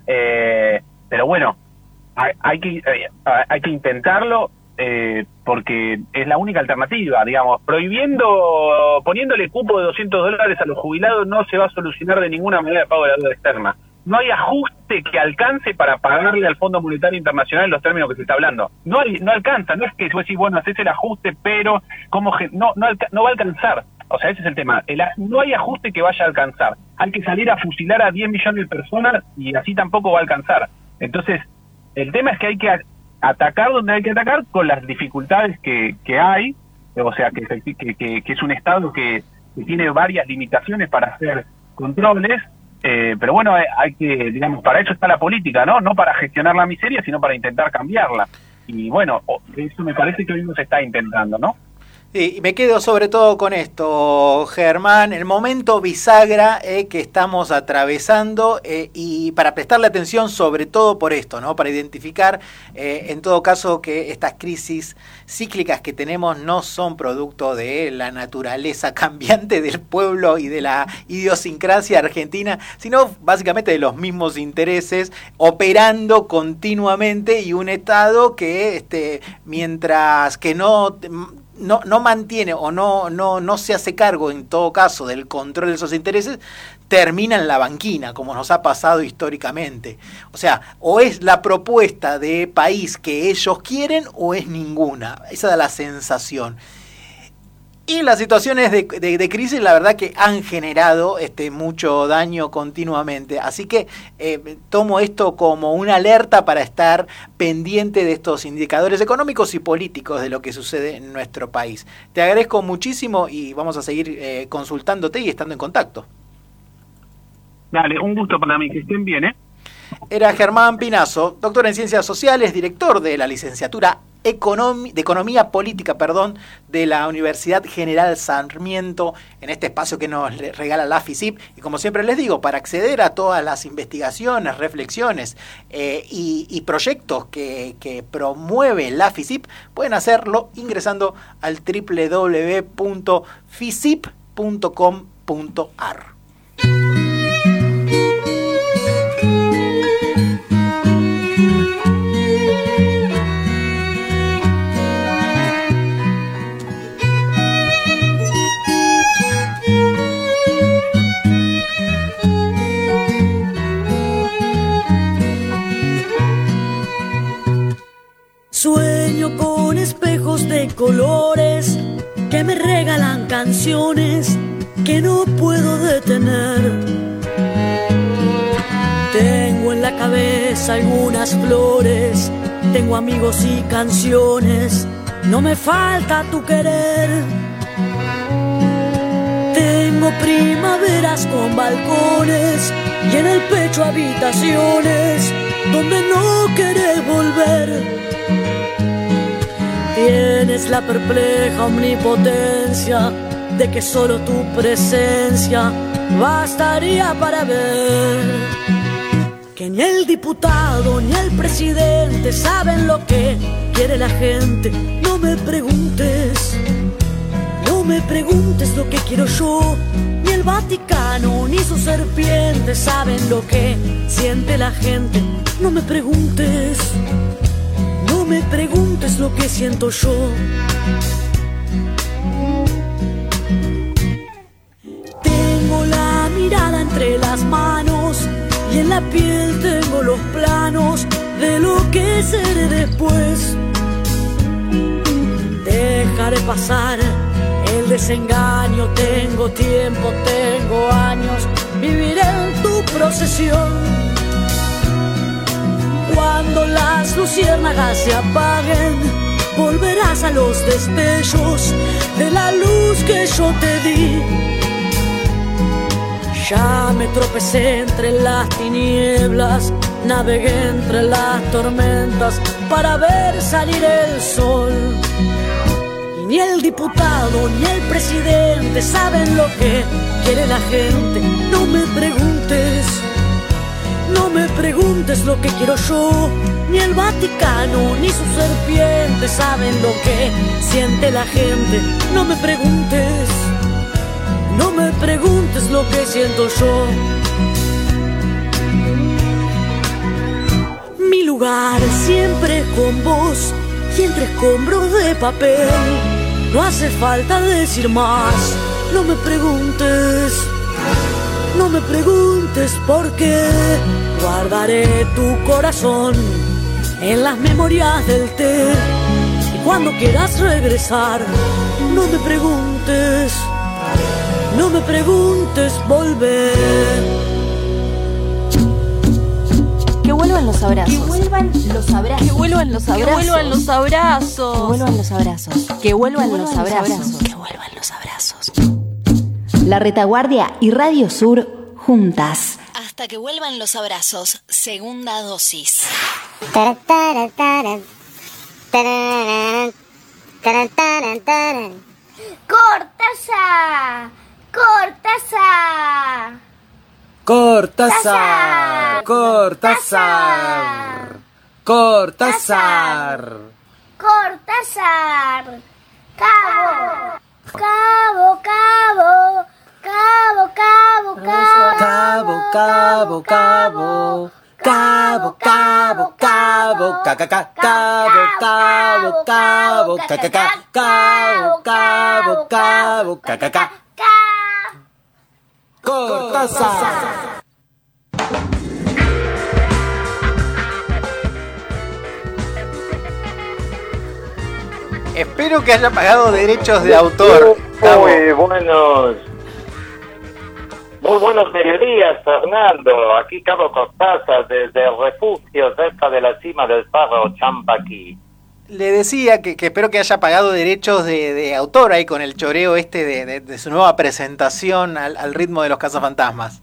Speaker 14: Eh, pero bueno, hay, hay que eh, hay que intentarlo, eh, porque es la única alternativa, digamos. Prohibiendo, poniéndole cupo de doscientos dólares a los jubilados no se va a solucionar de ninguna manera el pago de la deuda externa. No hay ajuste que alcance para pagarle al Fondo Monetario Internacional en los términos que se está hablando. No hay, no alcanza, no es que vos decís, bueno, haces el ajuste, pero como no, no, alca- no va a alcanzar. O sea, ese es el tema. El, no hay ajuste que vaya a alcanzar. Hay que salir a fusilar a diez millones de personas y así tampoco va a alcanzar. Entonces, el tema es que hay que a- atacar donde hay que atacar con las dificultades que, que hay, o sea, que, que, que, que es un Estado que, que tiene varias limitaciones para hacer controles. Eh, pero bueno, hay, hay que, digamos, para eso está la política, ¿no? No para gestionar la miseria, sino para intentar cambiarla. Y bueno, eso me parece que hoy no se está intentando, ¿no?
Speaker 17: Sí, y me quedo sobre todo con esto, Germán, el momento bisagra eh, que estamos atravesando eh, y para prestarle atención sobre todo por esto, ¿no? Para identificar eh, en todo caso que estas crisis cíclicas que tenemos no son producto de la naturaleza cambiante del pueblo y de la idiosincrasia argentina, sino básicamente de los mismos intereses operando continuamente y un Estado que este, mientras que no... No, no mantiene o no, no, no se hace cargo en todo caso del control de esos intereses, termina en la banquina, como nos ha pasado históricamente. O sea, o es la propuesta de país que ellos quieren o es ninguna. Esa es la sensación. Y las situaciones de, de, de crisis, la verdad que han generado este, mucho daño continuamente. Así que eh, tomo esto como una alerta para estar pendiente de estos indicadores económicos y políticos de lo que sucede en nuestro país. Te agradezco muchísimo y vamos a seguir eh, consultándote y estando en contacto.
Speaker 14: Dale, un gusto para mí, que estén bien, ¿eh?
Speaker 17: Era Germán Pinazo, doctor en Ciencias Sociales, director de la licenciatura Economi- de Economía Política, perdón, de la Universidad General Sarmiento, en este espacio que nos regala la FICIP. Y como siempre les digo, para acceder a todas las investigaciones, reflexiones eh, y, y proyectos que, que promueve la FICIP, pueden hacerlo ingresando al doble u doble u doble u punto fisip punto com punto a r.
Speaker 15: Sueño con espejos de colores que me regalan canciones que no puedo detener. Tengo en la cabeza algunas flores, tengo amigos y canciones, no me falta tu querer. Tengo primaveras con balcones y en el pecho habitaciones donde no querés volver. Tienes la perpleja omnipotencia de que solo tu presencia bastaría para ver que que ni el diputado ni el presidente saben lo que quiere la gente. No me preguntes, no me preguntes lo que quiero yo. Ni el Vaticano ni sus serpientes saben lo que siente la gente. No me preguntes, no me preguntes lo que siento yo. Tengo la mirada entre las manos y en la piel tengo los planos de lo que seré después. Dejaré pasar el desengaño, tengo tiempo, tengo años, viviré en tu procesión. Cuando las luciérnagas se apaguen, volverás a los destellos de la luz que yo te di. Ya me tropecé entre las tinieblas, navegué entre las tormentas para ver salir el sol. Y ni el diputado ni el presidente saben lo que quiere la gente. No me preguntes, no me preguntes lo que quiero yo. Ni el Vaticano ni sus serpientes saben lo que siente la gente. No me preguntes, no me preguntes lo que siento yo. Mi lugar siempre con vos y entre escombros de papel. No hace falta decir más. No me preguntes, no me preguntes por qué. Guardaré tu corazón en las memorias del té. Y cuando quieras regresar, no me preguntes, no me preguntes volver.
Speaker 16: Que vuelvan los abrazos.
Speaker 18: Que vuelvan los abrazos.
Speaker 16: Que vuelvan los abrazos.
Speaker 18: Que vuelvan los abrazos.
Speaker 16: Que vuelvan los abrazos. Que vuelvan los abrazos. Que vuelvan los abrazos. La Retaguardia y Radio Sur juntas.
Speaker 12: Hasta que vuelvan los abrazos. Segunda dosis.
Speaker 19: Cortázar, Cortázar,
Speaker 17: Cortázar, Cortázar, Cortázar,
Speaker 19: Cortázar, Cabo, Cabo, Cabo, Cabo, Cabo,
Speaker 17: Cabo, Cabo, Cabo, Cabo, Cabo, Cabo, Cabo, Cabo, Cabo, Cabo, Cabo, Cabo, Cabo, Cabo, Cortázar. Espero que haya pagado derechos de autor.
Speaker 20: Muy buenos, muy buenos mediodías, Fernando. Aquí Cabo Cortázar desde el refugio cerca de la cima del Cerro Champaquí.
Speaker 17: Le decía que, que espero que haya pagado derechos de, de autor ahí con el choreo este de, de, de su nueva presentación al, al ritmo de los cazafantasmas.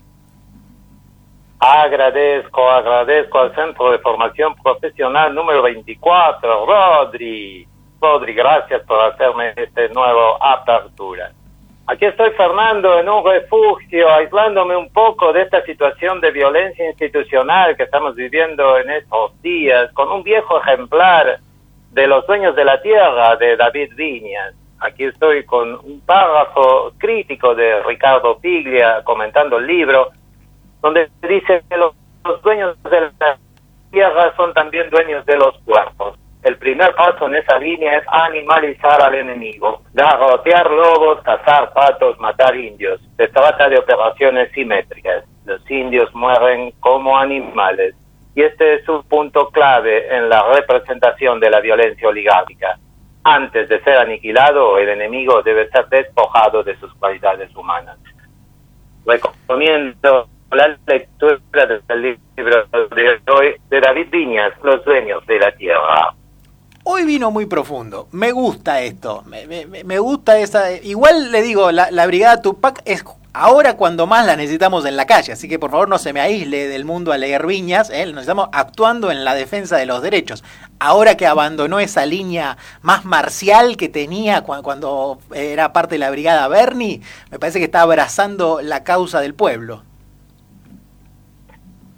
Speaker 20: Agradezco, agradezco al Centro de Formación Profesional número veinticuatro, Rodri. Rodri, gracias por hacerme este nuevo apertura. Aquí estoy, Fernando, en un refugio, aislándome un poco de esta situación de violencia institucional que estamos viviendo en estos días, con un viejo ejemplar de Los Dueños de la Tierra, de David Viñas. Aquí estoy con un párrafo crítico de Ricardo Piglia comentando el libro, donde dice que los, los dueños de la tierra son también dueños de los cuerpos. El primer paso en esa línea es animalizar al enemigo, garrotear lobos, cazar patos, matar indios. Se trata de operaciones simétricas. Los indios mueren como animales. Y este es un punto clave en la representación de la violencia oligárquica. Antes de ser aniquilado, el enemigo debe ser despojado de sus cualidades humanas. Recomiendo la lectura del libro de hoy de David Viñas, Los Dueños de la Tierra.
Speaker 17: Hoy vino muy profundo. Me gusta esto. Me, me, me gusta esa... Igual le digo, la, la Brigada Tupac es ahora cuando más la necesitamos en la calle. Así que por favor no se me aísle del mundo a leer Viñas. ¿eh? Nos estamos actuando en la defensa de los derechos. Ahora que abandonó esa línea más marcial que tenía cuando, cuando era parte de la Brigada Berni, me parece que está abrazando la causa del pueblo.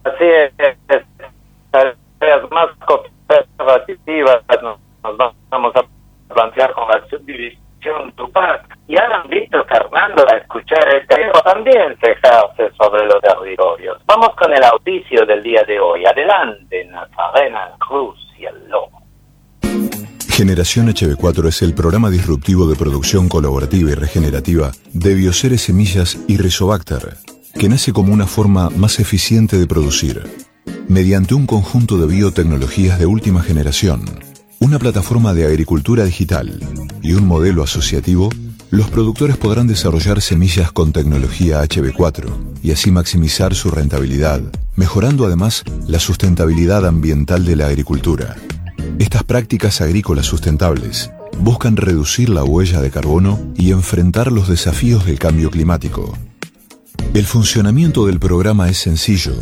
Speaker 20: así es, tareas más cooperativas nos, nos vamos a plantear con la subdivisión Tupac. Y han visto, Fernando, a escuchar el tema también se ejerce sobre los territorios. Vamos con el auspicio del día de hoy. Adelante, Nazarena Cruz y el Lobo.
Speaker 21: Generación H B cuatro es el programa disruptivo de producción colaborativa y regenerativa de Bioceres Semillas y Rizobacter, que nace como una forma más eficiente de producir, mediante un conjunto de biotecnologías de última generación, una plataforma de agricultura digital y un modelo asociativo. Los productores podrán desarrollar semillas con tecnología H B cuatro y así maximizar su rentabilidad, mejorando además la sustentabilidad ambiental de la agricultura. Estas prácticas agrícolas sustentables buscan reducir la huella de carbono y enfrentar los desafíos del cambio climático. El funcionamiento del programa es sencillo.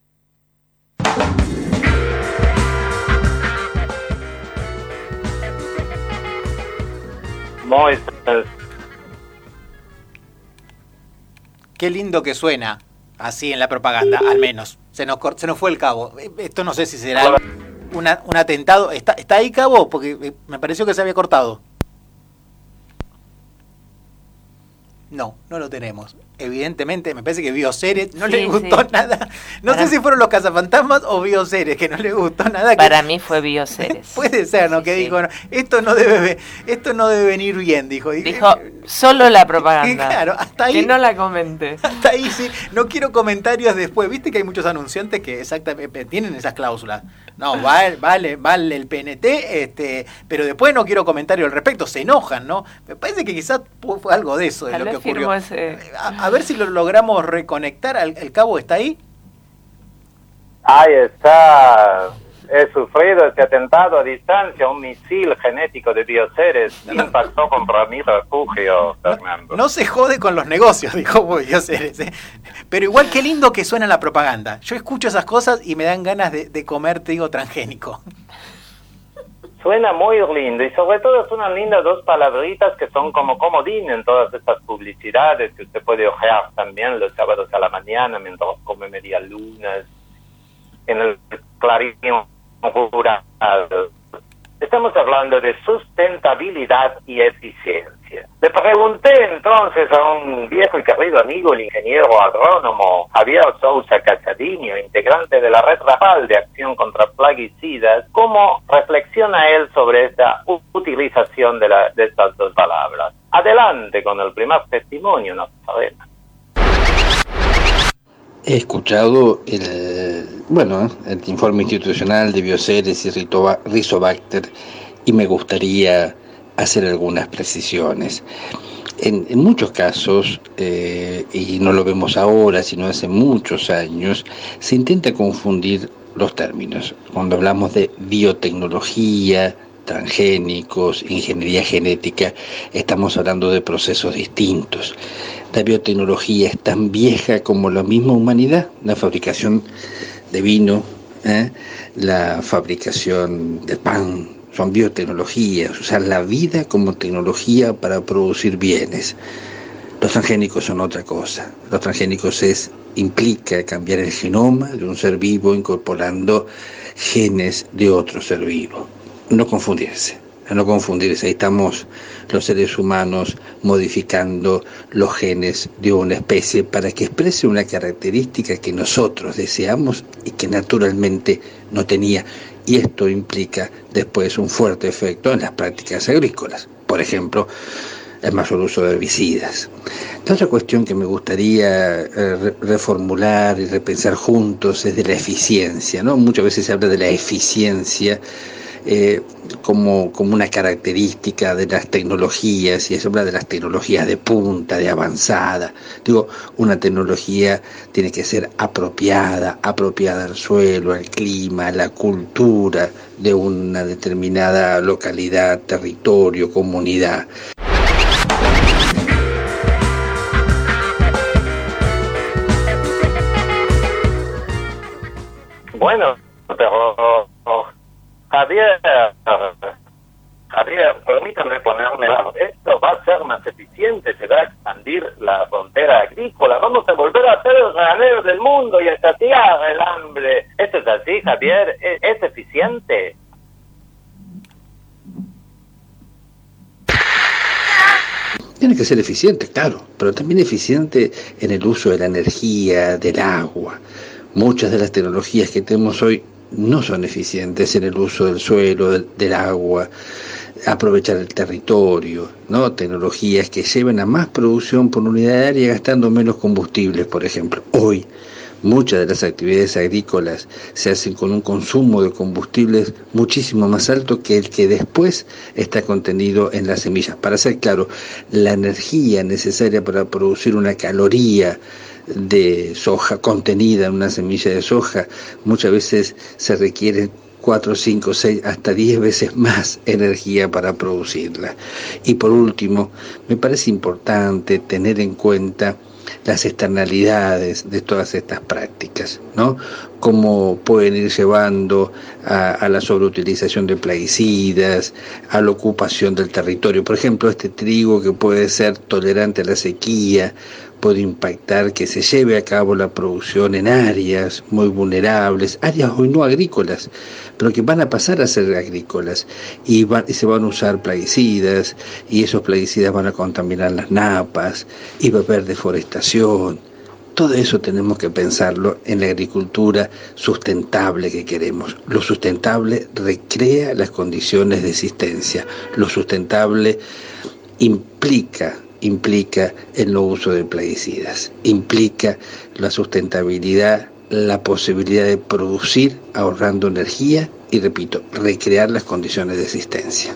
Speaker 20: Muy
Speaker 17: Qué lindo que suena, así en la propaganda, al menos. Se nos, se nos fue el cabo. Esto no sé si será una, un atentado. ¿Está, ¿Está ahí, cabo? Porque me pareció que se había cortado. No, no lo tenemos. Evidentemente, me parece que Bioceres no
Speaker 18: Sí,
Speaker 17: le gustó
Speaker 18: sí.
Speaker 17: nada. No
Speaker 18: Para
Speaker 17: sé si fueron los cazafantasmas o Bioceres, que no le gustó nada. Que...
Speaker 18: Para mí fue Bioceres.
Speaker 17: Puede ser, ¿no?
Speaker 18: Sí,
Speaker 17: que
Speaker 18: sí.
Speaker 17: dijo, no, esto no debe esto no debe venir bien, dijo.
Speaker 18: Dijo, solo la propaganda.
Speaker 17: Claro, hasta ahí.
Speaker 18: Que no la comente.
Speaker 17: Hasta ahí sí, no quiero comentarios después. Viste que hay muchos anunciantes que exactamente tienen esas cláusulas. No, vale, vale, vale el P N T, este, pero después no quiero comentarios al respecto, se enojan, ¿no? Me parece que quizás fue algo de eso, de
Speaker 18: Tal
Speaker 17: lo que
Speaker 18: vez
Speaker 17: ocurrió.
Speaker 18: firmó ese-
Speaker 17: A, a ver si lo logramos reconectar. ¿El, el cabo está ahí?
Speaker 20: Ahí está. He sufrido este atentado a distancia. Un misil genético de Bioceres impactó contra mi refugio, Fernando.
Speaker 17: No se jode con los negocios, dijo Bioceres, ¿eh? Pero igual qué lindo que suena la propaganda. Yo escucho esas cosas y me dan ganas de, de comer trigo transgénico.
Speaker 20: Suena muy lindo y sobre todo son unas lindas dos palabritas que son como comodín en todas estas publicidades que usted puede ojear también los sábados a la mañana mientras come medialunas en el Clarín rural. Estamos hablando de sustentabilidad y eficiencia. Le pregunté entonces a un viejo y querido amigo, el ingeniero agrónomo Javier Sousa Cachadinho, integrante de la Red Rapal de Acción contra Plaguicidas, cómo reflexiona él sobre esta u- utilización de, la, de estas dos palabras. Adelante con el primer testimonio, Nazarena.
Speaker 22: He escuchado el, bueno, el informe institucional de Bioceres y Ritoba- Rizobacter y me gustaría hacer algunas precisiones. En, en muchos casos, eh, y no lo vemos ahora, sino hace muchos años, se intenta confundir los términos. Cuando hablamos de biotecnología, transgénicos, ingeniería genética, estamos hablando de procesos distintos. La biotecnología es tan vieja como la misma humanidad, la fabricación de vino, ¿eh? la fabricación de pan, son biotecnologías, usar la vida como tecnología para producir bienes. Los transgénicos son otra cosa. Los transgénicos es, implica cambiar el genoma de un ser vivo incorporando genes de otro ser vivo. No confundirse, no confundirse. Ahí estamos los seres humanos modificando los genes de una especie para que exprese una característica que nosotros deseamos y que naturalmente no tenía. Y esto implica después un fuerte efecto en las prácticas agrícolas. Por ejemplo, el mayor uso de herbicidas. La otra cuestión que me gustaría eh, re- reformular y repensar juntos es de la eficiencia, ¿no? Muchas veces se habla de la eficiencia eh, como, como una característica de las tecnologías, y se habla de las tecnologías de punta, de avanzada. Digo, una tecnología tiene que ser apropiada, apropiada al suelo, al clima, a la cultura de una determinada localidad, territorio, comunidad.
Speaker 20: Bueno, pero Javier, Javier, permítanme ponerme algo. Esto va a ser más eficiente, se va a expandir la frontera agrícola, vamos a volver a ser los ganaderos del mundo y a saciar el hambre. ¿Esto es así, Javier? ¿Es, es eficiente?
Speaker 22: Tiene que ser eficiente, claro, pero también eficiente en el uso de la energía, del agua. Muchas de las tecnologías que tenemos hoy no son eficientes en el uso del suelo, del, del agua, aprovechar el territorio, ¿no? Tecnologías que lleven a más producción por unidad de área gastando menos combustibles, por ejemplo. Hoy, muchas de las actividades agrícolas se hacen con un consumo de combustibles muchísimo más alto que el que después está contenido en las semillas. Para ser claro, la energía necesaria para producir una caloría de soja contenida en una semilla de soja, muchas veces se requiere cuatro, cinco, seis, hasta diez veces más energía para producirla. Y por último, me parece importante tener en cuenta las externalidades de todas estas prácticas, ¿no? Cómo pueden ir llevando a, a la sobreutilización de plaguicidas, a la ocupación del territorio. Por ejemplo, este trigo que puede ser tolerante a la sequía, puede impactar que se lleve a cabo la producción en áreas muy vulnerables, áreas hoy no agrícolas, pero que van a pasar a ser agrícolas y, van, y se van a usar plaguicidas y esos plaguicidas van a contaminar las napas y va a haber deforestación. Todo eso tenemos que pensarlo en la agricultura sustentable que queremos. Lo sustentable recrea las condiciones de existencia. Lo sustentable implica implica el no uso de plaguicidas, implica la sustentabilidad, la posibilidad de producir ahorrando energía y, repito, recrear las condiciones de existencia.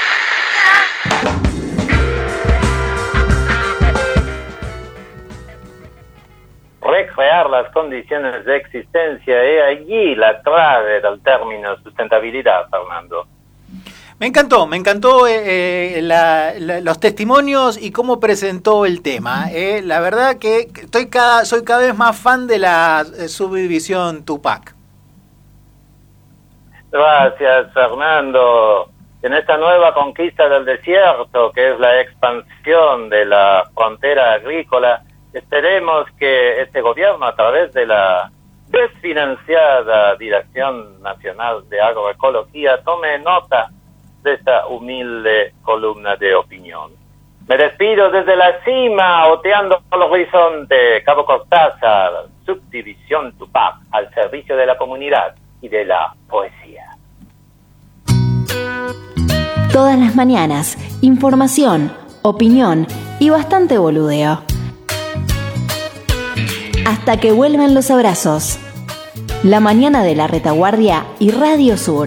Speaker 20: Recrear las condiciones de existencia, es allí la clave del término sustentabilidad, Fernando.
Speaker 17: Me encantó, me encantó eh, la, la, los testimonios y cómo presentó el tema. Eh. La verdad que estoy cada, soy cada vez más fan de la eh, subdivisión Tupac.
Speaker 20: Gracias, Fernando. En esta nueva conquista del desierto, que es la expansión de la frontera agrícola, esperemos que este gobierno, a través de la desfinanciada Dirección Nacional de Agroecología, tome nota de esta humilde columna de opinión. Me despido desde la cima, oteando el horizonte, Cabo Cortázar, subdivisión Tupac, al servicio de la comunidad y de la poesía.
Speaker 16: Todas las mañanas, información, opinión y bastante boludeo. Hasta que vuelvan los abrazos. La mañana de la Retaguardia y Radio Sur.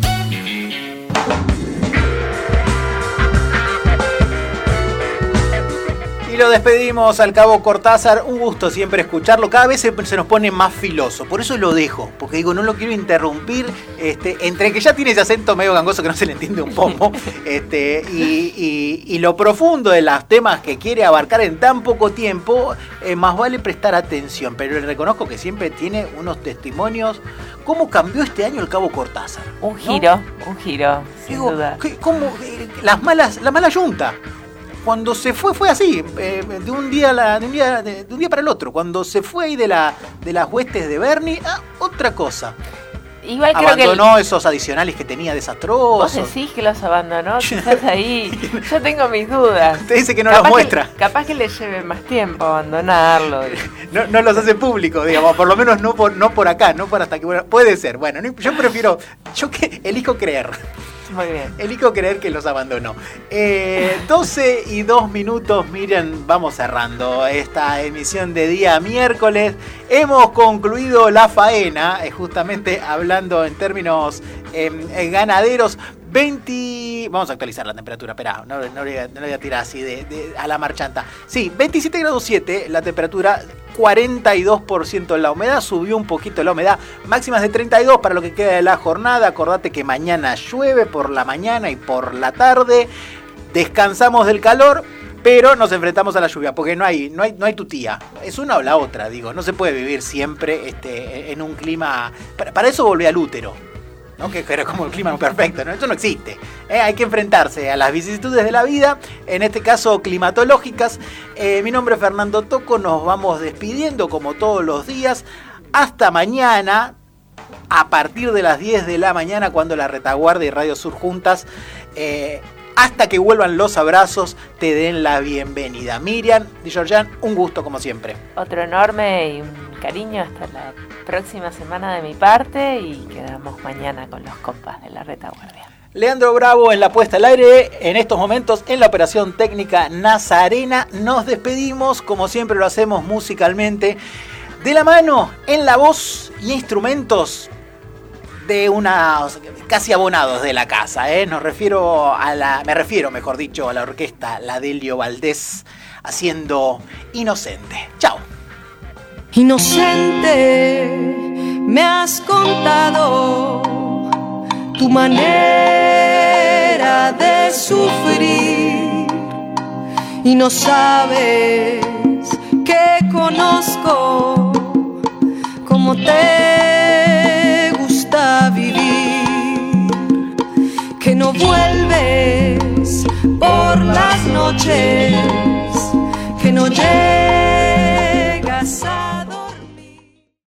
Speaker 17: Y lo despedimos al Cabo Cortázar, un gusto siempre escucharlo, cada vez se, se nos pone más filoso, por eso lo dejo, porque digo, no lo quiero interrumpir, este, entre que ya tiene ese acento medio gangoso que no se le entiende un poco, este, y, y, y lo profundo de los temas que quiere abarcar en tan poco tiempo, eh, más vale prestar atención, pero le reconozco que siempre tiene unos testimonios. ¿Cómo cambió este año el Cabo Cortázar?
Speaker 18: Un giro, ¿no? un giro, sin
Speaker 17: digo,
Speaker 18: duda.
Speaker 17: ¿Cómo, eh, las malas, la mala yunta? Cuando se fue, fue así, eh, de un día, la, de, un día de, de un día para el otro. Cuando se fue ahí de, la, de las huestes de Bernie, ah, otra cosa.
Speaker 18: Igual creo
Speaker 17: abandonó
Speaker 18: que el...
Speaker 17: esos adicionales que tenía desastrosos.
Speaker 18: Vos decís que los abandonó, quizás ahí. Yo tengo mis dudas.
Speaker 17: Usted dice que no
Speaker 18: capaz
Speaker 17: los muestra.
Speaker 18: Que, capaz que le lleve más tiempo abandonarlo. Y...
Speaker 17: No, no los hace públicos, digamos, por lo menos no por, no por acá, no por hasta que... Bueno, puede ser, bueno, no, yo prefiero, yo que elijo creer.
Speaker 18: Muy bien.
Speaker 17: Elijo creer que los abandonó. Eh, doce y dos minutos, miren, vamos cerrando esta emisión de día miércoles. Hemos concluido la faena, eh, justamente hablando en términos eh, ganaderos. veinte... Vamos a actualizar la temperatura, espera, no, no, no, le voy a tirar así de, de, a la marchanta. Sí, veintisiete grados siete la temperatura, cuarenta y dos por ciento la humedad, subió un poquito la humedad, máximas de treinta y dos para lo que queda de la jornada. Acordate que mañana llueve por la mañana y por la tarde, descansamos del calor, pero nos enfrentamos a la lluvia, porque no hay, no hay, no hay tutía, es una o la otra, digo, no se puede vivir siempre este, en un clima, para, para eso volví al útero. ¿no? Que era como el clima perfecto, ¿no? Eso no existe. ¿eh? Hay que enfrentarse a las vicisitudes de la vida, en este caso climatológicas. Eh, mi nombre es Fernando Toco, nos vamos despidiendo como todos los días. Hasta mañana, a partir de las diez de la mañana, cuando La Retaguardia y Radio Sur juntas, eh, hasta que vuelvan los abrazos, te den la bienvenida. Miriam Di Giorgian, un gusto como siempre.
Speaker 18: Otro enorme y un cariño hasta la próxima semana de mi parte y quedamos mañana con los compas de La Retaguardia.
Speaker 17: Leandro Bravo en la puesta al aire, en estos momentos en la operación técnica Nazarena. Nos despedimos, como siempre lo hacemos musicalmente, de la mano, en la voz y instrumentos de unos casi abonados de la casa, ¿eh? Nos refiero a la, me refiero, mejor dicho, a la orquesta La Delio Valdés haciendo Inocente. Chao.
Speaker 1: Inocente, me has contado tu manera de sufrir y no sabes que conozco cómo te gusta vivir, que no vuelves por las noches